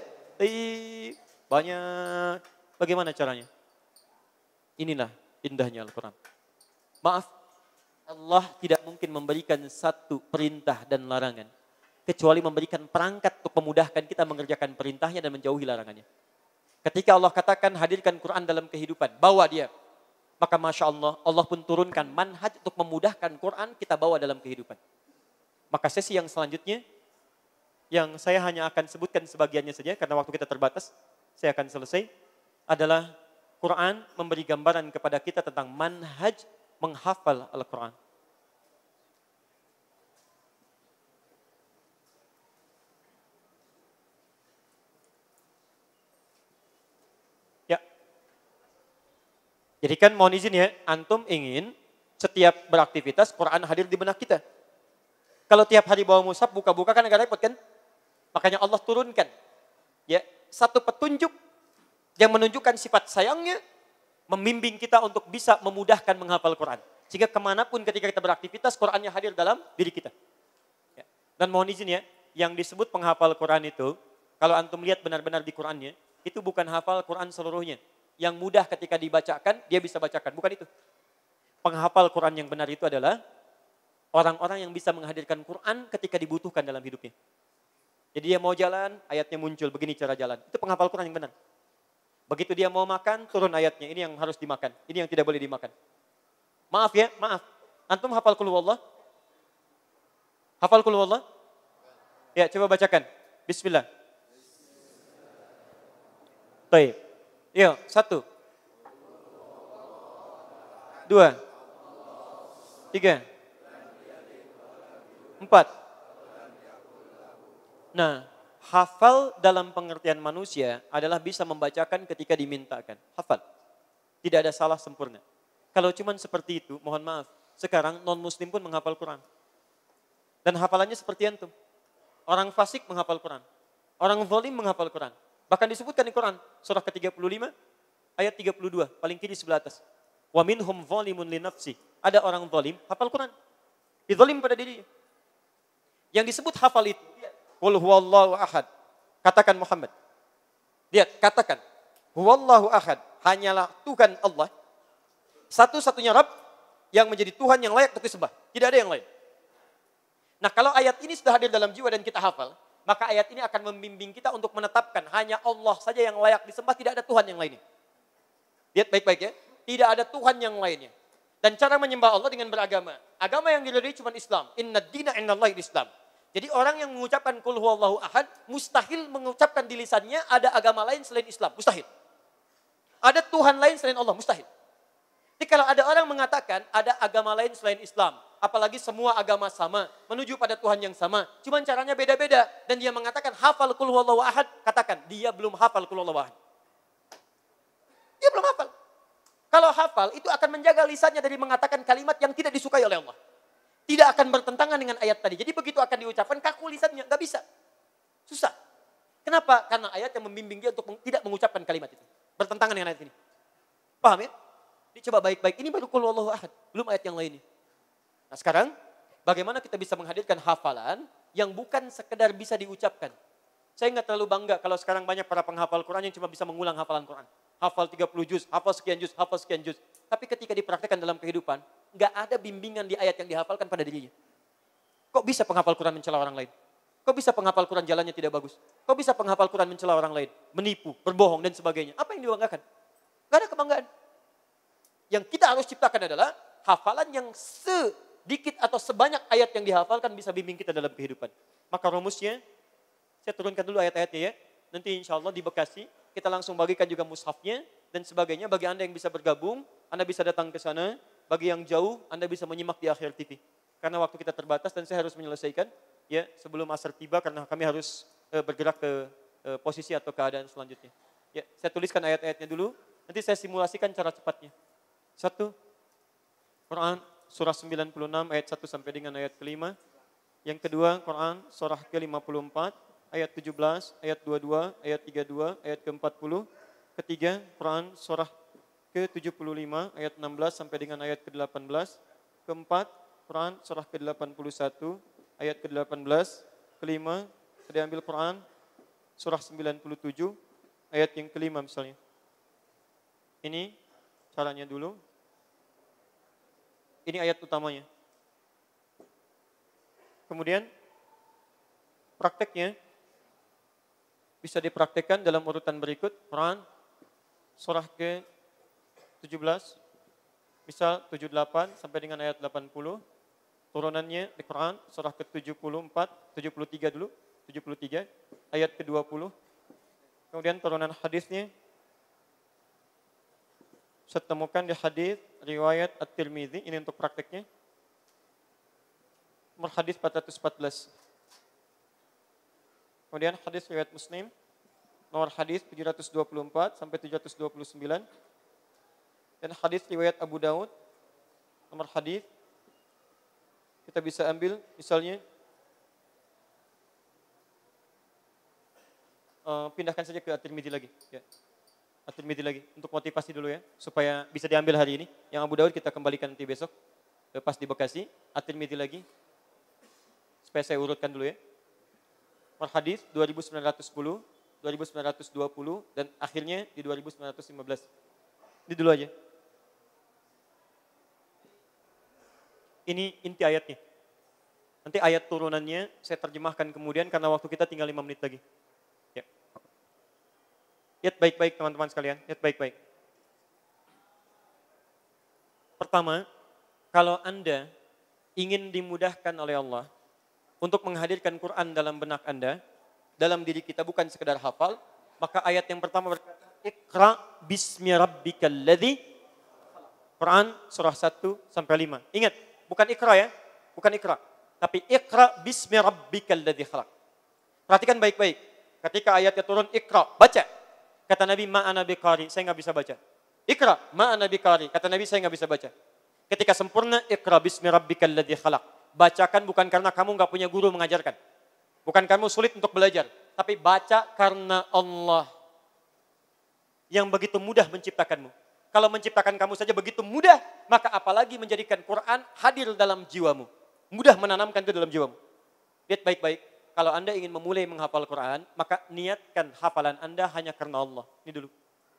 banyak. Bagaimana caranya? Inilah indahnya Al-Quran. Maaf, Allah tidak mungkin memberikan satu perintah dan larangan. Kecuali memberikan perangkat untuk memudahkan kita mengerjakan perintahnya dan menjauhi larangannya. Ketika Allah katakan hadirkan Quran dalam kehidupan, bawa dia. Maka Masya Allah, Allah pun turunkan manhaj untuk memudahkan Quran kita bawa dalam kehidupan. Maka sesi yang selanjutnya, yang saya hanya akan sebutkan sebagiannya saja karena waktu kita terbatas. saya akan selesai, adalah Quran memberi gambaran kepada kita tentang manhaj menghafal Al-Quran. Ya. Jadi kan mohon izin ya, antum ingin setiap beraktivitas Quran hadir di benak kita. Kalau tiap hari bawa mushaf buka-buka kan agak repot kan? Makanya Allah turunkan ya satu petunjuk yang menunjukkan sifat sayangnya, membimbing kita untuk bisa memudahkan menghafal Quran. Sehingga kemanapun ketika kita beraktivitas, Qurannya hadir dalam diri kita. Ya. Dan mohon izin ya, yang disebut penghafal Quran itu, kalau antum lihat benar-benar di Qurannya, itu bukan hafal Quran seluruhnya. Yang mudah ketika dibacakan, dia bisa bacakan. Bukan itu. Penghafal Quran yang benar itu adalah orang-orang yang bisa menghadirkan Quran ketika dibutuhkan dalam hidupnya. Jadi dia mau jalan, ayatnya muncul, begini cara jalan. Itu penghafal Quran yang benar. Begitu dia mau makan, turun ayatnya. Ini yang harus dimakan. Ini yang tidak boleh dimakan. Maaf ya, maaf. Antum hafal qul huwallah? Hafal qul huwallah? Ya, coba bacakan. Bismillah. Baik. Yuk, 1. 2. 3. 4. Nah, hafal dalam pengertian manusia adalah bisa membacakan ketika dimintakan. Hafal. Tidak ada salah sempurna. Kalau cuma seperti itu, mohon maaf. Sekarang non-muslim pun menghafal Quran. Dan hafalannya seperti antum. Orang fasik menghafal Quran. Orang zalim menghafal Quran. Bahkan disebutkan di Quran, surah ke-35, ayat 32, paling kiri sebelah atas. Wa minhum zalimun li nafsi. Ada orang zalim, hafal Quran. Dizalim pada dirinya. Yang disebut hafal itu, qul huwallahu ahad. Katakan Muhammad. Lihat, katakan. Huwallahu ahad. Hanyalah Tuhan Allah. Satu-satunya Rabb yang menjadi Tuhan yang layak untuk disembah. Tidak ada yang lain. Nah, kalau ayat ini sudah hadir dalam jiwa dan kita hafal, maka ayat ini akan membimbing kita untuk menetapkan hanya Allah saja yang layak disembah, tidak ada Tuhan yang lainnya. Lihat baik-baik ya. Tidak ada Tuhan yang lainnya. Dan cara menyembah Allah dengan beragama. Agama yang diridhoi cuma Islam. Inna dina indallahi Islam. Jadi orang yang mengucapkan qul huwallahu ahad, mustahil mengucapkan di lisannya ada agama lain selain Islam. Mustahil. Ada Tuhan lain selain Allah. Mustahil. Jadi kalau ada orang mengatakan ada agama lain selain Islam, apalagi semua agama sama, menuju pada Tuhan yang sama, cuman caranya beda-beda, dan dia mengatakan hafal qul huwallahu ahad, katakan dia belum hafal qul huwallahu ahad. Dia belum hafal. Kalau hafal itu akan menjaga lisannya dari mengatakan kalimat yang tidak disukai oleh Allah. Tidak akan bertentangan dengan ayat tadi. Jadi begitu akan diucapkan kaku lisannya, nggak bisa. Susah. Kenapa? Karena ayat yang membimbing dia untuk tidak mengucapkan kalimat itu. Bertentangan dengan ayat ini. Paham ya? Jadi coba baik-baik. Ini baru qul huwallahu ahad, belum ayat yang lainnya. Nah sekarang, bagaimana kita bisa menghadirkan hafalan yang bukan sekedar bisa diucapkan. Saya nggak terlalu bangga kalau sekarang banyak para penghafal Quran yang cuma bisa mengulang hafalan Quran. Hafal 30 juz, hafal sekian juz, hafal sekian juz. Tapi ketika dipraktekkan dalam kehidupan, nggak ada bimbingan di ayat yang dihafalkan pada dirinya. Kok bisa penghafal Quran mencela orang lain? Kok bisa penghafal Quran jalannya tidak bagus? Kok bisa penghafal Quran mencela orang lain? Menipu, berbohong, dan sebagainya. Apa yang dibanggakan? Nggak ada kebanggaan. Yang kita harus ciptakan adalah hafalan yang sedikit atau sebanyak ayat yang dihafalkan bisa bimbing kita dalam kehidupan. Maka rumusnya, saya turunkan dulu ayat-ayatnya ya. Nanti insya Allah di Bekasi, kita langsung bagikan juga mushafnya dan sebagainya. Bagi Anda yang bisa bergabung, Anda bisa datang ke sana. Bagi yang jauh, Anda bisa menyimak di akhir TV. Karena waktu kita terbatas dan saya harus menyelesaikan ya sebelum asar tiba karena kami harus bergerak ke posisi atau keadaan selanjutnya. Ya, saya tuliskan ayat-ayatnya dulu. Nanti saya simulasikan cara cepatnya. 1, Quran surah 96 ayat 1 sampai dengan ayat ke-5. Yang kedua, Quran surah ke-54 ayat 17, ayat 22, ayat 32, ayat ke-40. Ketiga, Quran surah ke-75 ayat 16 sampai dengan ayat ke-18. Keempat, Quran surah ke-81 ayat ke-18. Kelima, saya ambil Quran surah 97 ayat yang kelima misalnya. Ini caranya dulu. Ini ayat utamanya. Kemudian prakteknya bisa dipraktekkan dalam urutan berikut. Quran surah ke-17, misal 78 sampai dengan ayat 80. Turunannya di Quran surah ke-74, 73 dulu, 73, ayat ke-20. Kemudian turunan hadisnya saya temukan di hadis riwayat At-Tirmidzi, ini untuk prakteknya. Nomor hadis 414. Kemudian hadis riwayat Muslim, nomor hadis 724 sampai 729. Dan hadis riwayat Abu Daud, nomor hadis kita bisa ambil misalnya pindahkan saja ke At-Tirmidzi lagi, ya. At-Tirmidzi lagi untuk motivasi dulu ya, supaya bisa diambil hari ini. Yang Abu Daud kita kembalikan nanti besok pas di Bekasi. At-Tirmidzi lagi, supaya saya urutkan dulu ya. Nomor hadis 2910, 2920 dan akhirnya di 2915. Ini dulu aja. Ini inti ayatnya. Nanti ayat turunannya saya terjemahkan kemudian karena waktu kita tinggal 5 menit lagi. Ya. Lihat baik-baik teman-teman sekalian, lihat baik-baik. Pertama, kalau Anda ingin dimudahkan oleh Allah untuk menghadirkan Quran dalam benak Anda, dalam diri kita bukan sekedar hafal, maka ayat yang pertama berkata, Iqra bismi rabbikal ladzi. Quran surah 1 sampai 5. Ingat, bukan Iqra ya, bukan Iqra. Tapi Iqra bismi rabbikal ladzi khalaq. Perhatikan baik-baik. Ketika ayatnya turun, Iqra, baca. Kata Nabi, ma'ana biqari, saya nggak bisa baca. Iqra, ma'ana biqari, kata Nabi, saya nggak bisa baca. Ketika sempurna, Iqra bismi rabbikal ladzi khalaq. Bacakan bukan karena kamu nggak punya guru mengajarkan. Bukan kamu sulit untuk belajar. Tapi baca karena Allah yang begitu mudah menciptakanmu. Kalau menciptakan kamu saja begitu mudah, maka apalagi menjadikan Quran hadir dalam jiwamu. Mudah menanamkan itu dalam jiwamu. Lihat baik-baik. Kalau Anda ingin memulai menghafal Quran, maka niatkan hafalan Anda hanya karena Allah. Ini dulu.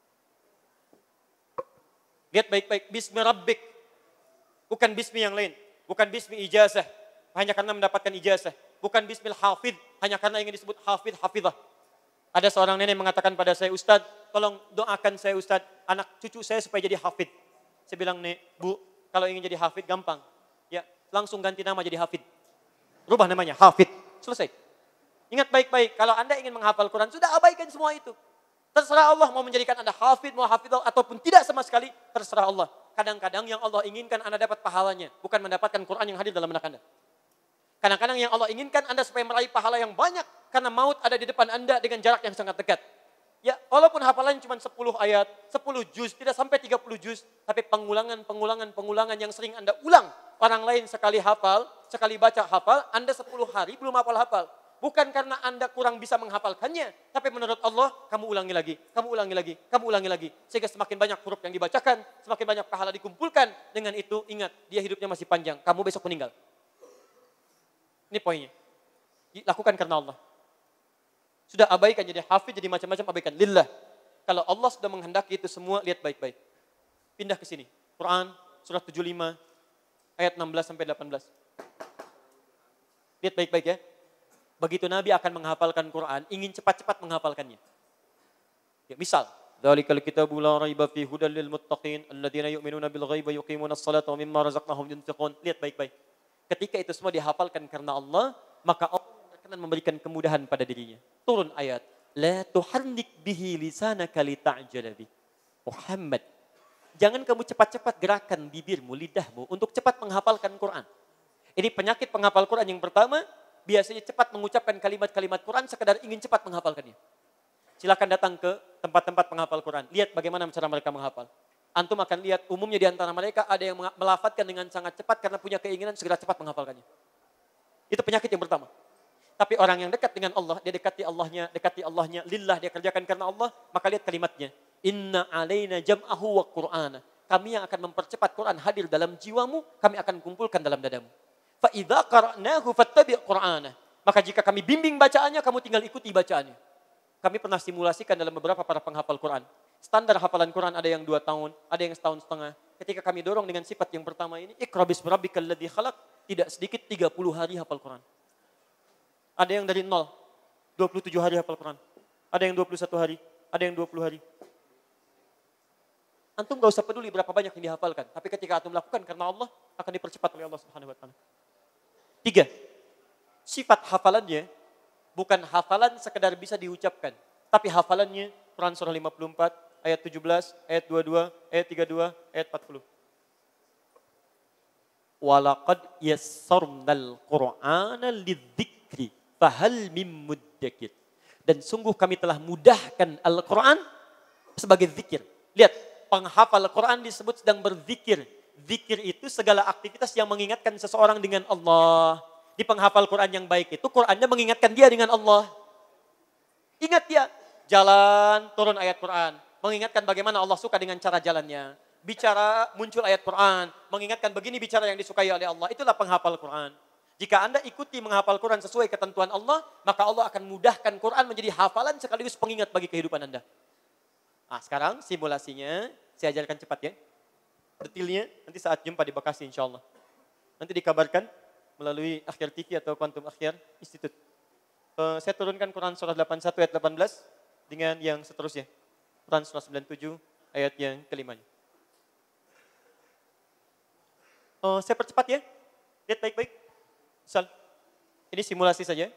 Lihat baik-baik. Bismi Rabbik. Bukan bismi yang lain. Bukan bismi ijazah. Hanya karena mendapatkan ijazah. Bukan bismil hafid. Hanya karena ingin disebut hafid, hafidhah. Ada seorang nenek mengatakan pada saya, Ustadz, tolong doakan saya Ustadz, anak cucu saya supaya jadi hafid. Saya bilang, Nek, Bu, kalau ingin jadi hafid gampang. Ya, langsung ganti nama jadi hafid. Rubah namanya, hafid. Selesai. Ingat baik-baik, kalau Anda ingin menghafal Quran, sudah abaikan semua itu. Terserah Allah mau menjadikan Anda hafid, mau hafidhah, ataupun tidak sama sekali, terserah Allah. Kadang-kadang yang Allah inginkan Anda dapat pahalanya, bukan mendapatkan Quran yang hadir dalam benak Anda. Kadang-kadang yang Allah inginkan Anda supaya meraih pahala yang banyak, karena maut ada di depan Anda dengan jarak yang sangat dekat. Ya, walaupun hafalannya cuma 10 ayat, 10 juz, tidak sampai 30 juz, tapi pengulangan yang sering Anda ulang. Orang lain sekali hafal, sekali baca hafal, Anda 10 hari belum hafal-hafal. Bukan karena Anda kurang bisa menghafalkannya, tapi menurut Allah, kamu ulangi lagi, kamu ulangi lagi, kamu ulangi lagi. Sehingga semakin banyak huruf yang dibacakan, semakin banyak pahala dikumpulkan. Dengan itu, ingat, dia hidupnya masih panjang, kamu besok meninggal. Ini poinnya. Lakukan karena Allah. Sudah abaikan jadi hafid, jadi macam-macam, abaikan. Lillah. Kalau Allah sudah menghendaki itu semua, lihat baik-baik. Pindah ke sini. Quran, surah 75, ayat 16 sampai 18. Lihat baik-baik ya. Begitu Nabi akan menghafalkan Quran, ingin cepat-cepat menghafalkannya. Ya, misal, Dzalikal kitabu la raiba fihi hudal lil muttaqin alladzina yu'minuna bil ghaibi wa yuqimunas salata wa mimma razaqnahum yunfiqun. Lihat baik-baik. Ketika itu semua dihafalkan karena Allah, maka Allah akan memberikan kemudahan pada dirinya. Turun ayat, la tuharrik bihi lisanaka lita'jala bi. Muhammad, jangan kamu cepat-cepat gerakan bibirmu, lidahmu untuk cepat menghafalkan Quran. Ini penyakit penghafal Quran yang pertama, biasanya cepat mengucapkan kalimat-kalimat Quran sekadar ingin cepat menghafalkannya. Silakan datang ke tempat-tempat penghafal Quran. Lihat bagaimana cara mereka menghafal. Antum akan lihat umumnya di antara mereka ada yang melafadzkan dengan sangat cepat karena punya keinginan segera cepat menghafalkannya. Itu penyakit yang pertama. Tapi orang yang dekat dengan Allah, dia dekati Allahnya, lillah, dia kerjakan karena Allah, maka lihat kalimatnya. Inna alaina jam'ahu wa qur'ana. Kami yang akan mempercepat Quran hadir dalam jiwamu, kami akan kumpulkan dalam dadamu. Fa idza qara'nahu fattabi' qur'ana. Maka jika kami bimbing bacaannya, kamu tinggal ikuti bacaannya. Kami pernah simulasikan dalam beberapa para penghafal Quran. Standar hafalan Quran ada yang 2 tahun, ada yang setahun setengah. Ketika kami dorong dengan sifat yang pertama ini, Iqra bismi rabbikal ladzi khalaq, tidak sedikit 30 hari hafal Quran. Ada yang dari 0, 27 hari hafal Quran. Ada yang 21 hari, ada yang 20 hari. Antum gak usah peduli berapa banyak yang dihafalkan. Tapi ketika antum lakukan karena Allah, akan dipercepat oleh Allah Subhanahu wa ta'ala. 3, sifat hafalannya bukan hafalan sekedar bisa diucapkan. Tapi hafalannya Quran surah 54, ayat 17, ayat 22, ayat 32, ayat 40. Walaqad yassarnal Qur'ana lidzikri fahal mim muddakir. Dan sungguh kami telah mudahkan Al-Quran sebagai zikir. Lihat, penghafal Al-Quran disebut sedang berzikir. Zikir itu segala aktivitas yang mengingatkan seseorang dengan Allah. Di penghafal Quran yang baik itu, Qurannya mengingatkan dia dengan Allah. Ingat dia, jalan, turun ayat Quran. Mengingatkan bagaimana Allah suka dengan cara jalannya. Bicara, muncul ayat Quran. Mengingatkan begini bicara yang disukai oleh Allah. Itulah penghafal Quran. Jika Anda ikuti menghafal Quran sesuai ketentuan Allah, maka Allah akan mudahkan Quran menjadi hafalan sekaligus pengingat bagi kehidupan Anda. Nah, sekarang simulasinya saya ajarkan cepat ya. Detailnya nanti saat jumpa di Bekasi insya Allah. Nanti dikabarkan melalui Akhyar TV atau Quantum Akhyar Institute. Saya turunkan Quran surah 81 ayat 18 dengan yang seterusnya. Quran surah 97 ayat yang kelimanya. Saya percepat ya. Lihat baik-baik. Misal, ini simulasi saja.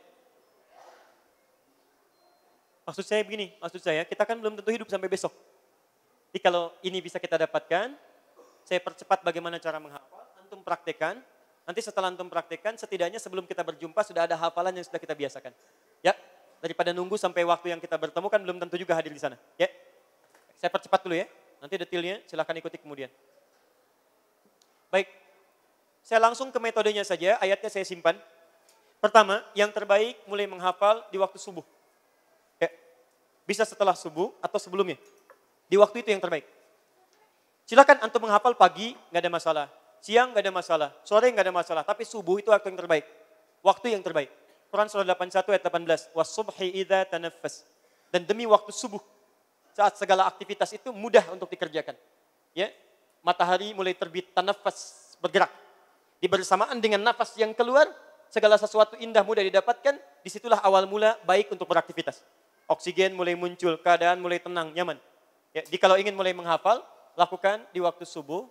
Maksud saya begini, kita kan belum tentu hidup sampai besok. Jadi kalau ini bisa kita dapatkan, saya percepat bagaimana cara menghafal, antum praktekkan. Nanti setelah antum praktekkan, setidaknya sebelum kita berjumpa sudah ada hafalan yang sudah kita biasakan. Ya, daripada nunggu sampai waktu yang kita bertemu kan belum tentu juga hadir di sana. Ya, saya percepat dulu ya. Nanti detailnya silakan ikuti kemudian. Baik, saya langsung ke metodenya saja, ayatnya saya simpan. Pertama, yang terbaik mulai menghafal di waktu subuh. Ya, bisa setelah subuh atau sebelumnya. Di waktu itu yang terbaik. Silakan antum menghafal pagi, nggak ada masalah. Siang nggak ada masalah, sore nggak ada masalah. Tapi subuh itu waktu yang terbaik. Waktu yang terbaik. Quran surah 81 ayat 18. Was-subhi idza tanaffas. Dan demi waktu subuh, saat segala aktivitas itu mudah untuk dikerjakan. Ya, matahari mulai terbit, tanafas, bergerak. Dibersamaan dengan nafas yang keluar, segala sesuatu indah mudah didapatkan, disitulah awal mula baik untuk beraktivitas. Oksigen mulai muncul, keadaan mulai tenang, nyaman. Ya, kalau ingin mulai menghafal, lakukan di waktu subuh,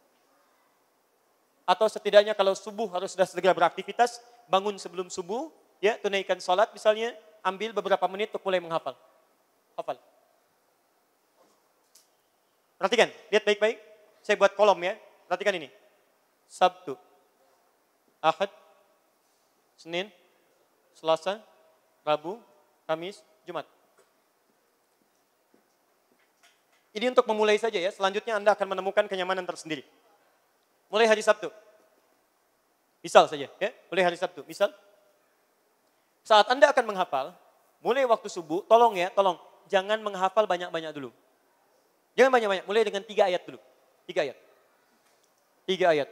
atau setidaknya kalau subuh harus sudah segera beraktivitas, bangun sebelum subuh, ya tunaikan sholat misalnya, ambil beberapa menit untuk mulai menghafal. Hafal. Perhatikan, lihat baik-baik, saya buat kolom ya, perhatikan ini. Sabtu, Ahad, Senin, Selasa, Rabu, Kamis, Jumat. Ini untuk memulai saja ya, selanjutnya Anda akan menemukan kenyamanan tersendiri. Mulai hari Sabtu. Misal saja ya, mulai hari Sabtu. Misal, saat Anda akan menghafal, mulai waktu subuh, tolong jangan menghafal banyak-banyak dulu. Jangan banyak-banyak, mulai dengan 3 ayat dulu. 3 ayat. 3 ayat.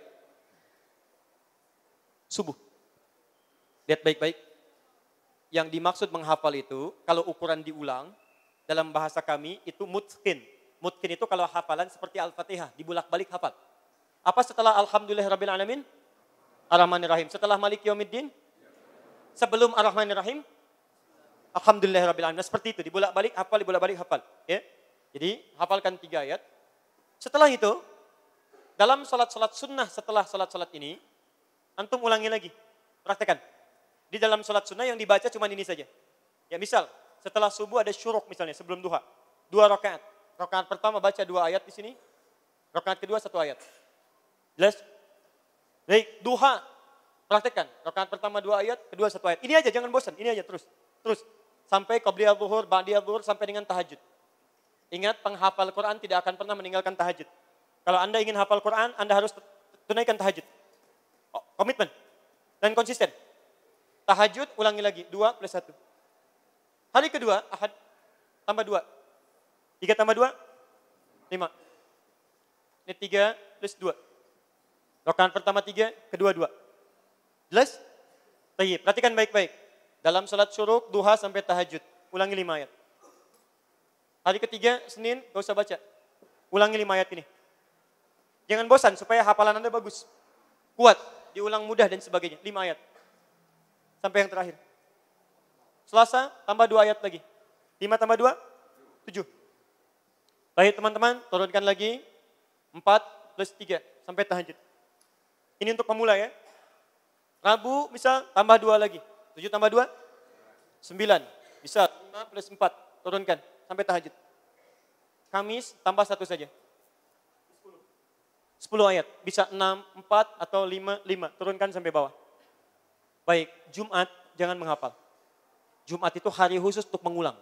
Subuh. Lihat baik-baik. Yang dimaksud menghafal itu, kalau ukuran diulang, dalam bahasa kami itu mutqin. Mutqin itu kalau hafalan seperti Al-Fatihah, dibulak-balik hafal. Apa setelah Alhamdulillahirrabbilalamin? Ar-Rahmanir-Rahim. Setelah Malik Yaumiddin? Sebelum Ar-Rahmanir-Rahim? Alhamdulillahirrabbilalamin. Nah, seperti itu, dibulak-balik hafal, dibulak-balik hafal. Ya? Jadi hafalkan 3 ayat. Setelah itu, dalam salat-salat sunnah setelah salat-salat ini, antum ulangi lagi, praktekan. Di dalam salat sunnah yang dibaca cuma ini saja. Ya misal, setelah subuh ada syuruk misalnya, sebelum duha. 2 rakaat. Rakaat pertama baca 2 ayat di sini. Rakaat kedua 1 ayat. Jelas? Baik, duha. Praktekan. Rakaat pertama 2 ayat, kedua 1 ayat. Ini aja, jangan bosan. Ini aja terus. Terus. Sampai qabliyah zuhur, ba'diyah zuhur, sampai dengan tahajud. Ingat, penghafal Quran tidak akan pernah meninggalkan tahajud. Kalau Anda ingin hafal Quran, Anda harus tunaikan tahajud. Komitmen. Dan konsisten. Tahajud, ulangi lagi. 2 plus 1. Hari kedua, Ahad, tambah 2. 3 tambah 2, 5. Ini 3 plus 2. Rakaat pertama 3, kedua 2. Jelas? Baik, perhatikan baik-baik. Dalam salat syuruk, duha sampai tahajud. Ulangi 5 ayat. Hari ketiga, Senin, gak usah baca. Ulangi 5 ayat ini. Jangan bosan supaya hafalan Anda bagus. Kuat, diulang mudah dan sebagainya. 5 ayat. Sampai yang terakhir. Selasa, tambah 2 ayat lagi. 5 tambah 2, 7. Baik teman-teman, turunkan lagi. 4 plus 3, sampai tahajud. Ini untuk pemula ya. Rabu misal tambah 2 lagi. 7 tambah 2, 9. Bisa 5 plus 4, turunkan sampai tahajud. Kamis tambah 1 saja. 10 ayat, bisa 6, 4 atau 5, 5. Turunkan sampai bawah. Baik, Jumat jangan menghafal. Jumat itu hari khusus untuk mengulang.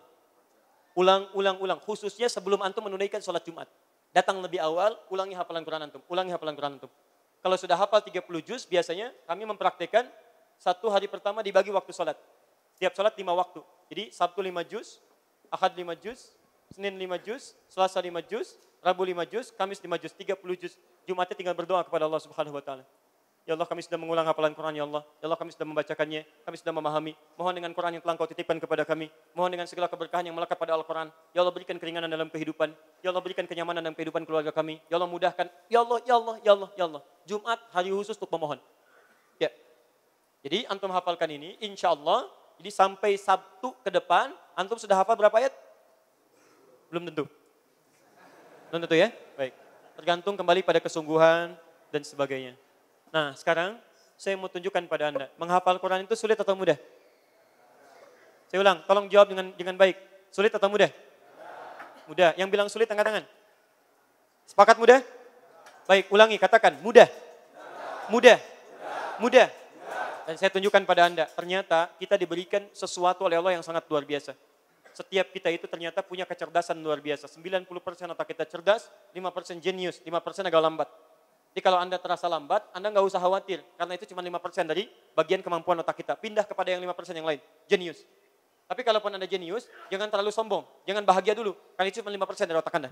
Ulang. Khususnya sebelum antum menunaikan sholat Jumat. Datang lebih awal, ulangi hafalan Quran antum. Kalau sudah hafal 30 juz, biasanya kami mempraktekkan 1 hari pertama dibagi waktu sholat. Setiap sholat 5 waktu. Jadi Sabtu 5 juz, Ahad 5 juz, Senin 5 juz, Selasa 5 juz, Rabu 5 juz, Kamis 5 juz, 30 juz. Jumatnya tinggal berdoa kepada Allah Subhanahu wa taala. Ya Allah, kami sudah mengulang hafalan Quran, ya Allah. Ya Allah, kami sudah membacakannya, kami sudah memahami. Mohon dengan Quran yang telah Kau titipkan kepada kami. Mohon dengan segala keberkahan yang melekat pada Al-Quran. Ya Allah, berikan keringanan dalam kehidupan. Ya Allah, berikan kenyamanan dalam kehidupan keluarga kami. Ya Allah, mudahkan. Ya Allah, ya Allah, ya Allah, ya Allah. Jumat, hari khusus untuk memohon. Ya. Jadi, antum hafalkan ini, insya Allah. Jadi, sampai Sabtu ke depan, antum sudah hafal berapa ayat? Belum tentu. Belum tentu ya? Baik. Tergantung kembali pada kesungguhan dan sebagainya. Nah, sekarang saya mau tunjukkan pada Anda. Menghafal Quran itu sulit atau mudah? Saya ulang, tolong jawab dengan baik. Sulit atau mudah? Mudah. Yang bilang sulit angkat tangan. Sepakat mudah? Baik, ulangi, katakan mudah. Mudah. Mudah. Dan saya tunjukkan pada Anda, ternyata kita diberikan sesuatu oleh Allah yang sangat luar biasa. Setiap kita itu ternyata punya kecerdasan luar biasa. 90% otak kita cerdas, 5% jenius, 5% agak lambat. Jadi kalau Anda terasa lambat, Anda nggak usah khawatir. Karena itu cuma 5% dari bagian kemampuan otak kita. Pindah kepada yang 5% yang lain. Jenius. Tapi kalaupun Anda jenius, jangan terlalu sombong. Jangan bahagia dulu. Karena itu cuma 5% dari otak Anda.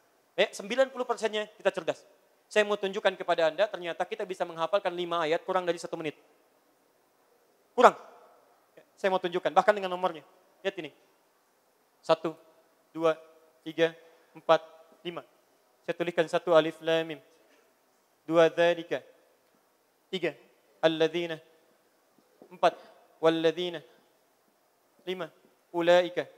90%-nya kita cerdas. Saya mau tunjukkan kepada Anda, ternyata kita bisa menghafalkan 5 ayat kurang dari 1 menit. Kurang. Saya mau tunjukkan, bahkan dengan nomornya. Lihat ini. 1, 2, 3, 4, 5. Saya tuliskan 1 alif lam mim. 2 dzalika. 3 alladzina. 4 walladzina. 5 ulaika.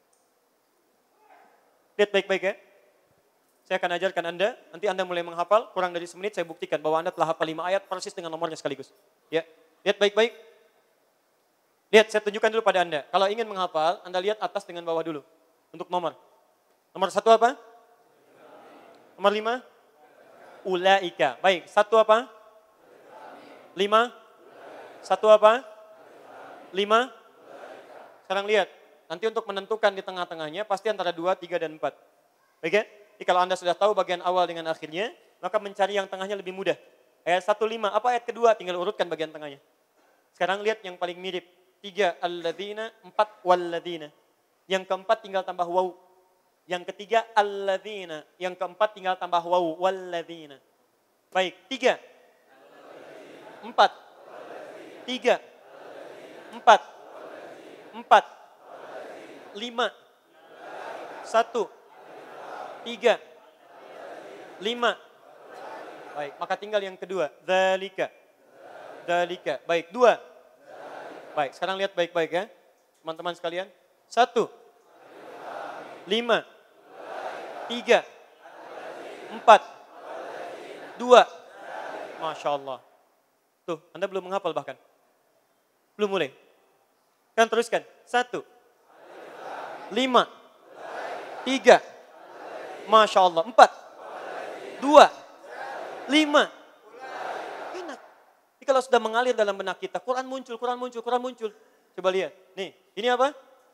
Lihat baik-baik ya. Saya akan ajarkan Anda, nanti Anda mulai menghafal, kurang dari 1 menit saya buktikan bahwa Anda telah hafal 5 ayat persis dengan nomornya sekaligus. Ya, lihat baik-baik. Lihat, saya tunjukkan dulu pada Anda. Kalau ingin menghafal, Anda lihat atas dengan bawah dulu. Untuk nomor. Nomor 1 apa? Nomor 5? Ulaika. Baik, 1 apa? 5? 1 apa? 5? Sekarang lihat, nanti untuk menentukan di tengah-tengahnya pasti antara 2, 3, dan 4. Baik ya? Jadi kalau Anda sudah tahu bagian awal dengan akhirnya, maka mencari yang tengahnya lebih mudah. Ayat 1, 5, apa ayat kedua? Tinggal urutkan bagian tengahnya. Sekarang lihat yang paling mirip. 3 alladzina, 4 walladzina. Yang keempat tinggal tambah waw. Yang ketiga alladzina. Yang keempat tinggal tambah waw. Walladzina. Baik, 3. 4. 3. 4. 4. 5. 1. 3. 5. Baik, maka tinggal yang kedua. Dzalika. Dzalika. Baik, 2. Baik, sekarang lihat baik-baik ya. Teman-teman sekalian. 1. 5. 3. 4. 2. Masya Allah. Tuh, Anda belum menghafal bahkan. Belum mulai. Kan teruskan. 1. 5. 3. Masya Allah. 4. 2. 5. Enak. Jadi kalau sudah mengalir dalam benak kita, Quran muncul. Coba lihat. Nih, ini apa?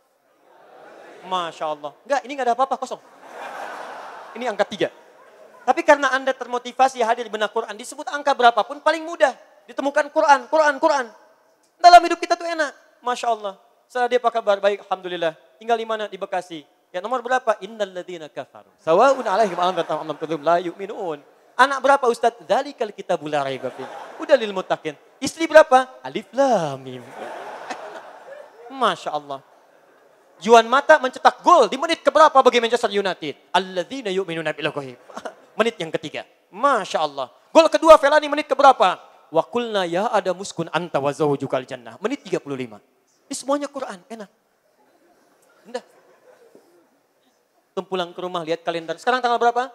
Masya Allah. Enggak, ini enggak ada apa-apa, kosong. Ini angka 3. Tapi karena Anda termotivasi hadir di benak Quran, disebut angka berapapun paling mudah. Ditemukan Quran. Dalam hidup kita tuh enak. Masya Allah. Setelah dia apa kabar? Baik, Alhamdulillah. Tinggal di mana? Di Bekasi. Ya nomor berapa? Innal ladzina kafaru. Sawa'un alaihim anzartahum am lam tunzirhum la yu'minun. Anak berapa Ustaz? Dzalikal kitabul la raiba fihi. Udah lil muttaqin. Istri berapa? Alif lam mim. Masya Allah. Juan Mata mencetak gol di menit keberapa bagi Manchester United? Alladzina yu'minuna bil ghaib. Menit yang ketiga. Masya Allah. Gol kedua Fellaini menit keberapa? Wa qulna ya Adamu uskun anta wa zawjukal jannah. Menit 35. Ini semuanya Quran, enak. Udah. Tum pulang ke rumah lihat kalender. Sekarang tanggal berapa?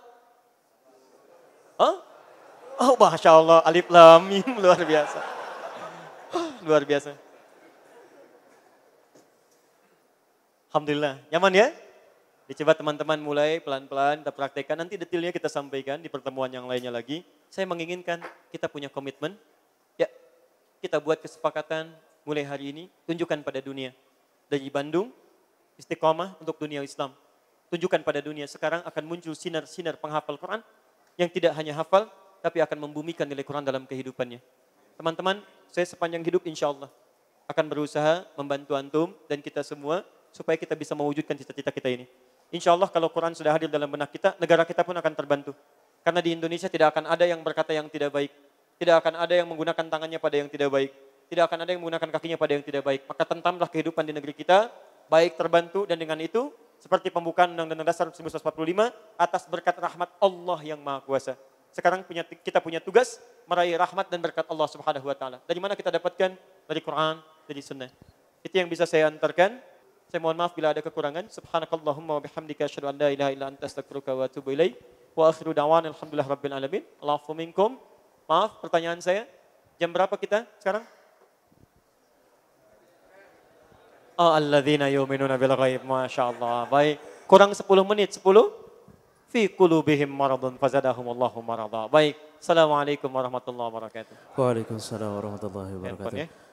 Oh, Masya Allah, alif lam mim, luar biasa. Luar biasa. Alhamdulillah, nyaman ya? Dicoba teman-teman mulai pelan-pelan kita praktekkan. Nanti detailnya kita sampaikan di pertemuan yang lainnya lagi. Saya menginginkan kita punya komitmen. Ya, kita buat kesepakatan mulai hari ini. Tunjukkan pada dunia. Dari Bandung, istiqomah untuk dunia Islam. Tunjukkan pada dunia sekarang akan muncul sinar-sinar penghafal Quran. Yang tidak hanya hafal, tapi akan membumikan nilai Quran dalam kehidupannya. Teman-teman, saya sepanjang hidup insya Allah akan berusaha membantu antum dan kita semua supaya kita bisa mewujudkan cita-cita kita ini. Insya Allah kalau Quran sudah hadir dalam benak kita, negara kita pun akan terbantu. Karena di Indonesia tidak akan ada yang berkata yang tidak baik. Tidak akan ada yang menggunakan tangannya pada yang tidak baik. Tidak akan ada yang menggunakan kakinya pada yang tidak baik. Maka tentamlah kehidupan di negeri kita, baik terbantu dan dengan itu, seperti pembukaan Undang-Undang Dasar 1945, atas berkat rahmat Allah yang Maha Kuasa. Sekarang kita punya tugas meraih rahmat dan berkat Allah Subhanahu wa taala. Dari mana kita dapatkan? Dari Quran, dari sunnah. Itu yang bisa saya antarkan. Saya mohon maaf bila ada kekurangan. Subhanakallahumma wa bihamdika asyhadu an la ilaha illa anta astaghfiruka wa atubu ilaik. Wa akhiru da'wana alhamdulillah rabbil alamin. Allahu minkum. Maaf, pertanyaan saya. Jam berapa kita sekarang? Oh, alladzina yu'minuna bil ghaib. Masyaallah. Baik. Kurang 10 menit. 10? Fi qulubihim maradun fazadahumullahu marada. Baik. Assalamualaikum warahmatullahi wabarakatuh. Waalaikumsalam warahmatullahi wabarakatuh. Handphone ya.